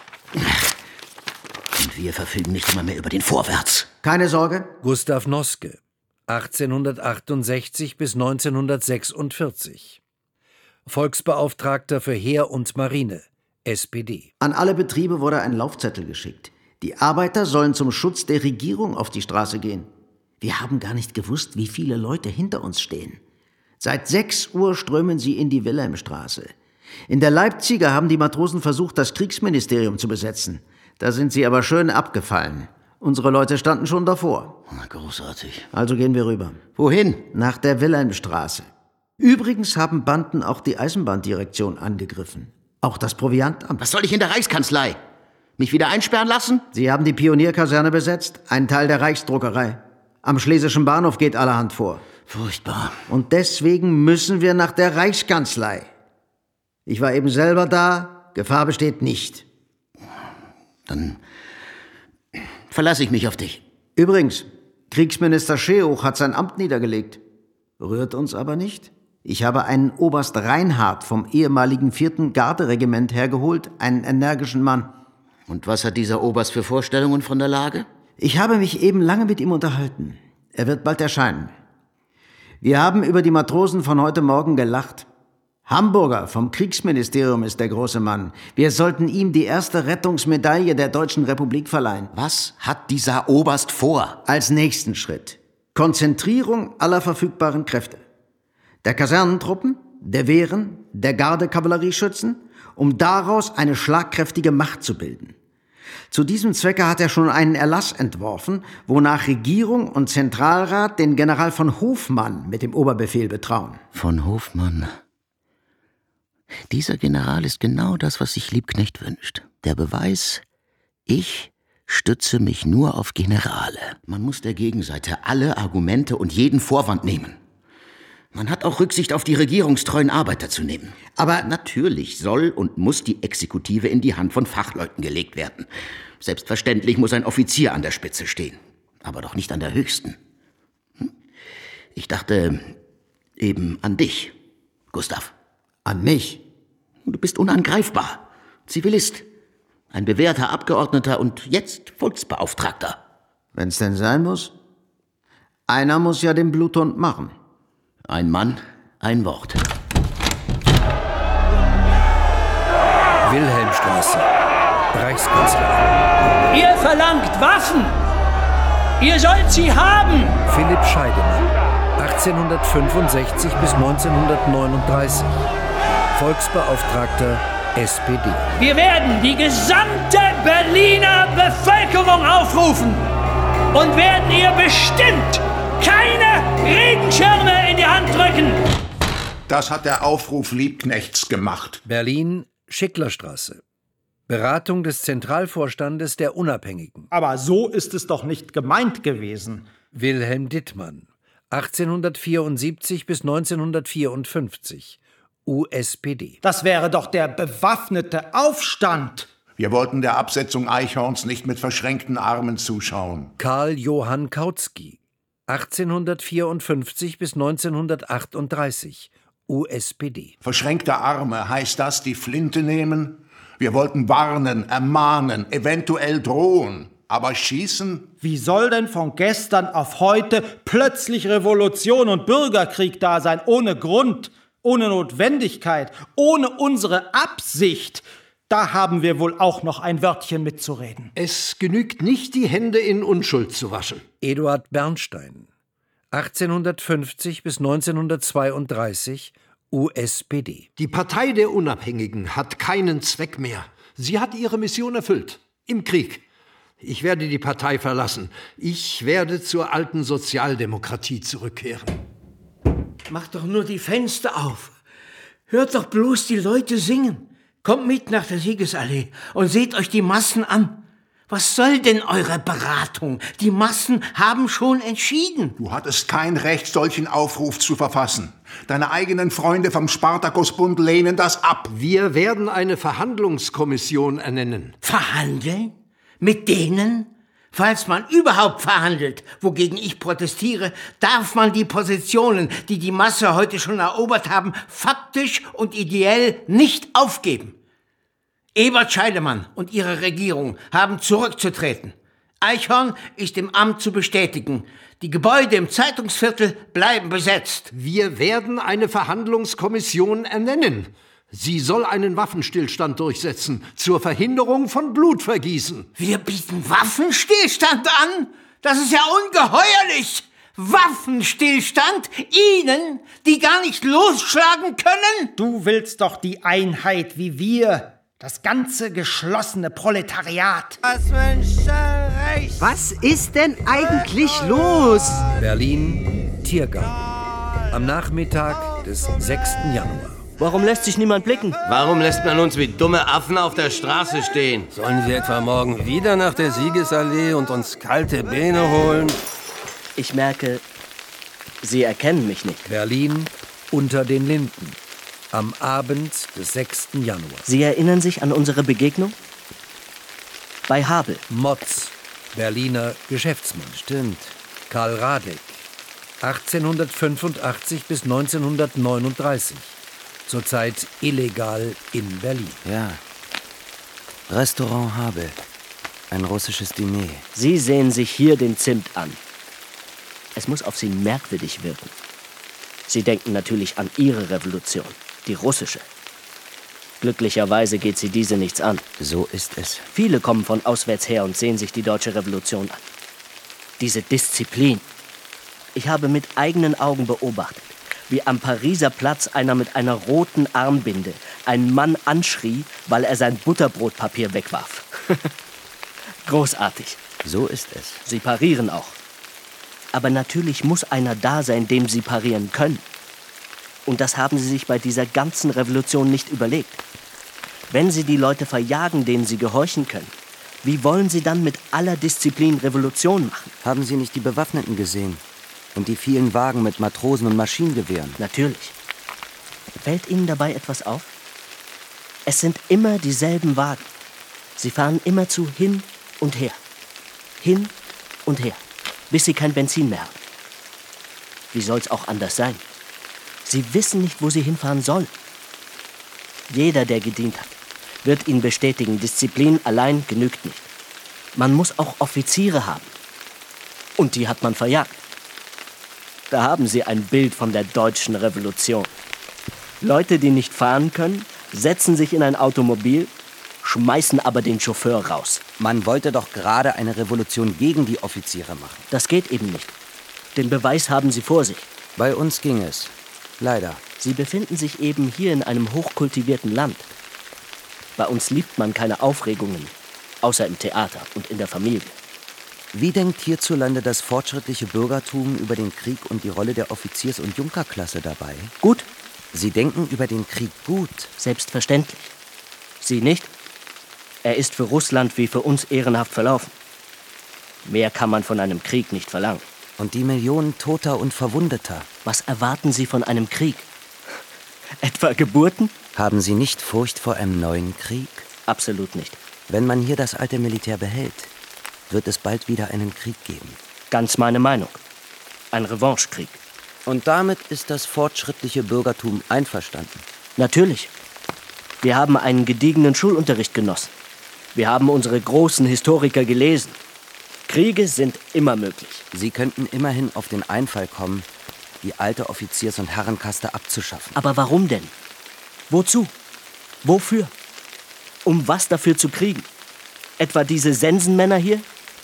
Und wir verfügen nicht immer mehr über den Vorwärts. Keine Sorge. Gustav Noske, achtzehnhundertachtundsechzig bis neunzehnhundertsechsundvierzig. Volksbeauftragter für Heer und Marine, S P D. An alle Betriebe wurde ein Laufzettel geschickt. Die Arbeiter sollen zum Schutz der Regierung auf die Straße gehen. Wir haben gar nicht gewusst, wie viele Leute hinter uns stehen. Seit sechs Uhr strömen sie in die Wilhelmstraße. In der Leipziger haben die Matrosen versucht, das Kriegsministerium zu besetzen. Da sind sie aber schön abgefallen. Unsere Leute standen schon davor. Großartig. Also gehen wir rüber. Wohin? Nach der Wilhelmstraße. Übrigens haben Banden auch die Eisenbahndirektion angegriffen. Auch das Proviantamt. Was soll ich in der Reichskanzlei? Mich wieder einsperren lassen? Sie haben die Pionierkaserne besetzt, einen Teil der Reichsdruckerei. Am Schlesischen Bahnhof geht allerhand vor. Furchtbar. Und deswegen müssen wir nach der Reichskanzlei. Ich war eben selber da, Gefahr besteht nicht. Dann verlasse ich mich auf dich. Übrigens, Kriegsminister Scheoch hat sein Amt niedergelegt. Rührt uns aber nicht. Ich habe einen Oberst Reinhardt vom ehemaligen vierten Garderegiment hergeholt, einen energischen Mann. Und was hat dieser Oberst für Vorstellungen von der Lage? Ich habe mich eben lange mit ihm unterhalten. Er wird bald erscheinen. Wir haben über die Matrosen von heute Morgen gelacht. Hamburger vom Kriegsministerium ist der große Mann. Wir sollten ihm die erste Rettungsmedaille der Deutschen Republik verleihen. Was hat dieser Oberst vor? Als nächsten Schritt Konzentrierung aller verfügbaren Kräfte. Der Kasernentruppen, der Wehren, der Gardekavallerieschützen, um daraus eine schlagkräftige Macht zu bilden. Zu diesem Zwecke hat er schon einen Erlass entworfen, wonach Regierung und Zentralrat den General von Hofmann mit dem Oberbefehl betrauen. Von Hofmann. Dieser General ist genau das, was sich Liebknecht wünscht. Der Beweis, ich stütze mich nur auf Generale. Man muss der Gegenseite alle Argumente und jeden Vorwand nehmen. Man hat auch Rücksicht auf die regierungstreuen Arbeiter zu nehmen. Aber natürlich soll und muss die Exekutive in die Hand von Fachleuten gelegt werden. Selbstverständlich muss ein Offizier an der Spitze stehen, aber doch nicht an der höchsten. Ich dachte eben an dich, Gustav. An mich? Du bist unangreifbar, Zivilist, ein bewährter Abgeordneter und jetzt Volksbeauftragter. Wenn's denn sein muss? Einer muss ja den Bluthund machen. Ein Mann, ein Wort. Wilhelmstraße, Reichskanzlei. Ihr verlangt Waffen! Ihr sollt sie haben! Philipp Scheidemann, achtzehnhundertfünfundsechzig bis neunzehnhundertneununddreißig. Volksbeauftragter S P D. Wir werden die gesamte Berliner Bevölkerung aufrufen und werden ihr bestimmt keine Regenschirme in die Hand drücken. Das hat der Aufruf Liebknechts gemacht. Berlin, Schicklerstraße. Beratung des Zentralvorstandes der Unabhängigen. Aber so ist es doch nicht gemeint gewesen. Wilhelm Dittmann, achtzehnhundertvierundsiebzig bis neunzehnhundertvierundfünfzig, U S P D. Das wäre doch der bewaffnete Aufstand. Wir wollten der Absetzung Eichhorns nicht mit verschränkten Armen zuschauen. Karl Johann Kautsky, achtzehnhundertvierundfünfzig bis neunzehnhundertachtunddreißig, U S P D. Verschränkte Arme, heißt das die Flinte nehmen? Wir wollten warnen, ermahnen, eventuell drohen. Aber schießen? Wie soll denn von gestern auf heute plötzlich Revolution und Bürgerkrieg da sein, ohne Grund, ohne Notwendigkeit, ohne unsere Absicht? Da haben wir wohl auch noch ein Wörtchen mitzureden. Es genügt nicht, die Hände in Unschuld zu waschen. Eduard Bernstein, achtzehnhundertfünfzig bis neunzehnhundertzweiunddreißig, U S P D. Die Partei der Unabhängigen hat keinen Zweck mehr. Sie hat ihre Mission erfüllt. Im Krieg. Ich werde die Partei verlassen. Ich werde zur alten Sozialdemokratie zurückkehren. Macht doch nur die Fenster auf. Hört doch bloß die Leute singen. Kommt mit nach der Siegesallee und seht euch die Massen an. Was soll denn eure Beratung? Die Massen haben schon entschieden. Du hattest kein Recht, solchen Aufruf zu verfassen. Deine eigenen Freunde vom Spartakusbund lehnen das ab. Wir werden eine Verhandlungskommission ernennen. Verhandeln? Mit denen? Falls man überhaupt verhandelt, wogegen ich protestiere, darf man die Positionen, die die Masse heute schon erobert haben, faktisch und ideell nicht aufgeben. Ebert Scheidemann und ihre Regierung haben zurückzutreten. Eichhorn ist im Amt zu bestätigen. Die Gebäude im Zeitungsviertel bleiben besetzt. Wir werden eine Verhandlungskommission ernennen. Sie soll einen Waffenstillstand durchsetzen zur Verhinderung von Blutvergießen. Wir bieten Waffenstillstand an? Das ist ja ungeheuerlich! Waffenstillstand? Ihnen, die gar nicht losschlagen können? Du willst doch die Einheit wie wir. Das ganze geschlossene Proletariat. Das Menschenrecht. Was ist denn eigentlich los? Berlin, Tiergarten. Am Nachmittag des sechsten Januar. Warum lässt sich niemand blicken? Warum lässt man uns wie dumme Affen auf der Straße stehen? Sollen wir etwa morgen wieder nach der Siegesallee und uns kalte Beine holen? Ich merke, Sie erkennen mich nicht. Berlin, unter den Linden. Am Abend des sechsten Januar. Sie erinnern sich an unsere Begegnung? Bei Habel. Motz, Berliner Geschäftsmann. Stimmt. Karl Radek, achtzehnhundertfünfundachtzig bis neunzehnhundertneununddreißig. Zurzeit illegal in Berlin. Ja. Restaurant Habel. Ein russisches Diner. Sie sehen sich hier den Zimt an. Es muss auf Sie merkwürdig wirken. Sie denken natürlich an Ihre Revolution, die russische. Glücklicherweise geht Sie diese nichts an. So ist es. Viele kommen von auswärts her und sehen sich die deutsche Revolution an. Diese Disziplin. Ich habe mit eigenen Augen beobachtet, wie am Pariser Platz einer mit einer roten Armbinde einen Mann anschrie, weil er sein Butterbrotpapier wegwarf. Großartig. So ist es. Sie parieren auch. Aber natürlich muss einer da sein, dem Sie parieren können. Und das haben Sie sich bei dieser ganzen Revolution nicht überlegt. Wenn Sie die Leute verjagen, denen Sie gehorchen können, wie wollen Sie dann mit aller Disziplin Revolution machen? Haben Sie nicht die Bewaffneten gesehen? Und die vielen Wagen mit Matrosen und Maschinengewehren? Natürlich. Fällt Ihnen dabei etwas auf? Es sind immer dieselben Wagen. Sie fahren immerzu hin und her. Hin und her. Bis sie kein Benzin mehr haben. Wie soll's auch anders sein? Sie wissen nicht, wo sie hinfahren sollen. Jeder, der gedient hat, wird Ihnen bestätigen, Disziplin allein genügt nicht. Man muss auch Offiziere haben. Und die hat man verjagt. Da haben Sie ein Bild von der deutschen Revolution. Leute, die nicht fahren können, setzen sich in ein Automobil, schmeißen aber den Chauffeur raus. Man wollte doch gerade eine Revolution gegen die Offiziere machen. Das geht eben nicht. Den Beweis haben Sie vor sich. Bei uns ging es. Leider. Sie befinden sich eben hier in einem hochkultivierten Land. Bei uns liebt man keine Aufregungen, außer im Theater und in der Familie. Wie denkt hierzulande das fortschrittliche Bürgertum über den Krieg und die Rolle der Offiziers- und Junkerklasse dabei? Gut. Sie denken über den Krieg gut? Selbstverständlich. Sie nicht? Er ist für Russland wie für uns ehrenhaft verlaufen. Mehr kann man von einem Krieg nicht verlangen. Und die Millionen Toter und Verwundeter? Was erwarten Sie von einem Krieg? Etwa Geburten? Haben Sie nicht Furcht vor einem neuen Krieg? Absolut nicht. Wenn man hier das alte Militär behält, wird es bald wieder einen Krieg geben. Ganz meine Meinung. Ein Revanchekrieg. Und damit ist das fortschrittliche Bürgertum einverstanden? Natürlich. Wir haben einen gediegenen Schulunterricht genossen. Wir haben unsere großen Historiker gelesen. Kriege sind immer möglich. Sie könnten immerhin auf den Einfall kommen, die alte Offiziers- und Herrenkaste abzuschaffen. Aber warum denn? Wozu? Wofür? Um was dafür zu kriegen? Etwa diese Sensenmänner hier?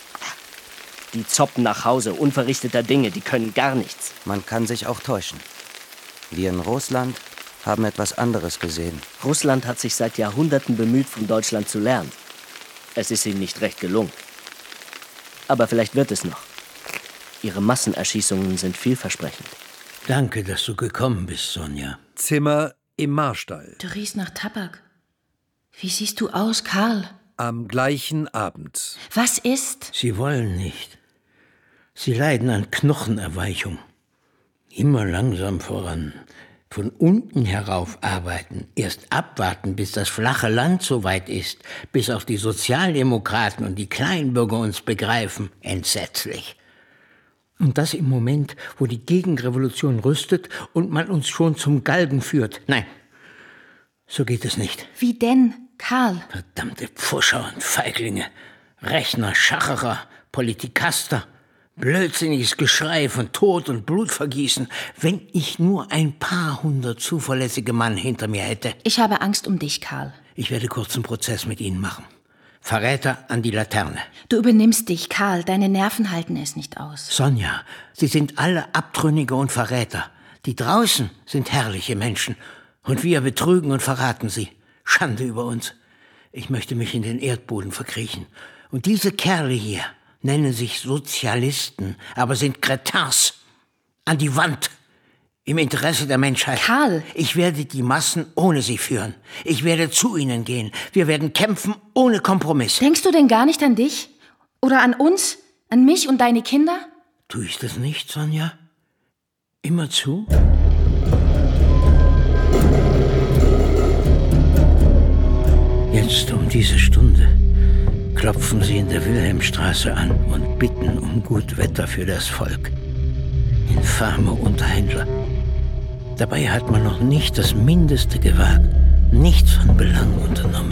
Die zoppen nach Hause, unverrichteter Dinge, die können gar nichts. Man kann sich auch täuschen. Wir in Russland haben etwas anderes gesehen. Russland hat sich seit Jahrhunderten bemüht, von Deutschland zu lernen. Es ist ihnen nicht recht gelungen. Aber vielleicht wird es noch. Ihre Massenerschießungen sind vielversprechend. Danke, dass du gekommen bist, Sonja. Zimmer im Marstall. Du riechst nach Tabak. Wie siehst du aus, Karl? Am gleichen Abend. Was ist? Sie wollen nicht. Sie leiden an Knochenerweichung. Immer langsam voran. Von unten herauf arbeiten. Erst abwarten, bis das flache Land so weit ist. Bis auch die Sozialdemokraten und die Kleinbürger uns begreifen. Entsetzlich. Und das im Moment, wo die Gegenrevolution rüstet und man uns schon zum Galgen führt. Nein, so geht es nicht. Wie denn, Karl? Verdammte Pfuscher und Feiglinge. Rechner, Schacherer, Politikaster. Blödsinniges Geschrei von Tod und Blutvergießen. Wenn ich nur ein paar hundert zuverlässige Mann hinter mir hätte. Ich habe Angst um dich, Karl. Ich werde kurzen Prozess mit Ihnen machen. Verräter an die Laterne. Du übernimmst dich, Karl. Deine Nerven halten es nicht aus. Sonja, Sie sind alle Abtrünnige und Verräter. Die draußen sind herrliche Menschen. Und wir betrügen und verraten sie. Schande über uns. Ich möchte mich in den Erdboden verkriechen. Und diese Kerle hier nennen sich Sozialisten, aber sind Kretins. An die Wand. Im Interesse der Menschheit. Karl! Ich werde die Massen ohne sie führen. Ich werde zu ihnen gehen. Wir werden kämpfen ohne Kompromiss. Denkst du denn gar nicht an dich? Oder an uns? An mich und deine Kinder? Tu ich das nicht, Sonja? Immerzu? Jetzt um diese Stunde klopfen sie in der Wilhelmstraße an und bitten um gut Wetter für das Volk. Infame Unterhändler. Dabei hat man noch nicht das Mindeste gewagt, nichts von Belang unternommen.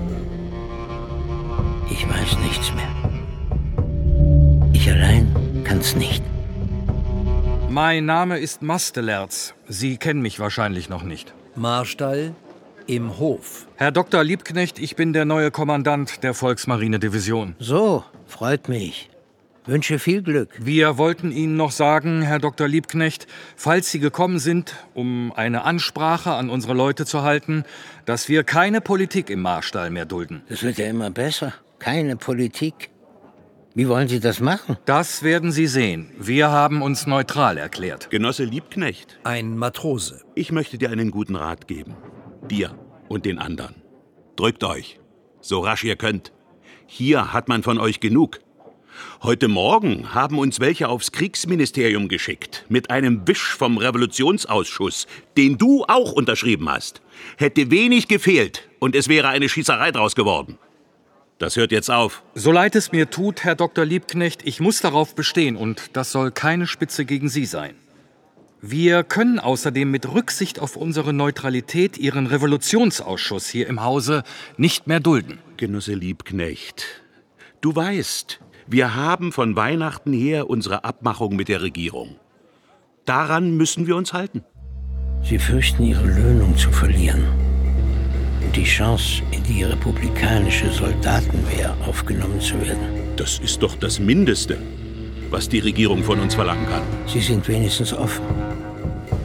Ich weiß nichts mehr. Ich allein kann's nicht. Mein Name ist Mastelerz. Sie kennen mich wahrscheinlich noch nicht. Marstall im Hof. Herr Doktor Liebknecht, ich bin der neue Kommandant der Volksmarinedivision. So, freut mich. Wünsche viel Glück. Wir wollten Ihnen noch sagen, Herr Doktor Liebknecht, falls Sie gekommen sind, um eine Ansprache an unsere Leute zu halten, dass wir keine Politik im Marstall mehr dulden. Das wird ja immer besser. Keine Politik. Wie wollen Sie das machen? Das werden Sie sehen. Wir haben uns neutral erklärt. Genosse Liebknecht. Ein Matrose. Ich möchte dir einen guten Rat geben. Dir und den anderen. Drückt euch. So rasch ihr könnt. Hier hat man von euch genug. Heute Morgen haben uns welche aufs Kriegsministerium geschickt, mit einem Wisch vom Revolutionsausschuss, den du auch unterschrieben hast. Hätte wenig gefehlt und es wäre eine Schießerei draus geworden. Das hört jetzt auf. So leid es mir tut, Herr Doktor Liebknecht, ich muss darauf bestehen und das soll keine Spitze gegen Sie sein. Wir können außerdem mit Rücksicht auf unsere Neutralität Ihren Revolutionsausschuss hier im Hause nicht mehr dulden. Genosse Liebknecht, du weißt, wir haben von Weihnachten her unsere Abmachung mit der Regierung. Daran müssen wir uns halten. Sie fürchten, ihre Löhnung zu verlieren und die Chance, in die republikanische Soldatenwehr aufgenommen zu werden. Das ist doch das Mindeste, was die Regierung von uns verlangen kann. Sie sind wenigstens offen. Und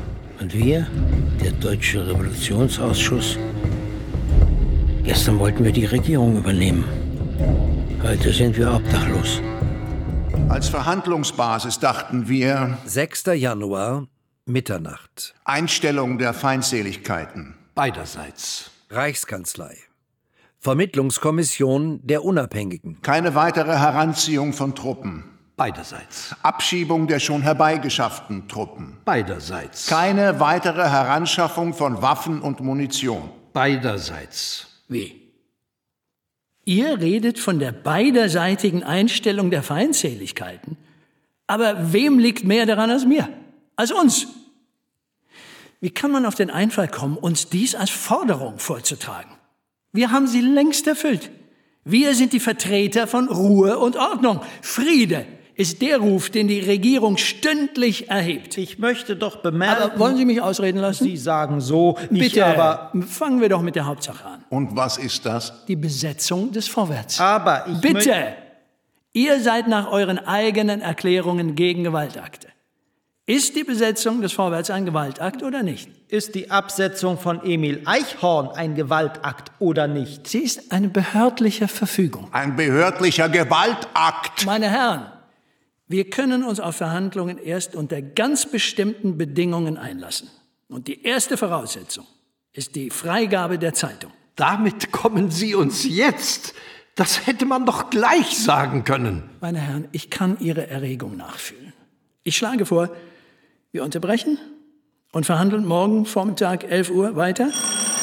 Und wir, der Deutsche Revolutionsausschuss, gestern wollten wir die Regierung übernehmen. Heute sind wir obdachlos. Als Verhandlungsbasis dachten wir... sechster Januar, Mitternacht. Einstellung der Feindseligkeiten. Beiderseits. Reichskanzlei. Vermittlungskommission der Unabhängigen. Keine weitere Heranziehung von Truppen. Beiderseits. Abschiebung der schon herbeigeschafften Truppen. Beiderseits. Keine weitere Heranschaffung von Waffen und Munition. Beiderseits. Wie? Ihr redet von der beiderseitigen Einstellung der Feindseligkeiten? Aber wem liegt mehr daran als mir? Als uns? Wie kann man auf den Einfall kommen, uns dies als Forderung vorzutragen? Wir haben sie längst erfüllt. Wir sind die Vertreter von Ruhe und Ordnung. Friede ist der Ruf, den die Regierung stündlich erhebt. Ich möchte doch bemerken... Aber wollen Sie mich ausreden lassen? Sie sagen so, ich Bitte, aber... fangen wir doch mit der Hauptsache an. Und was ist das? Die Besetzung des Vorwärts. Aber ich... Bitte! Ihr seid nach euren eigenen Erklärungen gegen Gewaltakte. Ist die Besetzung des Vorwärts ein Gewaltakt oder nicht? Ist die Absetzung von Emil Eichhorn ein Gewaltakt oder nicht? Sie ist eine behördliche Verfügung. Ein behördlicher Gewaltakt. Meine Herren, wir können uns auf Verhandlungen erst unter ganz bestimmten Bedingungen einlassen. Und die erste Voraussetzung ist die Freigabe der Zeitung. Damit kommen Sie uns jetzt. Das hätte man doch gleich sagen können. Meine Herren, ich kann Ihre Erregung nachfühlen. Ich schlage vor, wir unterbrechen und verhandeln morgen Vormittag elf Uhr weiter.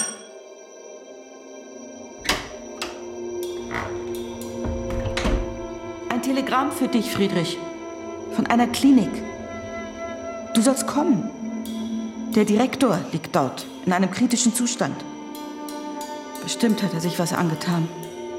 Ein Telegramm für dich, Friedrich. Von einer Klinik. Du sollst kommen. Der Direktor liegt dort, in einem kritischen Zustand. Bestimmt hat er sich was angetan.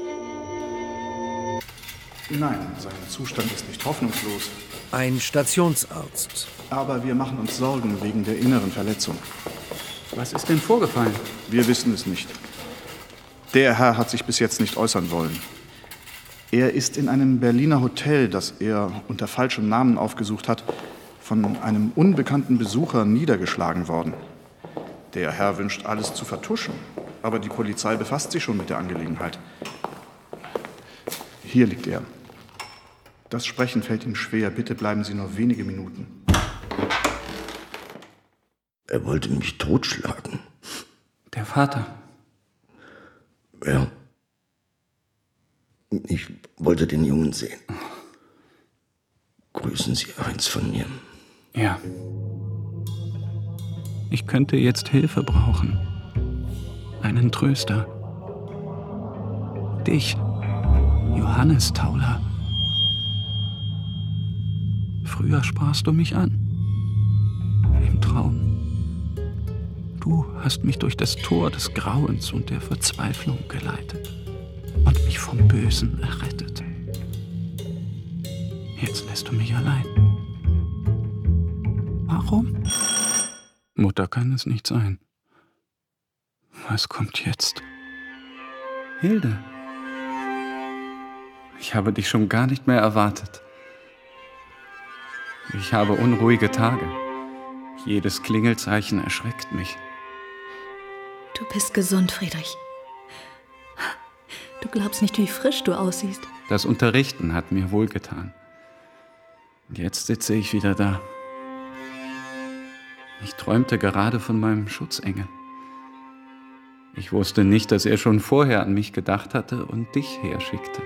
Nein, sein Zustand ist nicht hoffnungslos. Ein Stationsarzt. Aber wir machen uns Sorgen wegen der inneren Verletzung. Was ist denn vorgefallen? Wir wissen es nicht. Der Herr hat sich bis jetzt nicht äußern wollen. Er ist in einem Berliner Hotel, das er unter falschem Namen aufgesucht hat, von einem unbekannten Besucher niedergeschlagen worden. Der Herr wünscht, alles zu vertuschen, aber die Polizei befasst sich schon mit der Angelegenheit. Hier liegt er. Das Sprechen fällt ihm schwer. Bitte bleiben Sie nur wenige Minuten. Er wollte mich totschlagen. Der Vater. Ja. Ich wollte den Jungen sehen. Grüßen Sie eins von mir. Ja. Ich könnte jetzt Hilfe brauchen. Einen Tröster. Dich, Johannes Tauler. Früher sprachst du mich an. Im Traum. Du hast mich durch das Tor des Grauens und der Verzweiflung geleitet und mich vom Bösen errettet. Jetzt lässt du mich allein. Warum? Mutter kann es nicht sein. Was kommt jetzt? Hilde. Ich habe dich schon gar nicht mehr erwartet. Ich habe unruhige Tage. Jedes Klingelzeichen erschreckt mich. Du bist gesund, Friedrich. Du glaubst nicht, wie frisch du aussiehst. Das Unterrichten hat mir wohlgetan. Jetzt sitze ich wieder da. Ich träumte gerade von meinem Schutzengel. Ich wusste nicht, dass er schon vorher an mich gedacht hatte und dich herschickte.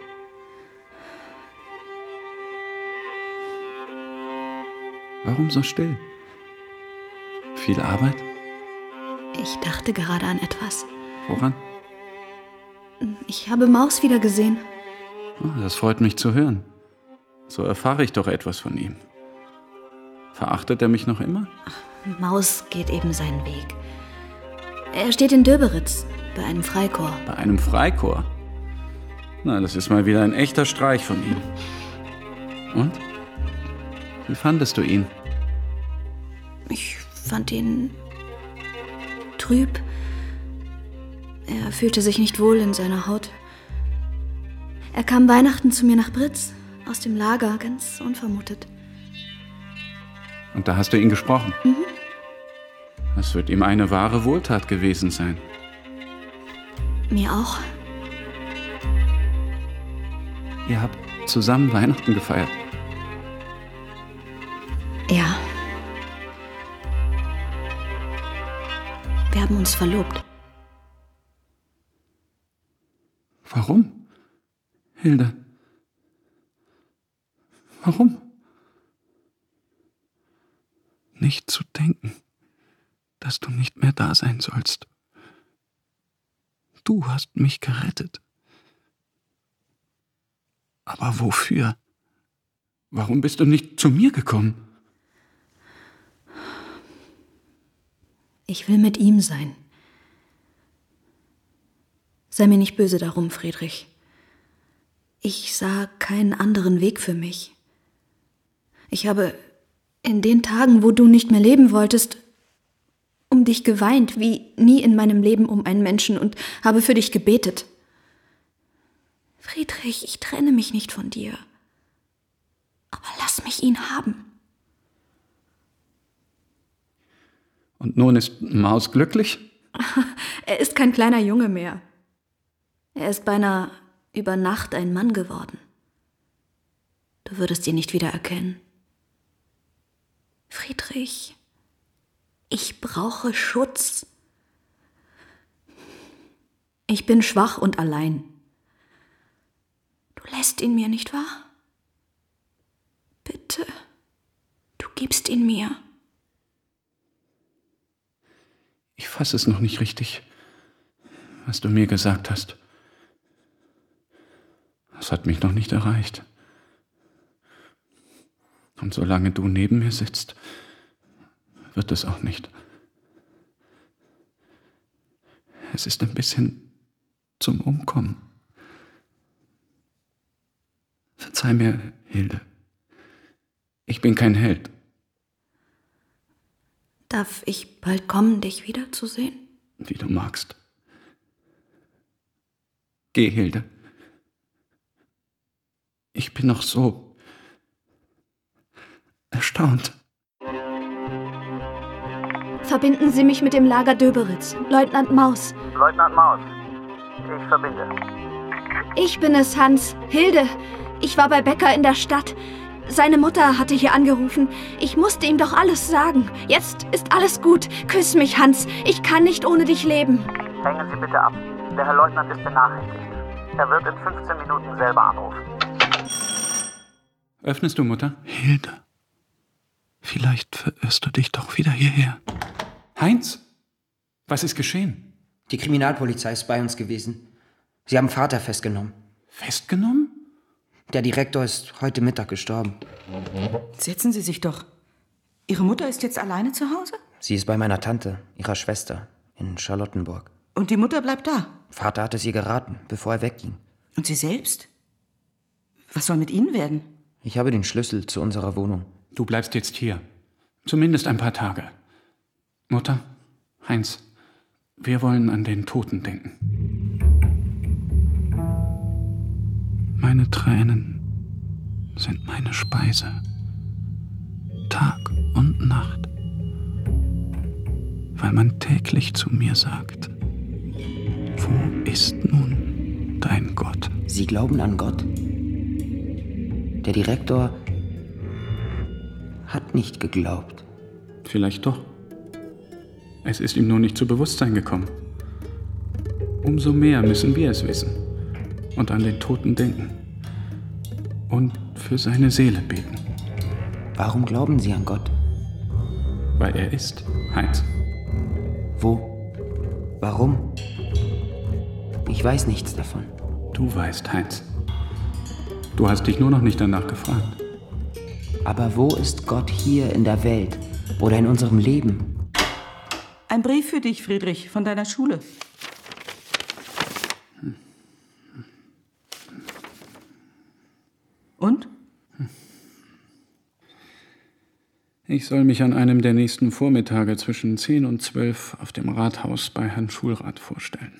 Warum so still? Viel Arbeit? Ich dachte gerade an etwas. Woran? Ich habe Maus wieder gesehen. Oh, das freut mich zu hören. So erfahre ich doch etwas von ihm. Verachtet er mich noch immer? Maus geht eben seinen Weg. Er steht in Döberitz, bei einem Freikorps. Bei einem Freikorps? Na, das ist mal wieder ein echter Streich von ihm. Und? Wie fandest du ihn? Ich fand ihn trüb. Er fühlte sich nicht wohl in seiner Haut. Er kam Weihnachten zu mir nach Britz, aus dem Lager, ganz unvermutet. Und da hast du ihn gesprochen? Mhm. Das wird ihm eine wahre Wohltat gewesen sein. Mir auch. Ihr habt zusammen Weihnachten gefeiert. Ja. Wir haben uns verlobt. Warum? Hilde? Warum? Nicht zu denken, dass du nicht mehr da sein sollst. Du hast mich gerettet. Aber wofür? Warum bist du nicht zu mir gekommen? Ich will mit ihm sein. Sei mir nicht böse darum, Friedrich. Ich sah keinen anderen Weg für mich. Ich habe in den Tagen, wo du nicht mehr leben wolltest, um dich geweint, wie nie in meinem Leben um einen Menschen, und habe für dich gebetet. Friedrich, ich trenne mich nicht von dir. Aber lass mich ihn haben. Und nun ist Maus glücklich? Er ist kein kleiner Junge mehr. Er ist beinahe über Nacht ein Mann geworden. Du würdest ihn nicht wiedererkennen. Friedrich, ich brauche Schutz. Ich bin schwach und allein. Du lässt ihn mir, nicht wahr? Bitte, du gibst ihn mir. Ich fasse es noch nicht richtig, was du mir gesagt hast. Das hat mich noch nicht erreicht. Und solange du neben mir sitzt, wird es auch nicht. Es ist ein bisschen zum Umkommen. Verzeih mir, Hilde. Ich bin kein Held. Darf ich bald kommen, dich wiederzusehen? Wie du magst. Geh, Hilde. Ich bin noch so erstaunt. Verbinden Sie mich mit dem Lager Döberitz. Leutnant Maus. Leutnant Maus, ich verbinde. Ich bin es, Hans. Hilde. Ich war bei Becker in der Stadt. Seine Mutter hatte hier angerufen. Ich musste ihm doch alles sagen. Jetzt ist alles gut. Küss mich, Hans. Ich kann nicht ohne dich leben. Hängen Sie bitte ab. Der Herr Leutnant ist benachrichtigt. Er wird in fünfzehn Minuten selber anrufen. Öffnest du, Mutter? Hilde, vielleicht verirrst du dich doch wieder hierher. Heinz, was ist geschehen? Die Kriminalpolizei ist bei uns gewesen. Sie haben Vater festgenommen. Festgenommen? Der Direktor ist heute Mittag gestorben. Setzen Sie sich doch. Ihre Mutter ist jetzt alleine zu Hause? Sie ist bei meiner Tante, ihrer Schwester, in Charlottenburg. Und die Mutter bleibt da? Vater hat es ihr geraten, bevor er wegging. Und Sie selbst? Was soll mit Ihnen werden? Ich habe den Schlüssel zu unserer Wohnung. Du bleibst jetzt hier. Zumindest ein paar Tage. Mutter, Heinz, wir wollen an den Toten denken. Meine Tränen sind meine Speise, Tag und Nacht, weil man täglich zu mir sagt, wo ist nun dein Gott? Sie glauben an Gott? Der Direktor hat nicht geglaubt. Vielleicht doch. Es ist ihm nur nicht zu Bewusstsein gekommen. Umso mehr müssen wir es wissen und an den Toten denken und für seine Seele beten. Warum glauben Sie an Gott? Weil er ist, Heinz. Wo? Warum? Ich weiß nichts davon. Du weißt, Heinz. Du hast dich nur noch nicht danach gefragt. Aber wo ist Gott hier in der Welt oder in unserem Leben? Ein Brief für dich, Friedrich, von deiner Schule. Und? Ich soll mich an einem der nächsten Vormittage zwischen zehn und zwölf auf dem Rathaus bei Herrn Schulrat vorstellen.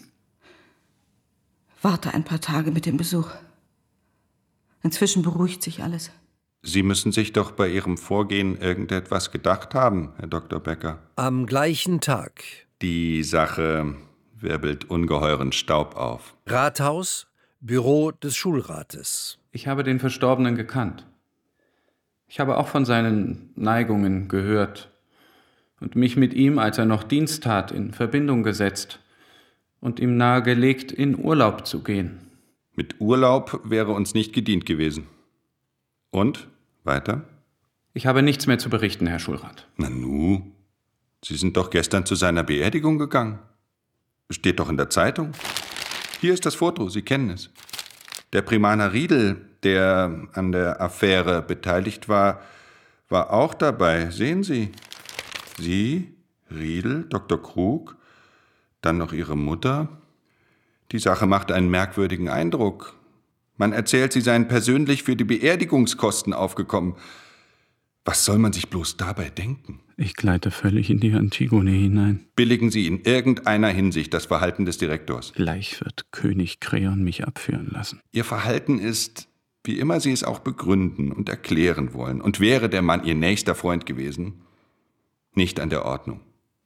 Warte ein paar Tage mit dem Besuch. Inzwischen beruhigt sich alles. Sie müssen sich doch bei Ihrem Vorgehen irgendetwas gedacht haben, Herr Doktor Becker. Am gleichen Tag. Die Sache wirbelt ungeheuren Staub auf. Rathaus, Büro des Schulrates. Ich habe den Verstorbenen gekannt. Ich habe auch von seinen Neigungen gehört und mich mit ihm, als er noch Dienst tat, in Verbindung gesetzt und ihm nahegelegt, in Urlaub zu gehen. Mit Urlaub wäre uns nicht gedient gewesen. Und? Weiter? Ich habe nichts mehr zu berichten, Herr Schulrat. Nanu, Sie sind doch gestern zu seiner Beerdigung gegangen. Steht doch in der Zeitung. Hier ist das Foto, Sie kennen es. Der Primaner Riedel, der an der Affäre beteiligt war, war auch dabei. Sehen Sie? Sie, Riedel, Doktor Krug, dann noch Ihre Mutter. Die Sache macht einen merkwürdigen Eindruck. Man erzählt, Sie seien persönlich für die Beerdigungskosten aufgekommen. Was soll man sich bloß dabei denken? Ich gleite völlig in die Antigone hinein. Billigen Sie in irgendeiner Hinsicht das Verhalten des Direktors? Gleich wird König Kreon mich abführen lassen. Ihr Verhalten ist, wie immer Sie es auch begründen und erklären wollen, und wäre der Mann Ihr nächster Freund gewesen, nicht an der Ordnung.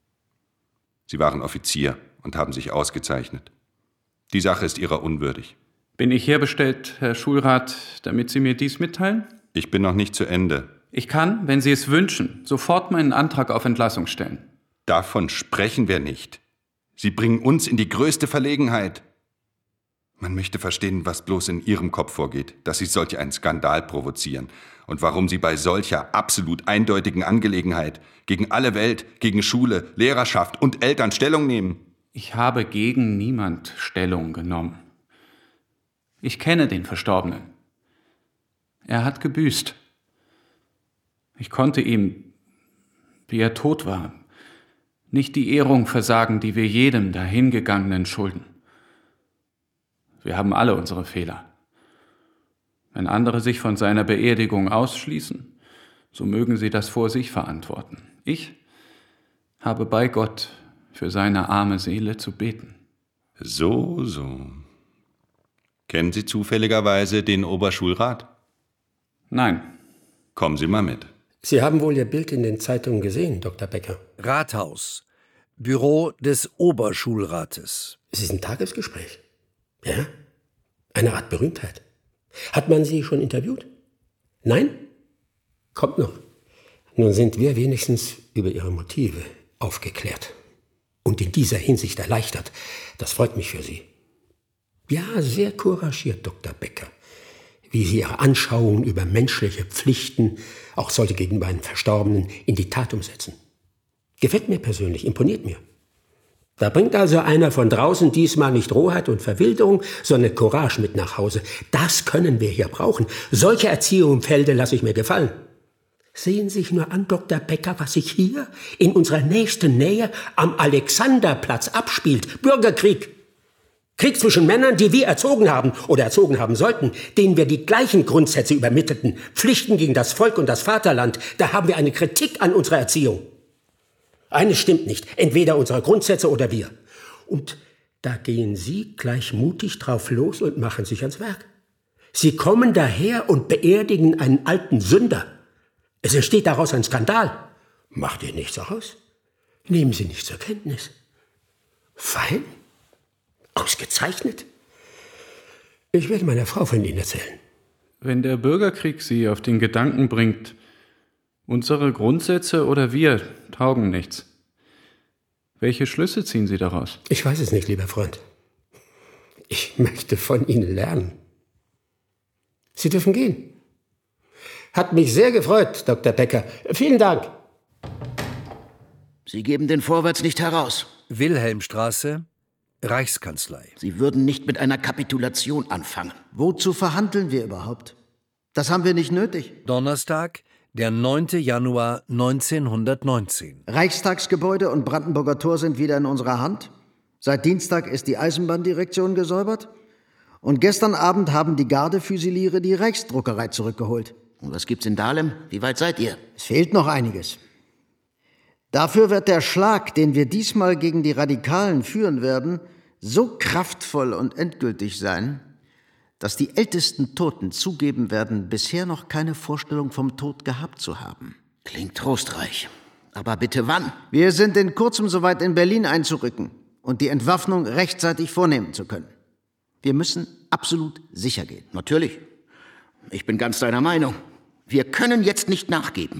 Sie waren Offizier und haben sich ausgezeichnet. Die Sache ist Ihrer unwürdig. Bin ich herbestellt, Herr Schulrat, damit Sie mir dies mitteilen? Ich bin noch nicht zu Ende. Ich kann, wenn Sie es wünschen, sofort meinen Antrag auf Entlassung stellen. Davon sprechen wir nicht. Sie bringen uns in die größte Verlegenheit. Man möchte verstehen, was bloß in Ihrem Kopf vorgeht, dass Sie solch einen Skandal provozieren und warum Sie bei solcher absolut eindeutigen Angelegenheit gegen alle Welt, gegen Schule, Lehrerschaft und Eltern Stellung nehmen. Ich habe gegen niemand Stellung genommen. Ich kenne den Verstorbenen. Er hat gebüßt. Ich konnte ihm, wie er tot war, nicht die Ehrung versagen, die wir jedem Dahingegangenen schulden. Wir haben alle unsere Fehler. Wenn andere sich von seiner Beerdigung ausschließen, so mögen sie das vor sich verantworten. Ich habe bei Gott für seine arme Seele zu beten. So, so. Kennen Sie zufälligerweise den Oberschulrat? Nein. Kommen Sie mal mit. Sie haben wohl Ihr Bild in den Zeitungen gesehen, Doktor Becker. Rathaus, Büro des Oberschulrates. Es ist ein Tagesgespräch. Ja? Eine Art Berühmtheit. Hat man Sie schon interviewt? Nein? Kommt noch. Nun sind wir wenigstens über Ihre Motive aufgeklärt. Und in dieser Hinsicht erleichtert. Das freut mich für Sie. Ja, sehr couragiert, Doktor Becker. Wie Sie Ihre Anschauungen über menschliche Pflichten, auch solche gegenüber einem Verstorbenen, in die Tat umsetzen. Gefällt mir persönlich, imponiert mir. Da bringt also einer von draußen diesmal nicht Rohheit und Verwilderung, sondern Courage mit nach Hause. Das können wir hier brauchen. Solche Erziehung im Felde lasse ich mir gefallen. Sehen Sie sich nur an, Doktor Becker, was sich hier in unserer nächsten Nähe am Alexanderplatz abspielt. Bürgerkrieg. Krieg zwischen Männern, die wir erzogen haben oder erzogen haben sollten, denen wir die gleichen Grundsätze übermittelten. Pflichten gegen das Volk und das Vaterland. Da haben wir eine Kritik an unserer Erziehung. Eines stimmt nicht. Entweder unsere Grundsätze oder wir. Und da gehen Sie gleich mutig drauf los und machen sich ans Werk. Sie kommen daher und beerdigen einen alten Sünder. Es entsteht daraus ein Skandal. Macht ihr nichts aus? Nehmen Sie nicht zur Kenntnis. Fein? Ausgezeichnet? Ich werde meiner Frau von Ihnen erzählen. Wenn der Bürgerkrieg Sie auf den Gedanken bringt, unsere Grundsätze oder wir taugen nichts, welche Schlüsse ziehen Sie daraus? Ich weiß es nicht, lieber Freund. Ich möchte von Ihnen lernen. Sie dürfen gehen. Hat mich sehr gefreut, Doktor Becker. Vielen Dank. Sie geben den Vorwärts nicht heraus. Wilhelmstraße, Reichskanzlei. Sie würden nicht mit einer Kapitulation anfangen. Wozu verhandeln wir überhaupt? Das haben wir nicht nötig. Donnerstag, der neunte Januar neunzehnhundertneunzehn. Reichstagsgebäude und Brandenburger Tor sind wieder in unserer Hand. Seit Dienstag ist die Eisenbahndirektion gesäubert. Und gestern Abend haben die Gardefüsiliere die Reichsdruckerei zurückgeholt. Und was gibt's in Dahlem? Wie weit seid ihr? Es fehlt noch einiges. Dafür wird der Schlag, den wir diesmal gegen die Radikalen führen werden, so kraftvoll und endgültig sein, dass die ältesten Toten zugeben werden, bisher noch keine Vorstellung vom Tod gehabt zu haben. Klingt trostreich. Aber bitte wann? Wir sind in kurzem soweit, in Berlin einzurücken und die Entwaffnung rechtzeitig vornehmen zu können. Wir müssen absolut sicher gehen. Natürlich. Ich bin ganz deiner Meinung. Wir können jetzt nicht nachgeben.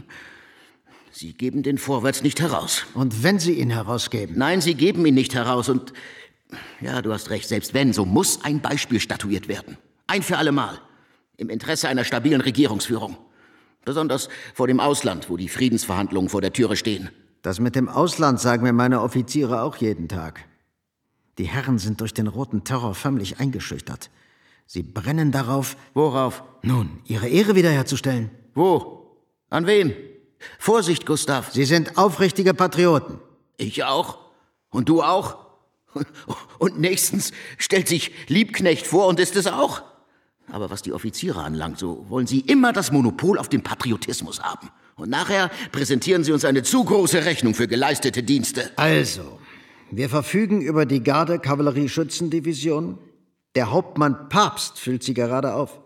Sie geben den Vorwärts nicht heraus. Und wenn Sie ihn herausgeben? Nein, Sie geben ihn nicht heraus. Und ja, du hast recht, selbst wenn, so muss ein Beispiel statuiert werden. Ein für alle Mal. Im Interesse einer stabilen Regierungsführung. Besonders vor dem Ausland, wo die Friedensverhandlungen vor der Türe stehen. Das mit dem Ausland sagen mir meine Offiziere auch jeden Tag. Die Herren sind durch den roten Terror förmlich eingeschüchtert. Sie brennen darauf... Worauf? Nun, ihre Ehre wiederherzustellen. Wo? An wen? Vorsicht, Gustav. Sie sind aufrichtige Patrioten. Ich auch. Und du auch. Und nächstens stellt sich Liebknecht vor und ist es auch. Aber was die Offiziere anlangt, so wollen sie immer das Monopol auf den Patriotismus haben. Und nachher präsentieren sie uns eine zu große Rechnung für geleistete Dienste. Also, wir verfügen über die Garde-Kavallerie-Schützendivision. Der Hauptmann Papst füllt sie gerade auf.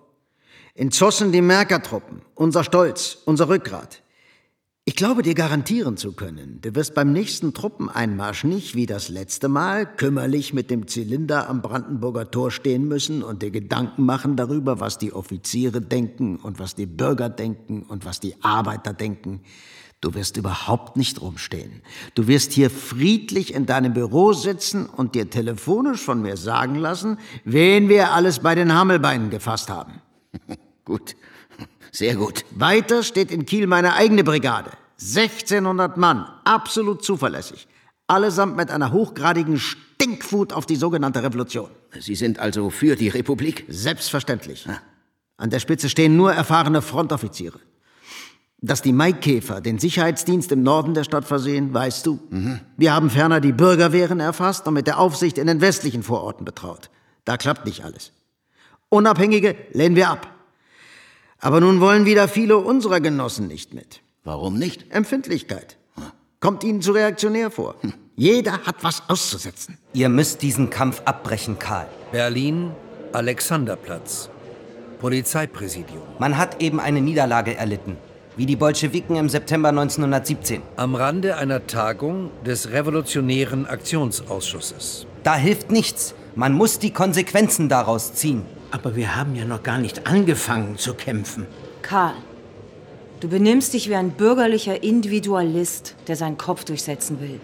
In Zossen die Märkertruppen, unser Stolz, unser Rückgrat. Ich glaube, dir garantieren zu können, du wirst beim nächsten Truppeneinmarsch nicht wie das letzte Mal kümmerlich mit dem Zylinder am Brandenburger Tor stehen müssen und dir Gedanken machen darüber, was die Offiziere denken und was die Bürger denken und was die Arbeiter denken. Du wirst überhaupt nicht rumstehen. Du wirst hier friedlich in deinem Büro sitzen und dir telefonisch von mir sagen lassen, wen wir alles bei den Hammelbeinen gefasst haben. Gut. Sehr gut. Weiter steht in Kiel meine eigene Brigade. sechzehnhundert Mann, absolut zuverlässig. Allesamt mit einer hochgradigen Stinkwut auf die sogenannte Revolution. Sie sind also für die Republik? Selbstverständlich. Ah. An der Spitze stehen nur erfahrene Frontoffiziere. Dass die Maikäfer den Sicherheitsdienst im Norden der Stadt versehen, weißt du. Mhm. Wir haben ferner die Bürgerwehren erfasst und mit der Aufsicht in den westlichen Vororten betraut. Da klappt nicht alles. Unabhängige lehnen wir ab. Aber nun wollen wieder viele unserer Genossen nicht mit. Warum nicht? Empfindlichkeit. Kommt ihnen zu reaktionär vor. Hm. Jeder hat was auszusetzen. Ihr müsst diesen Kampf abbrechen, Karl. Berlin, Alexanderplatz. Polizeipräsidium. Man hat eben eine Niederlage erlitten. Wie die Bolschewiken im September neunzehnhundertsiebzehn. Am Rande einer Tagung des Revolutionären Aktionsausschusses. Da hilft nichts. Man muss die Konsequenzen daraus ziehen. Aber wir haben ja noch gar nicht angefangen zu kämpfen. Karl, du benimmst dich wie ein bürgerlicher Individualist, der seinen Kopf durchsetzen will.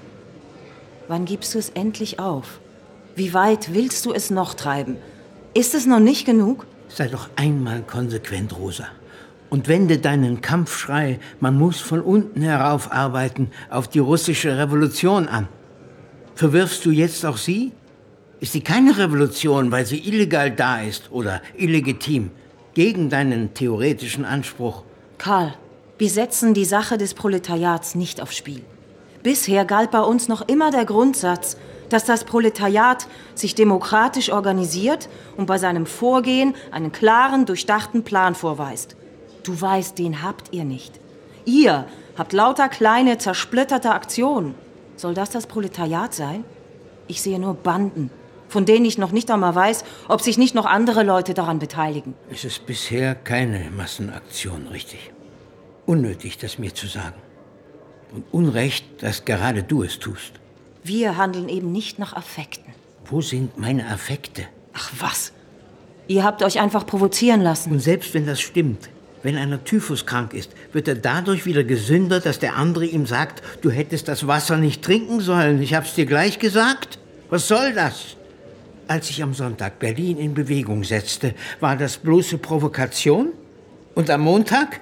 Wann gibst du es endlich auf? Wie weit willst du es noch treiben? Ist es noch nicht genug? Sei doch einmal konsequent, Rosa. Und wende deinen Kampfschrei, man muss von unten herauf arbeiten, auf die russische Revolution an. Verwirfst du jetzt auch sie? Ist sie keine Revolution, weil sie illegal da ist oder illegitim, gegen deinen theoretischen Anspruch? Karl, wir setzen die Sache des Proletariats nicht aufs Spiel. Bisher galt bei uns noch immer der Grundsatz, dass das Proletariat sich demokratisch organisiert und bei seinem Vorgehen einen klaren, durchdachten Plan vorweist. Du weißt, den habt ihr nicht. Ihr habt lauter kleine, zersplitterte Aktionen. Soll das das Proletariat sein? Ich sehe nur Banden, von denen ich noch nicht einmal weiß, ob sich nicht noch andere Leute daran beteiligen. Es ist bisher keine Massenaktion, richtig. Unnötig, das mir zu sagen. Und Unrecht, dass gerade du es tust. Wir handeln eben nicht nach Affekten. Wo sind meine Affekte? Ach was, ihr habt euch einfach provozieren lassen. Und selbst wenn das stimmt, wenn einer Typhus krank ist, wird er dadurch wieder gesünder, dass der andere ihm sagt, du hättest das Wasser nicht trinken sollen. Ich hab's dir gleich gesagt. Was soll das? Als ich am Sonntag Berlin in Bewegung setzte, war das bloße Provokation? Und am Montag?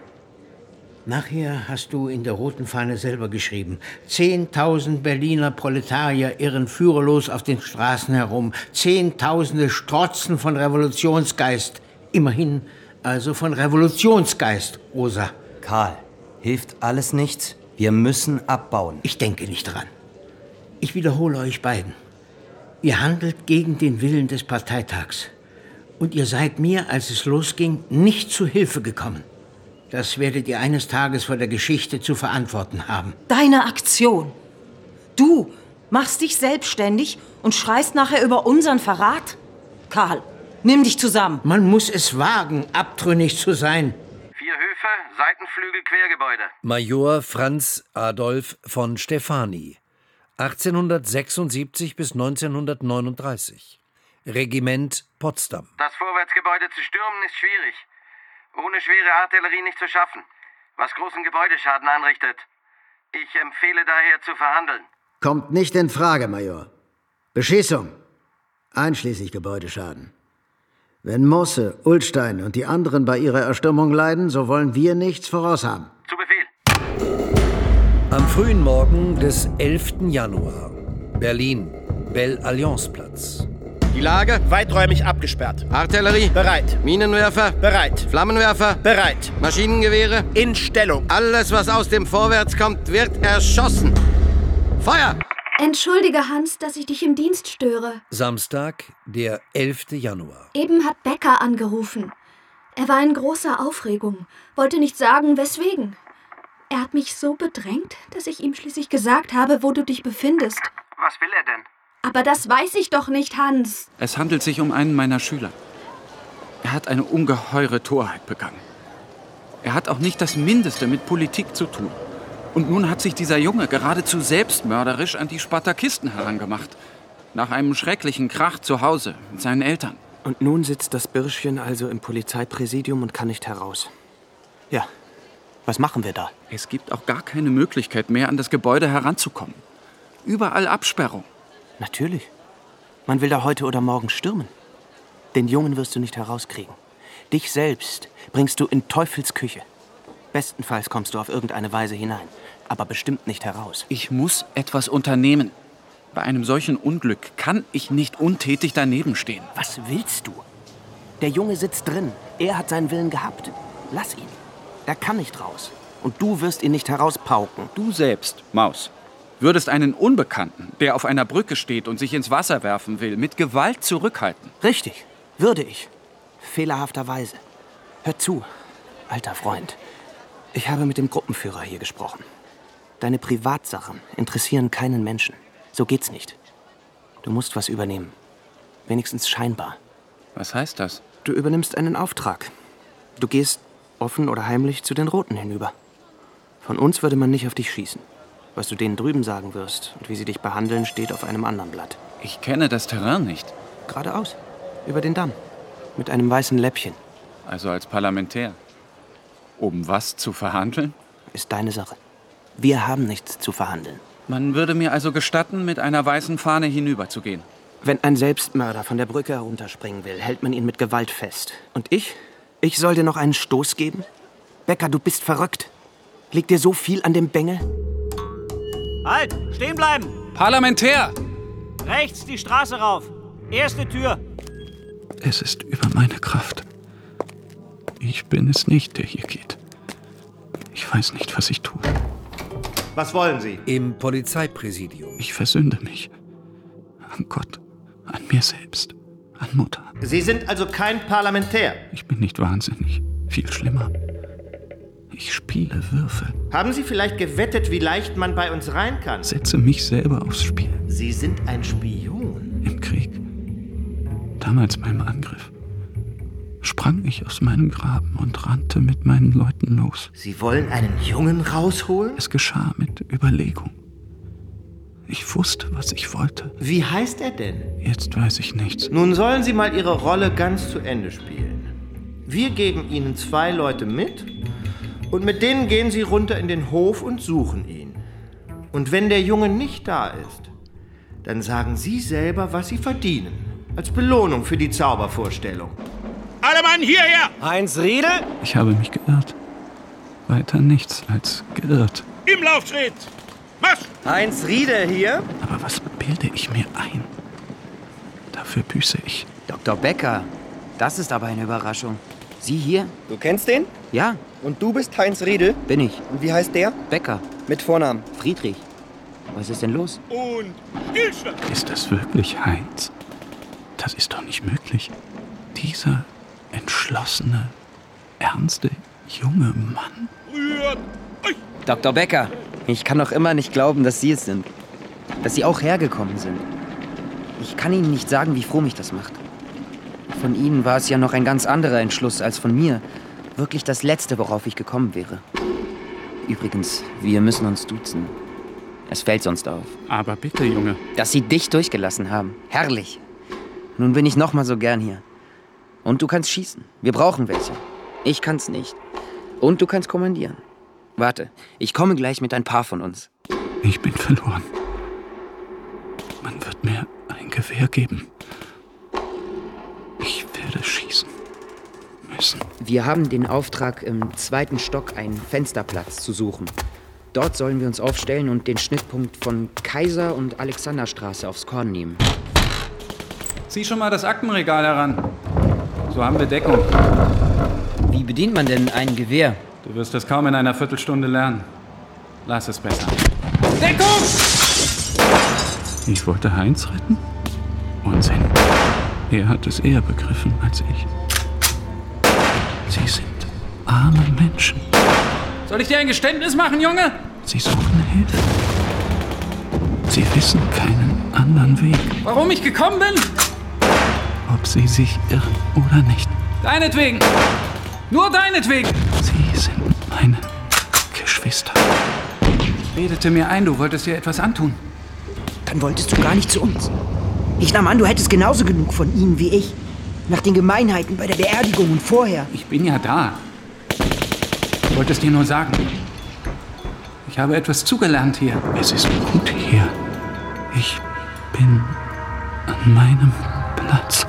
Nachher hast du in der roten Fahne selber geschrieben. Zehntausend Berliner Proletarier irren führerlos auf den Straßen herum. Zehntausende strotzen von Revolutionsgeist. Immerhin also von Revolutionsgeist, Rosa. Karl, hilft alles nichts? Wir müssen abbauen. Ich denke nicht dran. Ich wiederhole euch beiden. Ihr handelt gegen den Willen des Parteitags. Und ihr seid mir, als es losging, nicht zu Hilfe gekommen. Das werdet ihr eines Tages vor der Geschichte zu verantworten haben. Deine Aktion. Du machst dich selbstständig und schreist nachher über unseren Verrat? Karl, Nimm dich zusammen. Man muss es wagen, abtrünnig zu sein. Vier Höfe, Seitenflügel, Quergebäude. Major Franz Adolf von Stefani, achtzehnhundertsechsundsiebzig bis neunzehnhundertneununddreißig. Regiment Potsdam. Das Vorwärtsgebäude zu stürmen ist schwierig. Ohne schwere Artillerie nicht zu schaffen, was großen Gebäudeschaden anrichtet. Ich empfehle daher zu verhandeln. Kommt nicht in Frage, Major. Beschießung, einschließlich Gebäudeschaden. Wenn Mosse, Ullstein und die anderen bei ihrer Erstürmung leiden, so wollen wir nichts voraushaben. Zu Befehl. Am frühen Morgen des elften Januar. Berlin, Belle-Alliance-Platz. Die Lage? Weiträumig abgesperrt. Artillerie? Bereit. Minenwerfer? Bereit. Flammenwerfer? Bereit. Maschinengewehre? In Stellung. Alles, was aus dem Vorwärts kommt, wird erschossen. Feuer! Entschuldige, Hans, dass ich dich im Dienst störe. Samstag, der elfte Januar. Eben hat Becker angerufen. Er war in großer Aufregung, wollte nicht sagen, weswegen. Er hat mich so bedrängt, dass ich ihm schließlich gesagt habe, wo du dich befindest. Was will er denn? Aber das weiß ich doch nicht, Hans. Es handelt sich um einen meiner Schüler. Er hat eine ungeheure Torheit begangen. Er hat auch nicht das Mindeste mit Politik zu tun. Und nun hat sich dieser Junge geradezu selbstmörderisch an die Spartakisten herangemacht. Nach einem schrecklichen Krach zu Hause mit seinen Eltern. Und nun sitzt das Birschchen also im Polizeipräsidium und kann nicht heraus. Ja, was machen wir da? Es gibt auch gar keine Möglichkeit mehr, an das Gebäude heranzukommen. Überall Absperrung. Natürlich. Man will da heute oder morgen stürmen. Den Jungen wirst du nicht herauskriegen. Dich selbst bringst du in Teufels Küche. Bestenfalls kommst du auf irgendeine Weise hinein, aber bestimmt nicht heraus. Ich muss etwas unternehmen. Bei einem solchen Unglück kann ich nicht untätig daneben stehen. Was willst du? Der Junge sitzt drin. Er hat seinen Willen gehabt. Lass ihn. Er kann nicht raus. Und du wirst ihn nicht herauspauken. Du selbst, Maus, würdest einen Unbekannten, der auf einer Brücke steht und sich ins Wasser werfen will, mit Gewalt zurückhalten. Richtig, würde ich. Fehlerhafterweise. Hör zu, alter Freund. Ich habe mit dem Gruppenführer hier gesprochen. Deine Privatsachen interessieren keinen Menschen. So geht's nicht. Du musst was übernehmen. Wenigstens scheinbar. Was heißt das? Du übernimmst einen Auftrag. Du gehst offen oder heimlich zu den Roten hinüber. Von uns würde man nicht auf dich schießen. Was du denen drüben sagen wirst und wie sie dich behandeln, steht auf einem anderen Blatt. Ich kenne das Terrain nicht. Geradeaus, über den Damm, mit einem weißen Läppchen. Also als Parlamentär. Um was zu verhandeln? Ist deine Sache. Wir haben nichts zu verhandeln. Man würde mir also gestatten, mit einer weißen Fahne hinüberzugehen. Wenn ein Selbstmörder von der Brücke herunterspringen will, hält man ihn mit Gewalt fest. Und ich? Ich soll dir noch einen Stoß geben? Becker, du bist verrückt. Liegt dir so viel an dem Bengel? Halt! Stehen bleiben! Parlamentär! Rechts die Straße rauf. Erste Tür. Es ist über meine Kraft. Ich bin es nicht, der hier geht. Ich weiß nicht, was ich tue. Was wollen Sie? Im Polizeipräsidium. Ich versünde mich. An Gott, an mir selbst, an Mutter. Sie sind also kein Parlamentär? Ich bin nicht wahnsinnig. Viel schlimmer. Ich spiele Würfel. Haben Sie vielleicht gewettet, wie leicht man bei uns rein kann? Setze mich selber aufs Spiel. Sie sind ein Spion? Im Krieg. Damals beim Angriff. Sprang ich aus meinem Graben und rannte mit meinen Leuten los. Sie wollen einen Jungen rausholen? Es geschah mit Überlegung. Ich wusste, was ich wollte. Wie heißt er denn? Jetzt weiß ich nichts. Nun sollen Sie mal Ihre Rolle ganz zu Ende spielen. Wir geben Ihnen zwei Leute mit und mit denen gehen Sie runter in den Hof und suchen ihn. Und wenn der Junge nicht da ist, dann sagen Sie selber, was Sie verdienen. Als Belohnung für die Zaubervorstellung. Alle Mann hierher! Heinz Riedel? Ich habe mich geirrt. Weiter nichts als geirrt. Im Laufschritt! Marsch! Heinz Riedel hier? Aber was bilde ich mir ein? Dafür büße ich. Doktor Becker, das ist aber eine Überraschung. Sie hier? Du kennst den? Ja. Und du bist Heinz Riedel? Bin ich. Und wie heißt der? Becker. Mit Vornamen? Friedrich. Was ist denn los? Und Stillstand! Ist das wirklich Heinz? Das ist doch nicht möglich. Dieser entschlossene, ernste, junge Mann. Rührt euch! Doktor Becker, ich kann doch immer nicht glauben, dass Sie es sind. Dass Sie auch hergekommen sind. Ich kann Ihnen nicht sagen, wie froh mich das macht. Von Ihnen war es ja noch ein ganz anderer Entschluss als von mir. Wirklich das Letzte, worauf ich gekommen wäre. Übrigens, wir müssen uns duzen. Es fällt sonst auf. Aber bitte, Junge. Dass Sie dich durchgelassen haben. Herrlich. Nun bin ich noch mal so gern hier. Und du kannst schießen. Wir brauchen welche. Ich kann's nicht. Und du kannst kommandieren. Warte, ich komme gleich mit ein paar von uns. Ich bin verloren. Man wird mir ein Gewehr geben. Ich werde schießen müssen. Wir haben den Auftrag, im zweiten Stock einen Fensterplatz zu suchen. Dort sollen wir uns aufstellen und den Schnittpunkt von Kaiser- und Alexanderstraße aufs Korn nehmen. Zieh schon mal das Aktenregal heran. So haben wir Deckung. Wie bedient man denn ein Gewehr? Du wirst das kaum in einer Viertelstunde lernen. Lass es besser. Deckung! Ich wollte Heinz retten? Unsinn. Er hat es eher begriffen als ich. Sie sind arme Menschen. Soll ich dir ein Geständnis machen, Junge? Sie suchen Hilfe. Sie wissen keinen anderen Weg. Warum ich gekommen bin? Ob sie sich irren oder nicht. Deinetwegen! Nur deinetwegen! Sie sind meine Geschwister. Ich redete mir ein, du wolltest ihr etwas antun. Dann wolltest du gar nicht zu uns. Ich nahm an, du hättest genauso genug von ihnen wie ich. Nach den Gemeinheiten bei der Beerdigung und vorher. Ich bin ja da. Ich wollte es dir nur sagen. Ich habe etwas zugelernt hier. Es ist gut hier. Ich bin an meinem Platz.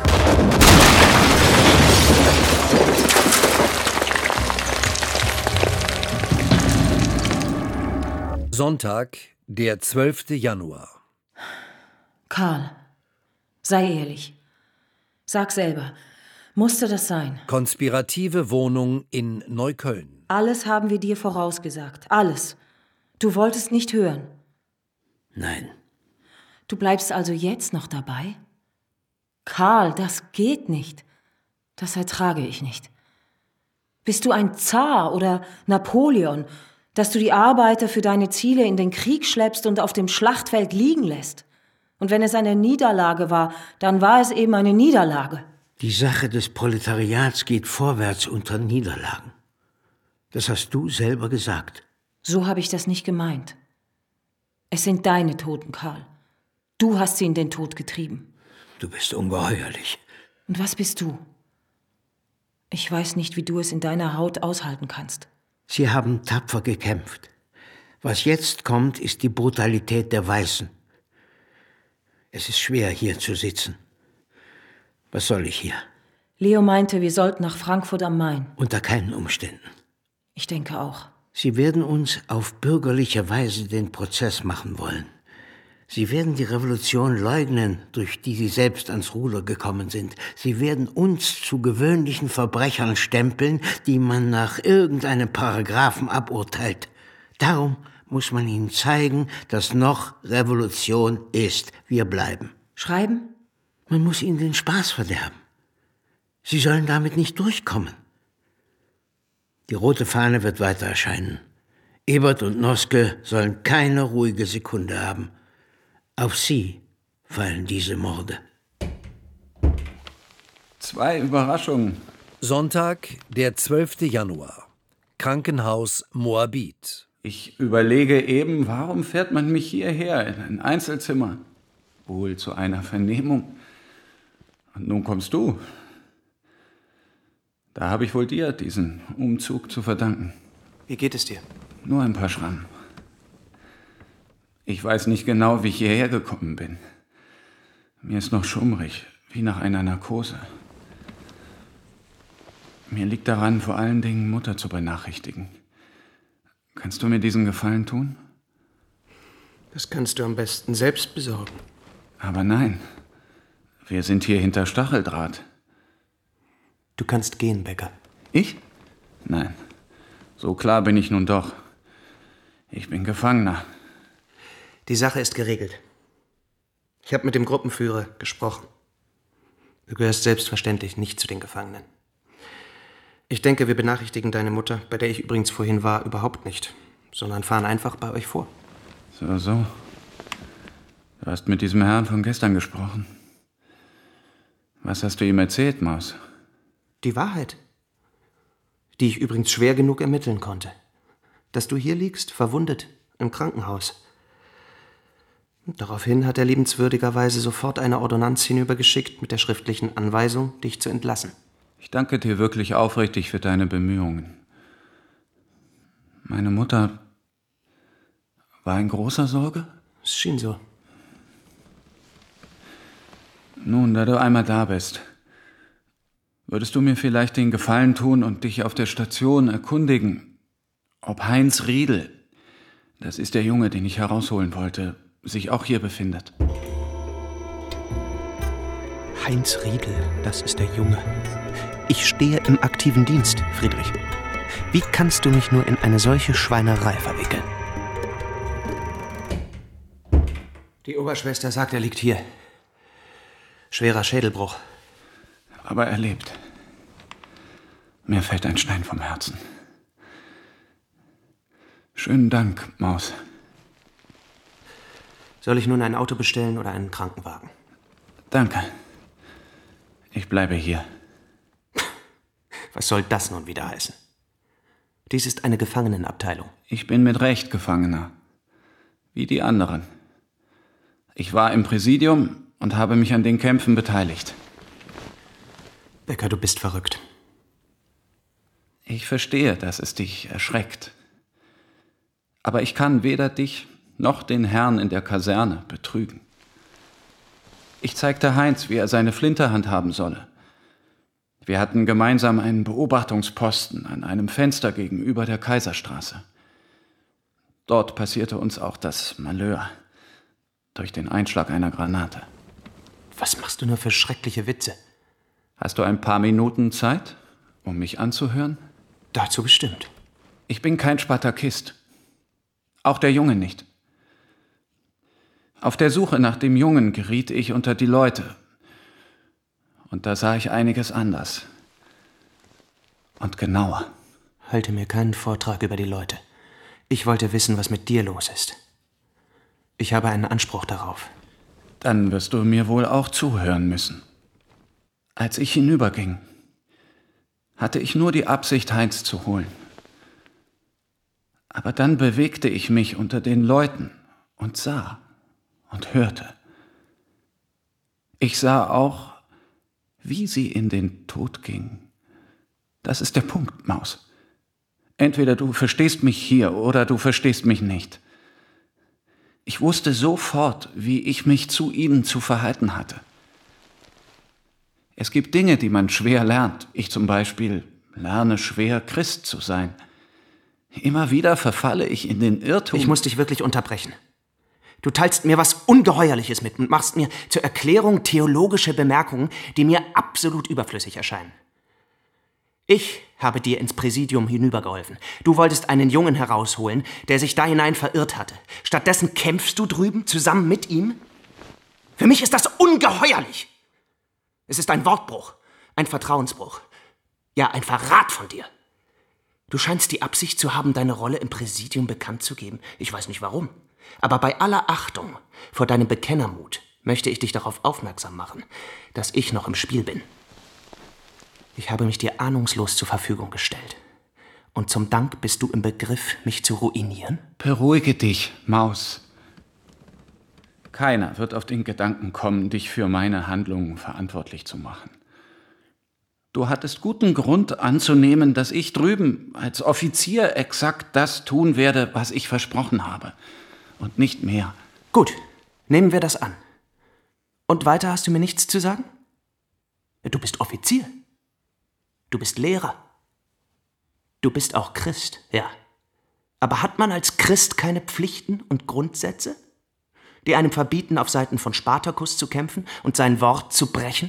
Sonntag, der zwölfte Januar. Karl, sei ehrlich. Sag selber, musste das sein? Konspirative Wohnung in Neukölln. Alles haben wir dir vorausgesagt. Alles. Du wolltest nicht hören. Nein. Du bleibst also jetzt noch dabei? Karl, das geht nicht. Das ertrage ich nicht. Bist du ein Zar oder Napoleon, dass du die Arbeiter für deine Ziele in den Krieg schleppst und auf dem Schlachtfeld liegen lässt? Und wenn es eine Niederlage war, dann war es eben eine Niederlage. Die Sache des Proletariats geht vorwärts unter Niederlagen. Das hast du selber gesagt. So habe ich das nicht gemeint. Es sind deine Toten, Karl. Du hast sie in den Tod getrieben. Du bist ungeheuerlich. Und was bist du? Ich weiß nicht, wie du es in deiner Haut aushalten kannst. Sie haben tapfer gekämpft. Was jetzt kommt, ist die Brutalität der Weißen. Es ist schwer, hier zu sitzen. Was soll ich hier? Leo meinte, wir sollten nach Frankfurt am Main. Unter keinen Umständen. Ich denke auch. Sie werden uns auf bürgerliche Weise den Prozess machen wollen. Sie werden die Revolution leugnen, durch die Sie selbst ans Ruder gekommen sind. Sie werden uns zu gewöhnlichen Verbrechern stempeln, die man nach irgendeinem Paragraphen aburteilt. Darum muss man ihnen zeigen, dass noch Revolution ist. Wir bleiben. Schreiben? Man muss ihnen den Spaß verderben. Sie sollen damit nicht durchkommen. Die rote Fahne wird weiter erscheinen. Ebert und Noske sollen keine ruhige Sekunde haben. Auf sie fallen diese Morde. Zwei Überraschungen. Sonntag, der zwölfte Januar. Krankenhaus Moabit. Ich überlege eben, warum fährt man mich hierher in ein Einzelzimmer? Wohl zu einer Vernehmung. Und nun kommst du. Da habe ich wohl dir diesen Umzug zu verdanken. Wie geht es dir? Nur ein paar Schrammen. Ich weiß nicht genau, wie ich hierher gekommen bin. Mir ist noch schummrig, wie nach einer Narkose. Mir liegt daran, vor allen Dingen Mutter zu benachrichtigen. Kannst du mir diesen Gefallen tun? Das kannst du am besten selbst besorgen. Aber nein, wir sind hier hinter Stacheldraht. Du kannst gehen, Becker. Ich? Nein, so klar bin ich nun doch. Ich bin Gefangener. Die Sache ist geregelt. Ich habe mit dem Gruppenführer gesprochen. Du gehörst selbstverständlich nicht zu den Gefangenen. Ich denke, wir benachrichtigen deine Mutter, bei der ich übrigens vorhin war, überhaupt nicht, sondern fahren einfach bei euch vor. So, so. Du hast mit diesem Herrn von gestern gesprochen. Was hast du ihm erzählt, Maus? Die Wahrheit. Die ich übrigens schwer genug ermitteln konnte. Dass du hier liegst, verwundet, im Krankenhaus. Und daraufhin hat er liebenswürdigerweise sofort eine Ordonnanz hinübergeschickt mit der schriftlichen Anweisung, dich zu entlassen. Ich danke dir wirklich aufrichtig für deine Bemühungen. Meine Mutter war in großer Sorge? Es schien so. Nun, da du einmal da bist, würdest du mir vielleicht den Gefallen tun und dich auf der Station erkundigen, ob Heinz Riedel, das ist der Junge, den ich herausholen wollte, sich auch hier befindet? Heinz Riedel, das ist der Junge. Ich stehe im aktiven Dienst, Friedrich. Wie kannst du mich nur in eine solche Schweinerei verwickeln? Die Oberschwester sagt, er liegt hier. Schwerer Schädelbruch. Aber er lebt. Mir fällt ein Stein vom Herzen. Schönen Dank, Maus. Soll ich nun ein Auto bestellen oder einen Krankenwagen? Danke. Ich bleibe hier. Was soll das nun wieder heißen? Dies ist eine Gefangenenabteilung. Ich bin mit Recht Gefangener. Wie die anderen. Ich war im Präsidium und habe mich an den Kämpfen beteiligt. Becker, du bist verrückt. Ich verstehe, dass es dich erschreckt. Aber ich kann weder dich noch den Herrn in der Kaserne betrügen. Ich zeigte Heinz, wie er seine Flinte handhaben solle. Wir hatten gemeinsam einen Beobachtungsposten an einem Fenster gegenüber der Kaiserstraße. Dort passierte uns auch das Malheur durch den Einschlag einer Granate. Was machst du nur für schreckliche Witze? Hast du ein paar Minuten Zeit, um mich anzuhören? Dazu bestimmt. Ich bin kein Spartakist. Auch der Junge nicht. Auf der Suche nach dem Jungen geriet ich unter die Leute. Und da sah ich einiges anders. Und genauer. Halte mir keinen Vortrag über die Leute. Ich wollte wissen, was mit dir los ist. Ich habe einen Anspruch darauf. Dann wirst du mir wohl auch zuhören müssen. Als ich hinüberging, hatte ich nur die Absicht, Heinz zu holen. Aber dann bewegte ich mich unter den Leuten und sah und hörte. Ich sah auch, wie sie in den Tod ging. Das ist der Punkt, Maus. Entweder du verstehst mich hier oder du verstehst mich nicht. Ich wusste sofort, wie ich mich zu ihnen zu verhalten hatte. Es gibt Dinge, die man schwer lernt. Ich zum Beispiel lerne schwer, Christ zu sein. Immer wieder verfalle ich in den Irrtum. Ich muss dich wirklich unterbrechen. Du teilst mir was Ungeheuerliches mit und machst mir zur Erklärung theologische Bemerkungen, die mir absolut überflüssig erscheinen. Ich habe dir ins Präsidium hinübergeholfen. Du wolltest einen Jungen herausholen, der sich da hinein verirrt hatte. Stattdessen kämpfst du drüben zusammen mit ihm? Für mich ist das ungeheuerlich. Es ist ein Wortbruch, ein Vertrauensbruch. Ja, ein Verrat von dir. Du scheinst die Absicht zu haben, deine Rolle im Präsidium bekannt zu geben. Ich weiß nicht warum. Aber bei aller Achtung vor deinem Bekennermut möchte ich dich darauf aufmerksam machen, dass ich noch im Spiel bin. Ich habe mich dir ahnungslos zur Verfügung gestellt. Und zum Dank bist du im Begriff, mich zu ruinieren? Beruhige dich, Maus. Keiner wird auf den Gedanken kommen, dich für meine Handlungen verantwortlich zu machen. Du hattest guten Grund anzunehmen, dass ich drüben als Offizier exakt das tun werde, was ich versprochen habe. Und nicht mehr. Gut, nehmen wir das an. Und weiter hast du mir nichts zu sagen? Du bist Offizier. Du bist Lehrer. Du bist auch Christ, ja. Aber hat man als Christ keine Pflichten und Grundsätze, die einem verbieten, auf Seiten von Spartacus zu kämpfen und sein Wort zu brechen?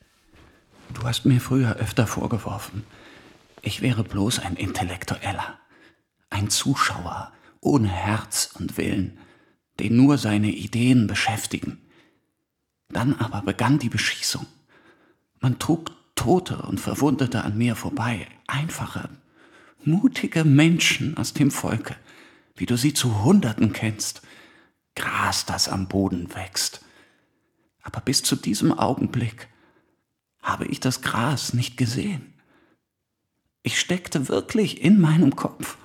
Du hast mir früher öfter vorgeworfen, ich wäre bloß ein Intellektueller, ein Zuschauer ohne Herz und Willen, den nur seine Ideen beschäftigen. Dann aber begann die Beschießung. Man trug Tote und Verwundete an mir vorbei, einfache, mutige Menschen aus dem Volke, wie du sie zu Hunderten kennst. Gras, das am Boden wächst. Aber bis zu diesem Augenblick Habe ich das Gras nicht gesehen? Ich steckte wirklich in meinem Kopf.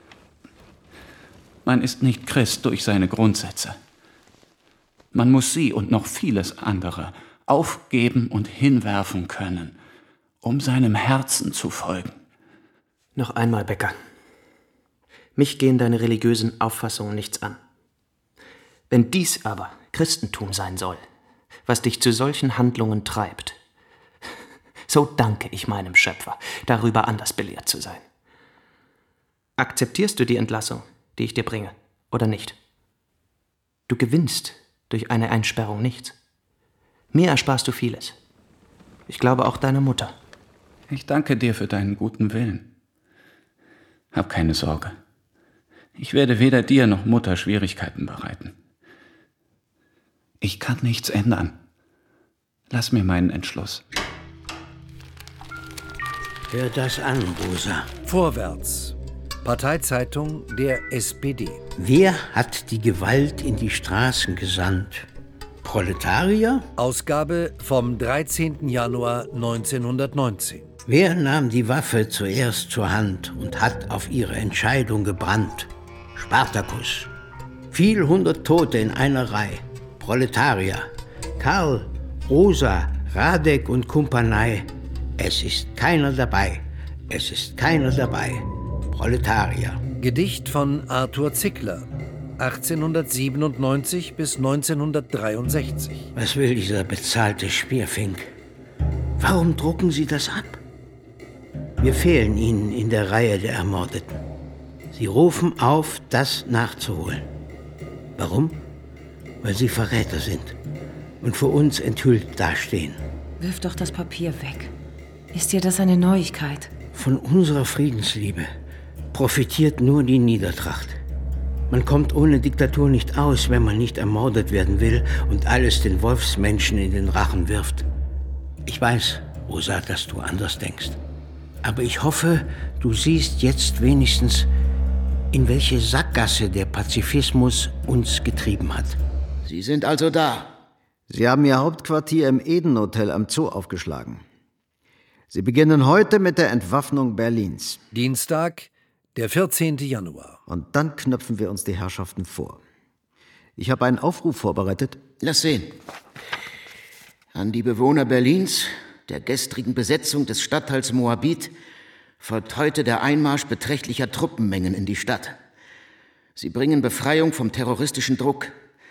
Man ist nicht Christ durch seine Grundsätze. Man muss sie und noch vieles andere aufgeben und hinwerfen können, um seinem Herzen zu folgen. Noch einmal, Becker. Mich gehen deine religiösen Auffassungen nichts an. Wenn dies aber Christentum sein soll, was dich zu solchen Handlungen treibt, so danke ich meinem Schöpfer, darüber anders belehrt zu sein. Akzeptierst du die Entlassung, die ich dir bringe, oder nicht? Du gewinnst durch eine Einsperrung nichts. Mir ersparst du vieles. Ich glaube auch deiner Mutter. Ich danke dir für deinen guten Willen. Hab keine Sorge. Ich werde weder dir noch Mutter Schwierigkeiten bereiten. Ich kann nichts ändern. Lass mir meinen Entschluss. Hör das an, Rosa. Vorwärts. Parteizeitung der S P D. Wer hat die Gewalt in die Straßen gesandt? Proletarier? Ausgabe vom dreizehnten Januar neunzehnhundertneunzehn. Wer nahm die Waffe zuerst zur Hand und hat auf ihre Entscheidung gebrannt? Spartacus. Viel hundert Tote in einer Reihe. Proletarier. Karl, Rosa, Radek und Kumpanei. Es ist keiner dabei. Es ist keiner dabei. Proletarier. Gedicht von Arthur Zickler, achtzehnhundertsiebenundneunzig bis neunzehnhundertdreiundsechzig. Was will dieser bezahlte Schmierfink? Warum drucken Sie das ab? Wir fehlen Ihnen in der Reihe der Ermordeten. Sie rufen auf, das nachzuholen. Warum? Weil Sie Verräter sind und für uns enthüllt dastehen. Wirf doch das Papier weg. Ist dir das eine Neuigkeit? Von unserer Friedensliebe profitiert nur die Niedertracht. Man kommt ohne Diktatur nicht aus, wenn man nicht ermordet werden will und alles den Wolfsmenschen in den Rachen wirft. Ich weiß, Rosa, dass du anders denkst. Aber ich hoffe, du siehst jetzt wenigstens, in welche Sackgasse der Pazifismus uns getrieben hat. Sie sind also da. Sie haben Ihr Hauptquartier im Eden-Hotel am Zoo aufgeschlagen. Sie beginnen heute mit der Entwaffnung Berlins. Dienstag, der vierzehnten Januar. Und dann knöpfen wir uns die Herrschaften vor. Ich habe einen Aufruf vorbereitet. Lass sehen. An die Bewohner Berlins, der gestrigen Besetzung des Stadtteils Moabit, folgt heute der Einmarsch beträchtlicher Truppenmengen in die Stadt. Sie bringen Befreiung vom terroristischen Druck.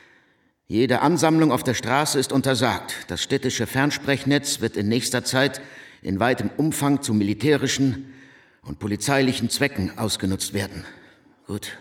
Jede Ansammlung auf der Straße ist untersagt. Das städtische Fernsprechnetz wird in nächster Zeit in weitem Umfang zu militärischen und polizeilichen Zwecken ausgenutzt werden. Gut.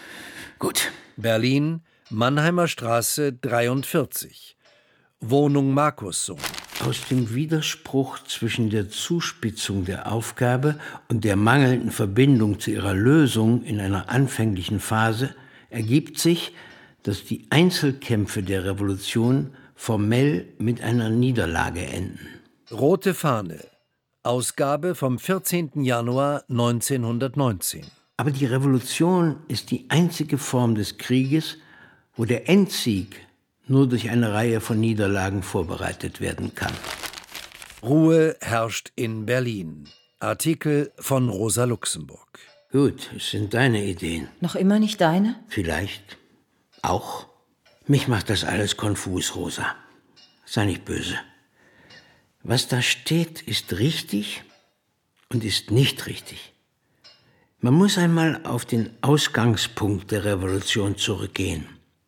Gut. Berlin, Mannheimer Straße dreiundvierzig. Wohnung Markussohn. Aus dem Widerspruch zwischen der Zuspitzung der Aufgabe und der mangelnden Verbindung zu ihrer Lösung in einer anfänglichen Phase ergibt sich, dass die Einzelkämpfe der Revolution formell mit einer Niederlage enden. Rote Fahne. Ausgabe vom vierzehnten Januar neunzehnhundertneunzehn. Aber die Revolution ist die einzige Form des Krieges, wo der Endsieg nur durch eine Reihe von Niederlagen vorbereitet werden kann. Ruhe herrscht in Berlin. Artikel von Rosa Luxemburg. Gut, es sind deine Ideen. Noch immer nicht deine? Vielleicht. Auch. Mich macht das alles konfus, Rosa. Sei nicht böse. Was da steht, ist richtig und ist nicht richtig. Man muss einmal auf den Ausgangspunkt der Revolution zurückgehen.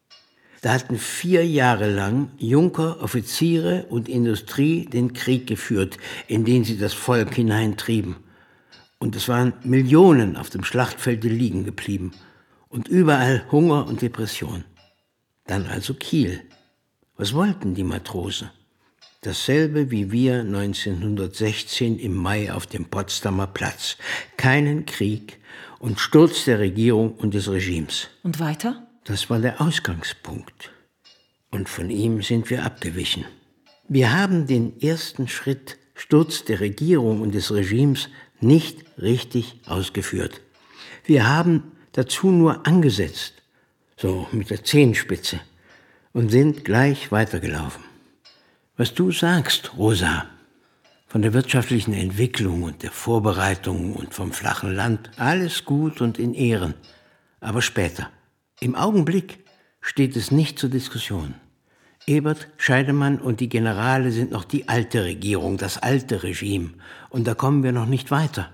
Da hatten vier Jahre lang Junker, Offiziere und Industrie den Krieg geführt, in den sie das Volk hineintrieben. Und es waren Millionen auf dem Schlachtfelde liegen geblieben. Und überall Hunger und Depression. Dann also Kiel. Was wollten die Matrosen? Dasselbe wie wir neunzehnhundertsechzehn im Mai auf dem Potsdamer Platz. Keinen Krieg und Sturz der Regierung und des Regimes. Und weiter? Das war der Ausgangspunkt. Und von ihm sind wir abgewichen. Wir haben den ersten Schritt, Sturz der Regierung und des Regimes, nicht richtig ausgeführt. Wir haben dazu nur angesetzt, so mit der Zehenspitze, und sind gleich weitergelaufen. Was du sagst, Rosa, Von der wirtschaftlichen Entwicklung und der Vorbereitung und vom flachen Land, alles gut und in Ehren. Aber später, im Augenblick, steht es nicht zur Diskussion. Ebert, Scheidemann und die Generale sind noch die alte Regierung, das alte Regime. Und da kommen wir noch nicht weiter.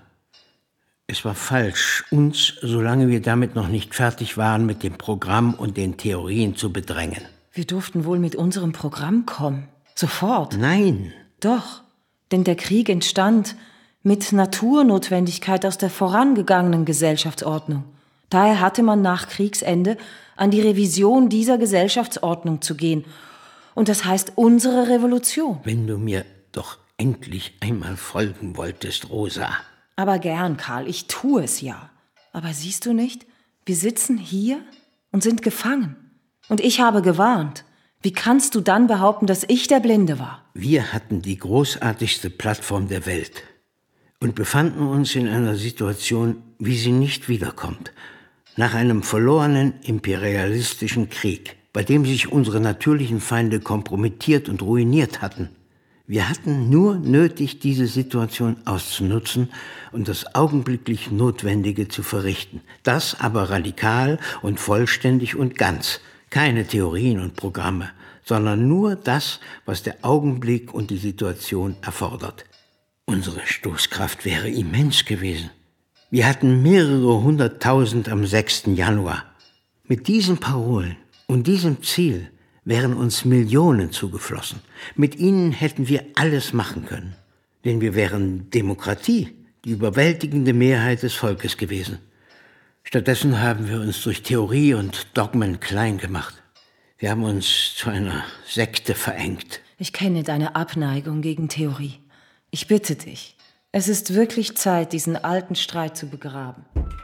Es war falsch, uns, solange wir damit noch nicht fertig waren, mit dem Programm und den Theorien zu bedrängen. Wir durften wohl mit unserem Programm kommen. Sofort. Nein. Doch, denn der Krieg entstand mit Naturnotwendigkeit aus der vorangegangenen Gesellschaftsordnung. Daher hatte man nach Kriegsende an die Revision dieser Gesellschaftsordnung zu gehen. Und das heißt unsere Revolution. Wenn du mir doch endlich einmal folgen wolltest, Rosa. Aber gern, Karl, ich tue es ja. Aber siehst du nicht, wir sitzen hier und sind gefangen. Und ich habe gewarnt. Wie kannst du dann behaupten, dass ich der Blinde war? Wir hatten die großartigste Plattform der Welt und befanden uns in einer Situation, wie sie nicht wiederkommt. Nach einem verlorenen imperialistischen Krieg, bei dem sich unsere natürlichen Feinde kompromittiert und ruiniert hatten. Wir hatten nur nötig, diese Situation auszunutzen und das augenblicklich Notwendige zu verrichten. Das aber radikal und vollständig und ganz. Keine Theorien und Programme, sondern nur das, was der Augenblick und die Situation erfordert. Unsere Stoßkraft wäre immens gewesen. Wir hatten mehrere hunderttausend am sechsten Januar. Mit diesen Parolen und diesem Ziel wären uns Millionen zugeflossen. Mit ihnen hätten wir alles machen können. Denn wir wären Demokratie, die überwältigende Mehrheit des Volkes gewesen. Stattdessen haben wir uns durch Theorie und Dogmen klein gemacht. Wir haben uns zu einer Sekte verengt. Ich kenne deine Abneigung gegen Theorie. Ich bitte dich, es ist wirklich Zeit, diesen alten Streit zu begraben.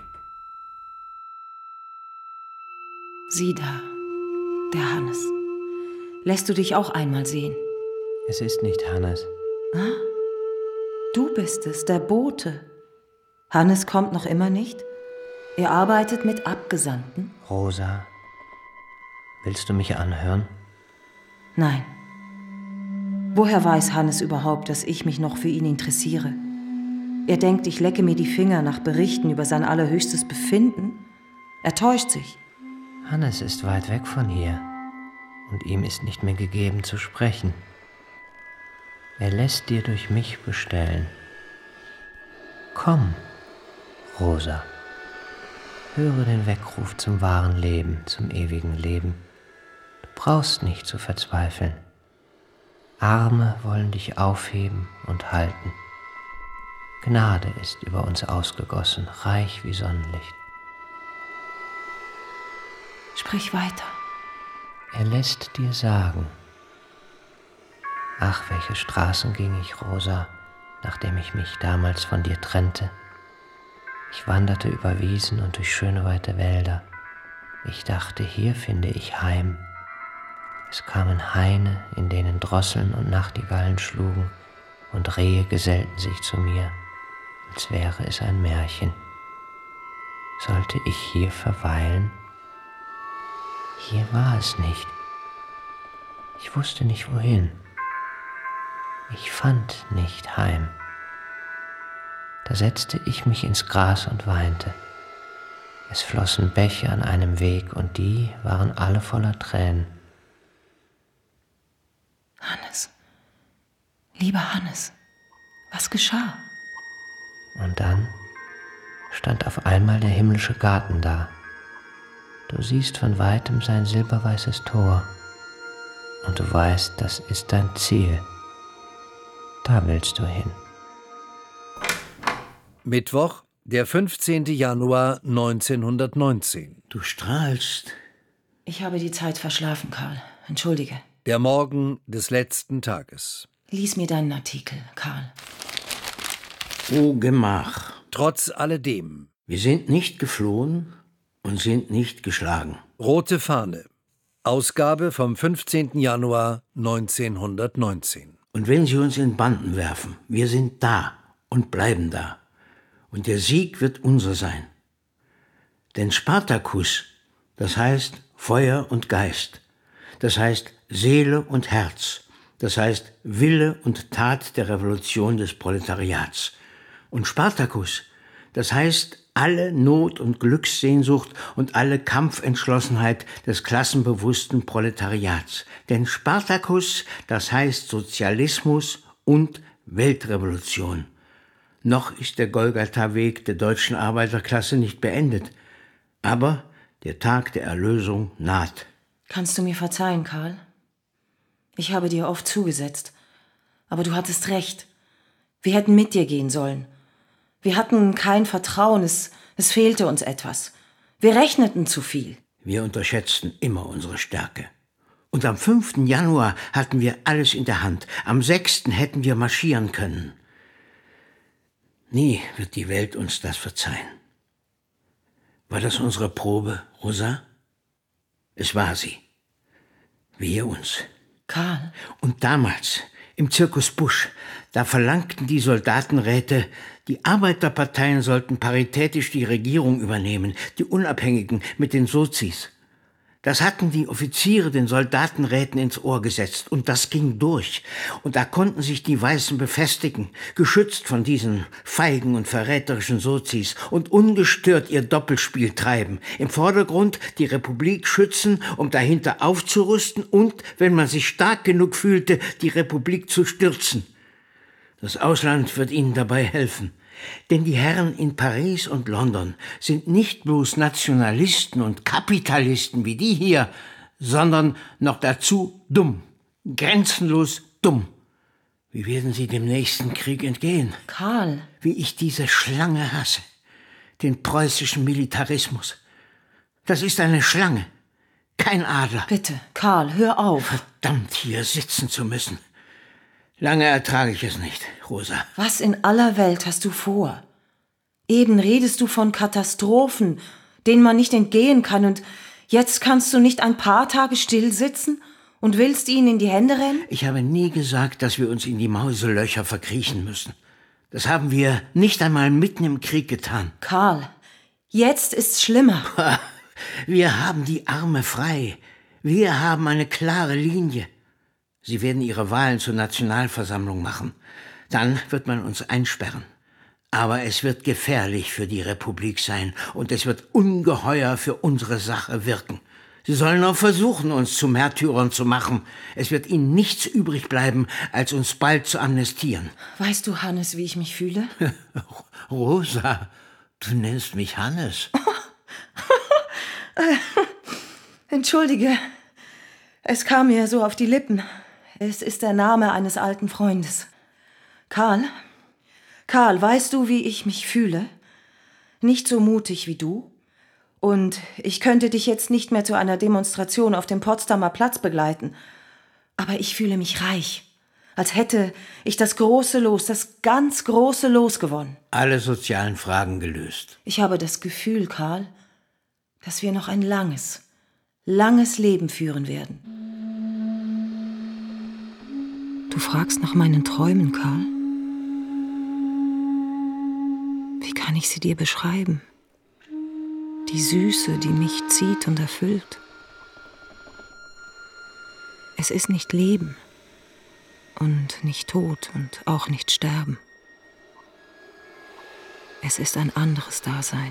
Sieh da, der Hannes. Lässt du dich auch einmal sehen? Es ist nicht Hannes. Ah, du bist es, der Bote. Hannes kommt noch immer nicht? Er arbeitet mit Abgesandten? Rosa, willst du mich anhören? Nein. Woher weiß Hannes überhaupt, dass ich mich noch für ihn interessiere? Er denkt, ich lecke mir die Finger nach Berichten über sein allerhöchstes Befinden. Er täuscht sich. Hannes ist weit weg von hier und ihm ist nicht mehr gegeben zu sprechen. Er lässt dir durch mich bestellen. Komm, Rosa. Höre den Weckruf zum wahren Leben, zum ewigen Leben. Du brauchst nicht zu verzweifeln. Arme wollen dich aufheben und halten. Gnade ist über uns ausgegossen, reich wie Sonnenlicht. Sprich weiter. Er lässt dir sagen. Ach, welche Straßen ging ich, Rosa, nachdem ich mich damals von dir trennte. Ich wanderte über Wiesen und durch schöne weite Wälder. Ich dachte, hier finde ich Heim. Es kamen Haine, in denen Drosseln und Nachtigallen schlugen, und Rehe gesellten sich zu mir, als wäre es ein Märchen. Sollte ich hier verweilen? Hier war es nicht. Ich wusste nicht wohin. Ich fand nicht Heim. Da setzte ich mich ins Gras und weinte. Es flossen Bäche an einem Weg und die waren alle voller Tränen. Hannes, lieber Hannes, was geschah? Und dann stand auf einmal der himmlische Garten da. Du siehst von weitem sein silberweißes Tor und du weißt, das ist dein Ziel. Da willst du hin. Mittwoch, der fünfzehnten Januar neunzehnhundertneunzehn. Du strahlst. Ich habe die Zeit verschlafen, Karl. Entschuldige. Der Morgen des letzten Tages. Lies mir deinen Artikel, Karl. O Gemach. Trotz alledem. Wir sind nicht geflohen und sind nicht geschlagen. Rote Fahne. Ausgabe vom fünfzehnten Januar neunzehnhundertneunzehn. Und wenn sie uns in Banden werfen, wir sind da und bleiben da. Und der Sieg wird unser sein. Denn Spartacus, das heißt Feuer und Geist, das heißt Seele und Herz, Das heißt Wille und Tat der Revolution des Proletariats. Und Spartacus, das heißt alle Not- und Glückssehnsucht und alle Kampfentschlossenheit des klassenbewussten Proletariats. Denn Spartacus, das heißt Sozialismus und Weltrevolution. Noch ist der Golgatha-Weg der deutschen Arbeiterklasse nicht beendet. Aber der Tag der Erlösung naht. Kannst du mir verzeihen, Karl? Ich habe dir oft zugesetzt. Aber du hattest recht. Wir hätten mit dir gehen sollen. Wir hatten kein Vertrauen, es, es fehlte uns etwas. Wir rechneten zu viel. Wir unterschätzten immer unsere Stärke. Und am fünften Januar hatten wir alles in der Hand. Am sechsten hätten wir marschieren können. Nie wird die Welt uns das verzeihen. War das unsere Probe, Rosa? Es war sie. Wir uns. Karl. Und damals, im Zirkus Busch, da verlangten die Soldatenräte, die Arbeiterparteien sollten paritätisch die Regierung übernehmen, die Unabhängigen mit den Sozis. Das hatten die Offiziere den Soldatenräten ins Ohr gesetzt, und das ging durch. Und da konnten sich die Weißen befestigen, geschützt von diesen feigen und verräterischen Sozis und ungestört ihr Doppelspiel treiben. Im Vordergrund die Republik schützen, um dahinter aufzurüsten und, wenn man sich stark genug fühlte, die Republik zu stürzen. Das Ausland wird ihnen dabei helfen. Denn die Herren in Paris und London sind nicht bloß Nationalisten und Kapitalisten wie die hier, sondern noch dazu dumm, grenzenlos dumm. Wie werden sie dem nächsten Krieg entgehen? Karl. Wie ich diese Schlange hasse, den preußischen Militarismus. Das ist eine Schlange, kein Adler. Bitte, Karl, hör auf. Verdammt, hier sitzen zu müssen. Lange ertrage ich es nicht, Rosa. Was in aller Welt hast du vor? Eben redest du von Katastrophen, denen man nicht entgehen kann, und jetzt kannst du nicht ein paar Tage still sitzen und willst ihnen in die Hände rennen? Ich habe nie gesagt, dass wir uns in die Mauselöcher verkriechen müssen. Das haben wir nicht einmal mitten im Krieg getan. Karl, jetzt ist's schlimmer. Wir haben die Arme frei. Wir haben eine klare Linie. Sie werden ihre Wahlen zur Nationalversammlung machen. Dann wird man uns einsperren. Aber es wird gefährlich für die Republik sein und es wird ungeheuer für unsere Sache wirken. Sie sollen auch versuchen, uns zu Märtyrern zu machen. Es wird ihnen nichts übrig bleiben, als uns bald zu amnestieren. Weißt du, Hannes, wie ich mich fühle? Rosa, du nennst mich Hannes. Entschuldige, es kam mir so auf die Lippen. Es ist der Name eines alten Freundes. Karl, Karl, weißt du, wie ich mich fühle? Nicht so mutig wie du. Und ich könnte dich jetzt nicht mehr zu einer Demonstration auf dem Potsdamer Platz begleiten. Aber ich fühle mich reich. Als hätte ich das große Los, das ganz große Los gewonnen. Alle sozialen Fragen gelöst. Ich habe das Gefühl, Karl, dass wir noch ein langes, langes Leben führen werden. Du fragst nach meinen Träumen, Karl. Wie kann ich sie dir beschreiben? Die Süße, die mich zieht und erfüllt. Es ist nicht Leben und nicht Tod und auch nicht Sterben. Es ist ein anderes Dasein.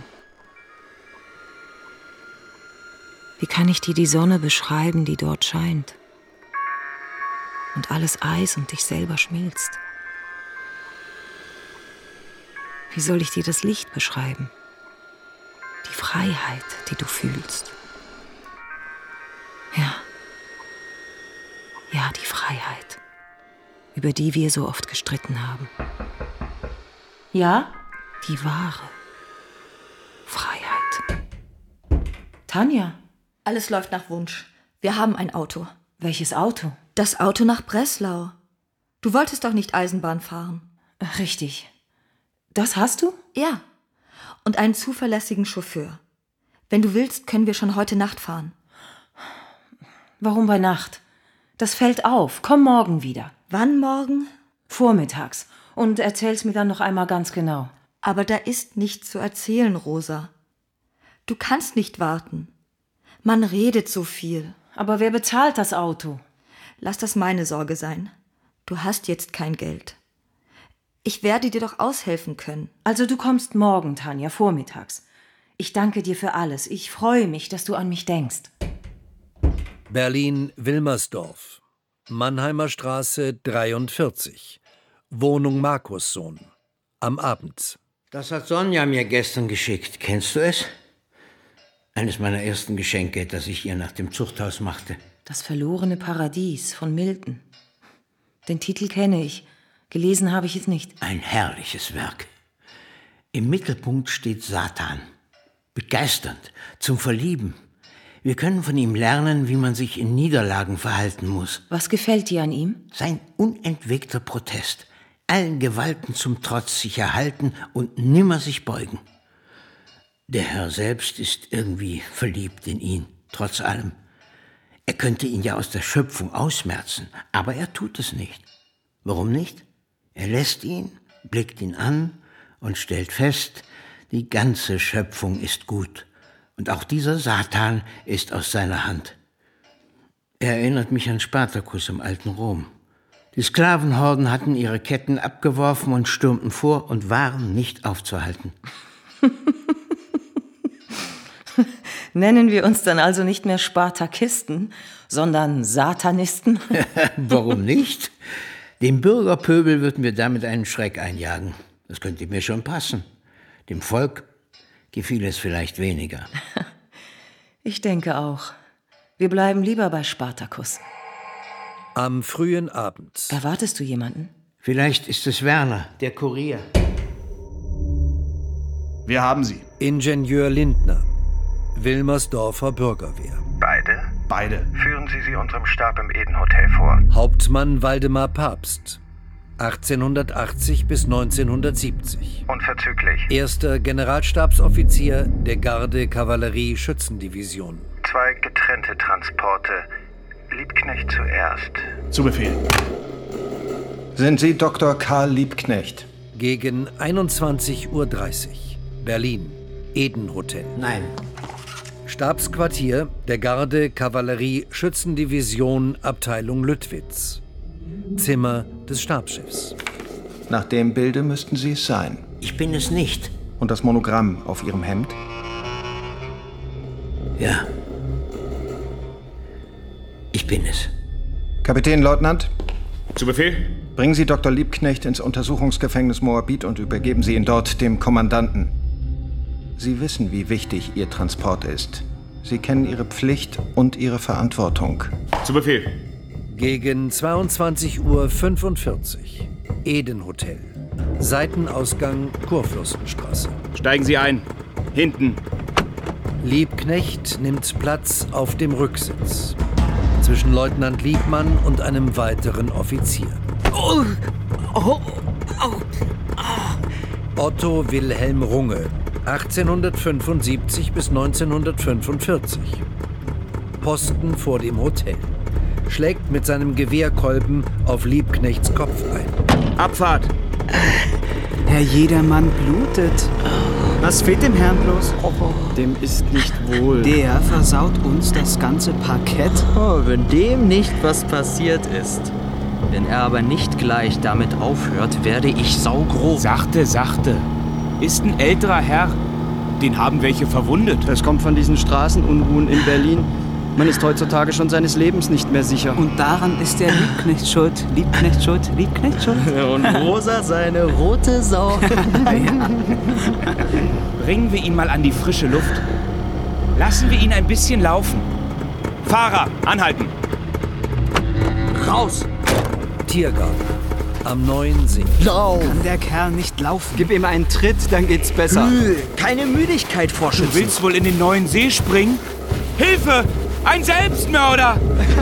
Wie kann ich dir die Sonne beschreiben, die dort scheint? Und alles Eis und dich selber schmilzt. Wie soll ich dir das Licht beschreiben? Die Freiheit, die du fühlst. Ja. Ja, die Freiheit, über die wir so oft gestritten haben. Ja? Die wahre Freiheit. Tanja? Alles läuft nach Wunsch. Wir haben ein Auto. Welches Auto? Das Auto nach Breslau. Du wolltest doch nicht Eisenbahn fahren. Richtig. Das hast du? Ja. Und einen zuverlässigen Chauffeur. Wenn du willst, können wir schon heute Nacht fahren. Warum bei Nacht? Das fällt auf. Komm morgen wieder. Wann morgen? Vormittags. Und erzähl's mir dann noch einmal ganz genau. Aber da ist nichts zu erzählen, Rosa. Du kannst nicht warten. Man redet so viel. Aber wer bezahlt das Auto? Lass das meine Sorge sein. Du hast jetzt kein Geld. Ich werde dir doch aushelfen können. Also du kommst morgen, Tanja, vormittags. Ich danke dir für alles. Ich freue mich, dass du an mich denkst. Berlin-Wilmersdorf, Mannheimer Straße dreiundvierzig, Wohnung Markussohn, am Abend. Das hat Sonja mir gestern geschickt. Kennst du es? Eines meiner ersten Geschenke, das ich ihr nach dem Zuchthaus machte. Das verlorene Paradies von Milton. Den Titel kenne ich. Gelesen habe ich es nicht. Ein herrliches Werk. Im Mittelpunkt steht Satan. Begeisternd, zum Verlieben. Wir können von ihm lernen, wie man sich in Niederlagen verhalten muss. Was gefällt dir an ihm? Sein unentwegter Protest. Allen Gewalten zum Trotz sich erhalten und nimmer sich beugen. Der Herr selbst ist irgendwie verliebt in ihn, trotz allem. Er könnte ihn ja aus der Schöpfung ausmerzen, aber er tut es nicht. Warum nicht? Er lässt ihn, blickt ihn an und stellt fest, die ganze Schöpfung ist gut. Und auch dieser Satan ist aus seiner Hand. Er erinnert mich an Spartacus im alten Rom. Die Sklavenhorden hatten ihre Ketten abgeworfen und stürmten vor und waren nicht aufzuhalten. Nennen wir uns dann also nicht mehr Spartakisten, sondern Satanisten? Warum nicht? Dem Bürgerpöbel würden wir damit einen Schreck einjagen. Das könnte mir schon passen. Dem Volk gefiel es vielleicht weniger. Ich denke auch. Wir bleiben lieber bei Spartacus. Am frühen Abend. Erwartest du jemanden? Vielleicht ist es Werner, der Kurier. Wir haben sie. Ingenieur Lindner, Wilmersdorfer Bürgerwehr. Beide? Beide. Führen Sie sie unserem Stab im Eden-Hotel vor. Hauptmann Waldemar Pabst, achtzehnhundertachtzig bis neunzehnhundertsiebzig. Unverzüglich. Erster Generalstabsoffizier der Garde-Kavallerie-Schützendivision. Zwei getrennte Transporte. Liebknecht zuerst. Zu Befehl. Sind Sie Doktor Karl Liebknecht? Gegen einundzwanzig Uhr dreißig. Berlin. Eden-Hotel. Nein. Stabsquartier der Garde-Kavallerie-Schützendivision, Abteilung Lüttwitz. Zimmer des Stabschefs. Nach dem Bilde müssten Sie es sein. Ich bin es nicht. Und das Monogramm auf Ihrem Hemd? Ja. Ich bin es. Kapitänleutnant? Zu Befehl. Bringen Sie Doktor Liebknecht ins Untersuchungsgefängnis Moabit und übergeben Sie ihn dort dem Kommandanten. Sie wissen, wie wichtig Ihr Transport ist. Sie kennen Ihre Pflicht und Ihre Verantwortung. Zu Befehl. Gegen zweiundzwanzig Uhr fünfundvierzig. Eden-Hotel. Seitenausgang Kurfürstenstraße. Steigen Sie ein. Hinten. Liebknecht nimmt Platz auf dem Rücksitz. Zwischen Leutnant Liebmann und einem weiteren Offizier. Oh, oh, oh, Otto Wilhelm Runge, achtzehnhundertfünfundsiebzig bis neunzehnhundertfünfundvierzig. Posten vor dem Hotel. Schlägt mit seinem Gewehrkolben auf Liebknechts Kopf ein. Abfahrt! Herr Jedermann blutet. Was fehlt dem Herrn bloß? Dem ist nicht wohl. Der versaut uns das ganze Parkett. Oh, wenn dem nicht was passiert ist. Wenn er aber nicht gleich damit aufhört, werde ich saugrob. Sachte, sachte. Ist ein älterer Herr. Den haben welche verwundet. Das kommt von diesen Straßenunruhen in Berlin. Man ist heutzutage schon seines Lebens nicht mehr sicher. Und daran ist der Liebknecht schuld. Liebknecht schuld, Liebknecht schuld. Und Rosa seine rote Sau. Ja. Bringen wir ihn mal an die frische Luft. Lassen wir ihn ein bisschen laufen. Fahrer, anhalten. Raus! Tiergarten am Neuen See. Lauf! Kann der Kerl nicht laufen? Gib ihm einen Tritt, dann geht's besser. Nö, keine Müdigkeit vorschützen. Du willst wohl in den Neuen See springen? Hilfe! Ein Selbstmörder!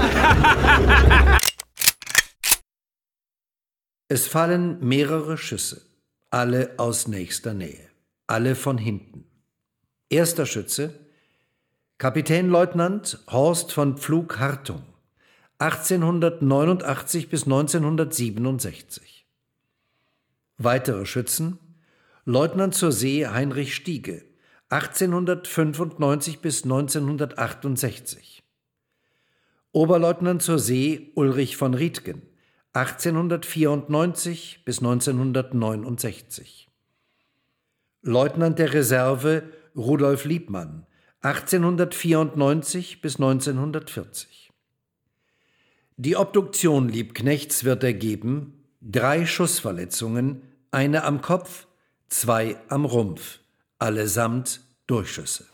Es fallen mehrere Schüsse, alle aus nächster Nähe, alle von hinten. Erster Schütze, Kapitänleutnant Horst von Pflug-Hartung, achtzehnhundertneunundachtzig bis neunzehnhundertsiebenundsechzig. Weitere Schützen, Leutnant zur See Heinrich Stiege, achtzehnhundertfünfundneunzig bis neunzehnhundertachtundsechzig. Oberleutnant zur See Ulrich von Rietgen, achtzehnhundertvierundneunzig bis neunzehnhundertneunundsechzig. Leutnant der Reserve Rudolf Liebmann, achtzehnhundertvierundneunzig bis neunzehnhundertvierzig. Die Obduktion Liebknechts wird ergeben: drei Schussverletzungen, eine am Kopf, zwei am Rumpf, allesamt Durchschüsse.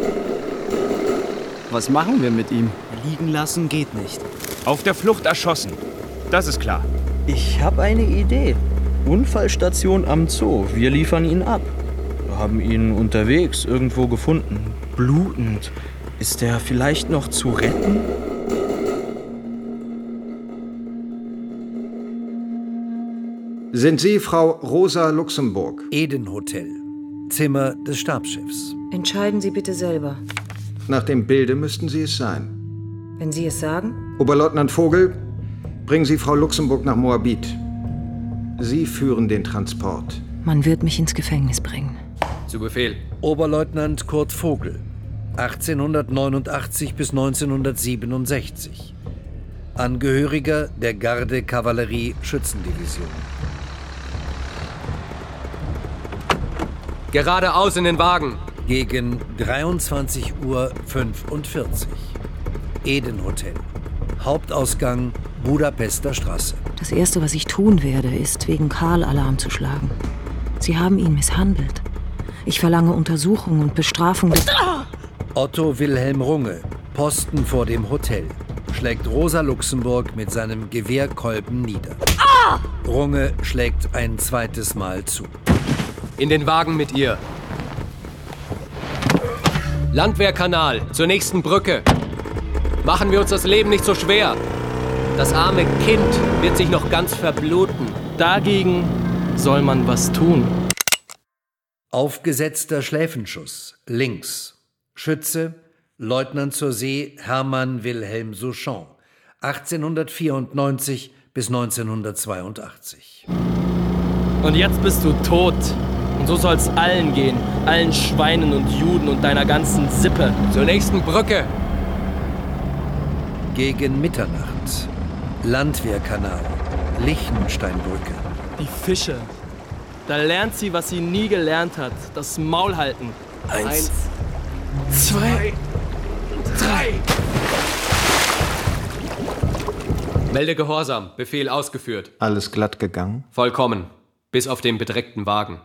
Was machen wir mit ihm? Liegen lassen geht nicht. Auf der Flucht erschossen. Das ist klar. Ich habe eine Idee. Unfallstation am Zoo. Wir liefern ihn ab. Wir haben ihn unterwegs irgendwo gefunden. Blutend. Ist er vielleicht noch zu retten? Sind Sie Frau Rosa Luxemburg? Eden Hotel. Zimmer des Stabschefs. Entscheiden Sie bitte selber. Nach dem Bilde müssten Sie es sein. Wenn Sie es sagen. Oberleutnant Vogel, bringen Sie Frau Luxemburg nach Moabit. Sie führen den Transport. Man wird mich ins Gefängnis bringen. Zu Befehl. Oberleutnant Kurt Vogel, achtzehnhundertneunundachtzig bis neunzehnhundertsiebenundsechzig. Angehöriger der Garde-Kavallerie-Schützendivision. Geradeaus in den Wagen. Gegen dreiundzwanzig Uhr fünfundvierzig. Eden Hotel. Hauptausgang Budapester Straße. Das Erste, was ich tun werde, ist, wegen Karl Alarm zu schlagen. Sie haben ihn misshandelt. Ich verlange Untersuchung und Bestrafung des... Otto Wilhelm Runge, Posten vor dem Hotel, schlägt Rosa Luxemburg mit seinem Gewehrkolben nieder. Runge schlägt ein zweites Mal zu. In den Wagen mit ihr. Landwehrkanal, zur nächsten Brücke. Machen wir uns das Leben nicht so schwer. Das arme Kind wird sich noch ganz verbluten. Dagegen soll man was tun. Aufgesetzter Schläfenschuss, links. Schütze, Leutnant zur See Hermann Wilhelm Souchon, achtzehnhundertvierundneunzig bis neunzehnhundertzweiundachtzig. Und jetzt bist du tot. Und so soll's allen gehen. Allen Schweinen und Juden und deiner ganzen Sippe. Zur nächsten Brücke. Gegen Mitternacht. Landwehrkanal. Lichtensteinbrücke. Die Fische. Da lernt sie, was sie nie gelernt hat. Das Maul halten. Eins, Eins zwei, drei. Melde Gehorsam. Befehl ausgeführt. Alles glatt gegangen? Vollkommen. Bis auf den bedreckten Wagen.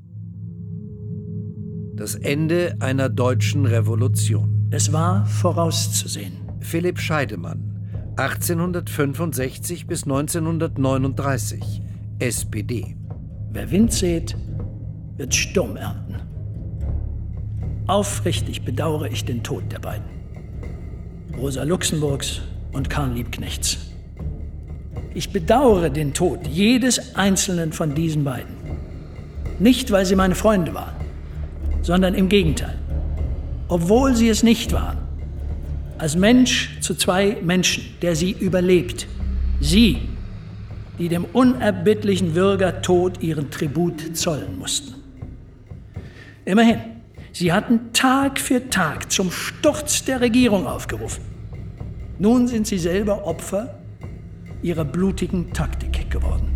Das Ende einer deutschen Revolution. Es war vorauszusehen. Philipp Scheidemann, achtzehnhundertfünfundsechzig bis neunzehnhundertneununddreißig, S P D. Wer Wind sät, wird Sturm ernten. Aufrichtig bedauere ich den Tod der beiden. Rosa Luxemburgs und Karl Liebknechts. Ich bedauere den Tod jedes einzelnen von diesen beiden. Nicht, weil sie meine Freunde waren, sondern im Gegenteil. Obwohl sie es nicht waren. Als Mensch zu zwei Menschen, der sie überlebt. Sie, die dem unerbittlichen Würgertod ihren Tribut zollen mussten. Immerhin, sie hatten Tag für Tag zum Sturz der Regierung aufgerufen. Nun sind sie selber Opfer ihrer blutigen Taktik geworden.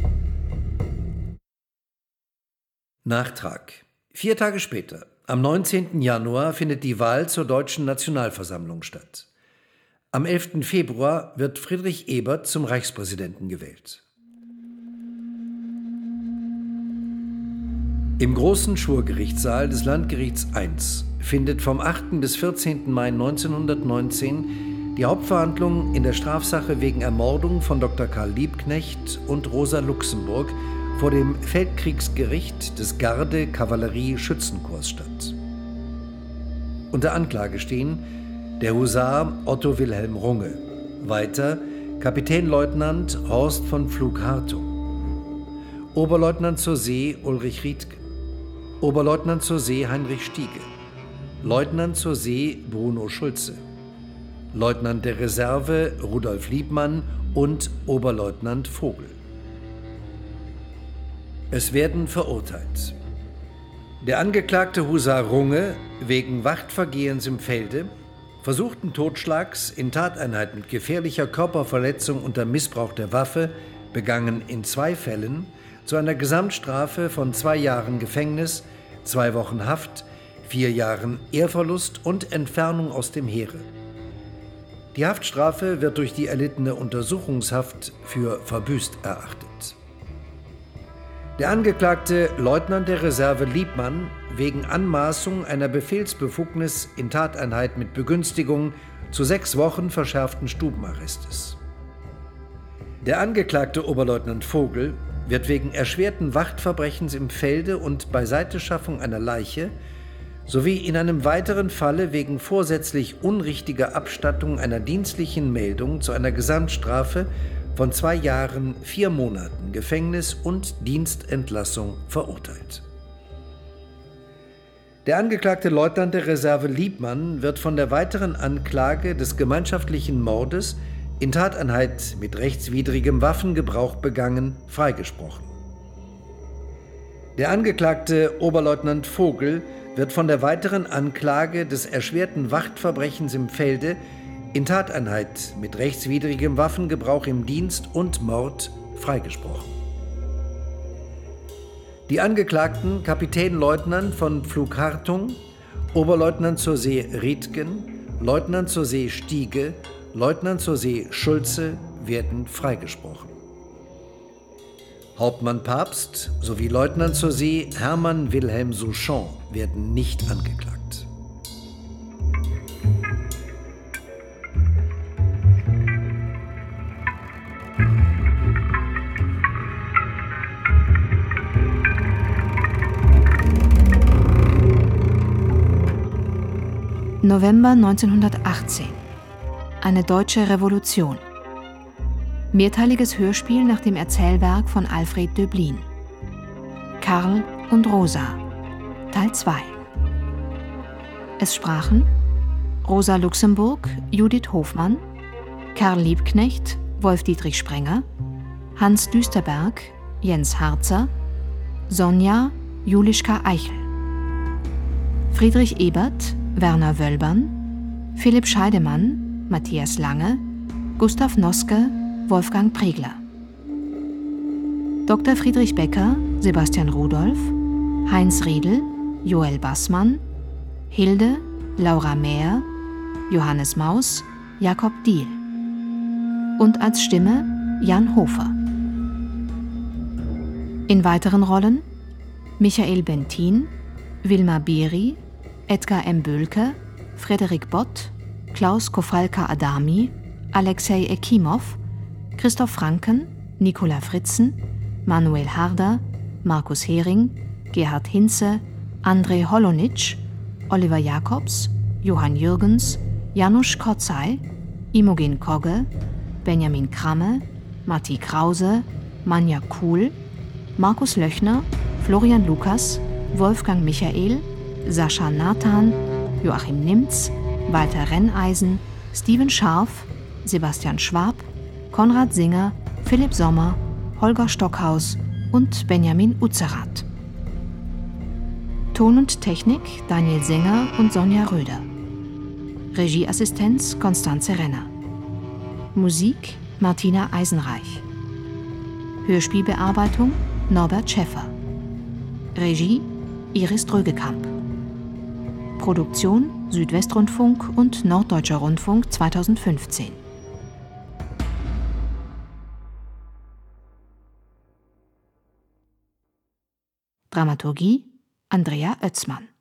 Nachtrag. Vier Tage später, am neunzehnten Januar, findet die Wahl zur Deutschen Nationalversammlung statt. Am elften Februar wird Friedrich Ebert zum Reichspräsidenten gewählt. Im großen Schwurgerichtssaal des Landgerichts eins findet vom achten bis vierzehnten Mai neunzehnhundertneunzehn die Hauptverhandlung in der Strafsache wegen Ermordung von Doktor Karl Liebknecht und Rosa Luxemburg vor dem Feldkriegsgericht des Garde-Kavallerie-Schützenkorps statt. Unter Anklage stehen der Husar Otto Wilhelm Runge, weiter Kapitänleutnant Horst von Pflug-Hartung, Oberleutnant zur See Ulrich Rietke, Oberleutnant zur See Heinrich Stiege, Leutnant zur See Bruno Schulze, Leutnant der Reserve Rudolf Liebmann und Oberleutnant Vogel. Es werden verurteilt: der Angeklagte Husar Runge wegen Wachtvergehens im Felde, versuchten Totschlags in Tateinheit mit gefährlicher Körperverletzung unter Missbrauch der Waffe, begangen in zwei Fällen, zu einer Gesamtstrafe von zwei Jahren Gefängnis, zwei Wochen Haft, vier Jahren Ehrverlust und Entfernung aus dem Heere. Die Haftstrafe wird durch die erlittene Untersuchungshaft für verbüßt erachtet. Der Angeklagte Leutnant der Reserve Liebmann wegen Anmaßung einer Befehlsbefugnis in Tateinheit mit Begünstigung zu sechs Wochen verschärften Stubenarrestes. Der Angeklagte Oberleutnant Vogel wird wegen erschwerten Wachtverbrechens im Felde und Beiseiteschaffung einer Leiche sowie in einem weiteren Falle wegen vorsätzlich unrichtiger Abstattung einer dienstlichen Meldung zu einer Gesamtstrafe von zwei Jahren, vier Monaten Gefängnis und Dienstentlassung verurteilt. Der angeklagte Leutnant der Reserve Liebmann wird von der weiteren Anklage des gemeinschaftlichen Mordes in Tateinheit mit rechtswidrigem Waffengebrauch begangen, freigesprochen. Der angeklagte Oberleutnant Vogel wird von der weiteren Anklage des erschwerten Wachtverbrechens im Felde in Tateinheit mit rechtswidrigem Waffengebrauch im Dienst und Mord freigesprochen. Die Angeklagten Kapitänleutnant von Pflug Hartung, Oberleutnant zur See Riedgen, Leutnant zur See Stiege, Leutnant zur See Schulze werden freigesprochen. Hauptmann Papst sowie Leutnant zur See Hermann Wilhelm Souchon werden nicht angeklagt. November neunzehnhundertachtzehn. Eine deutsche Revolution. Mehrteiliges Hörspiel nach dem Erzählwerk von Alfred Döblin. Karl und Rosa, Teil zwei. Es sprachen Rosa Luxemburg, Judith Hofmann, Karl Liebknecht, Wolf-Dietrich Sprenger, Hans Düsterberg, Jens Harzer, Sonja, Julischka Eichel, Friedrich Ebert, Werner Wölbern, Philipp Scheidemann, Matthias Lange, Gustav Noske, Wolfgang Pregler. Doktor Friedrich Becker, Sebastian Rudolph, Heinz Riedel, Joel Bassmann, Hilde, Laura Mehr, Johannes Maus, Jakob Diehl. Und als Stimme Jan Hofer. In weiteren Rollen Michael Bentin, Wilma Beri, Edgar M. Böhlke, Frederik Bott, Klaus Kofalka-Adami, Alexei Ekimov, Christoph Franken, Nicola Fritzen, Manuel Harder, Markus Hering, Gerhard Hinze, André Holonitsch, Oliver Jacobs, Johann Jürgens, Janusz Kotzay, Imogen Kogge, Benjamin Kramme, Matti Krause, Manja Kuhl, Markus Löchner, Florian Lukas, Wolfgang Michael, Sascha Nathan, Joachim Nimz, Walter Renneisen, Steven Scharf, Sebastian Schwab, Konrad Singer, Philipp Sommer, Holger Stockhaus und Benjamin Utzerath. Ton und Technik Daniel Sänger und Sonja Röder. Regieassistenz Konstanze Renner. Musik Martina Eisenreich. Hörspielbearbeitung Norbert Schäffer. Regie Iris Drögekamp. Produktion Südwestrundfunk und Norddeutscher Rundfunk zweitausendfünfzehn. Dramaturgie Andrea Oetzmann.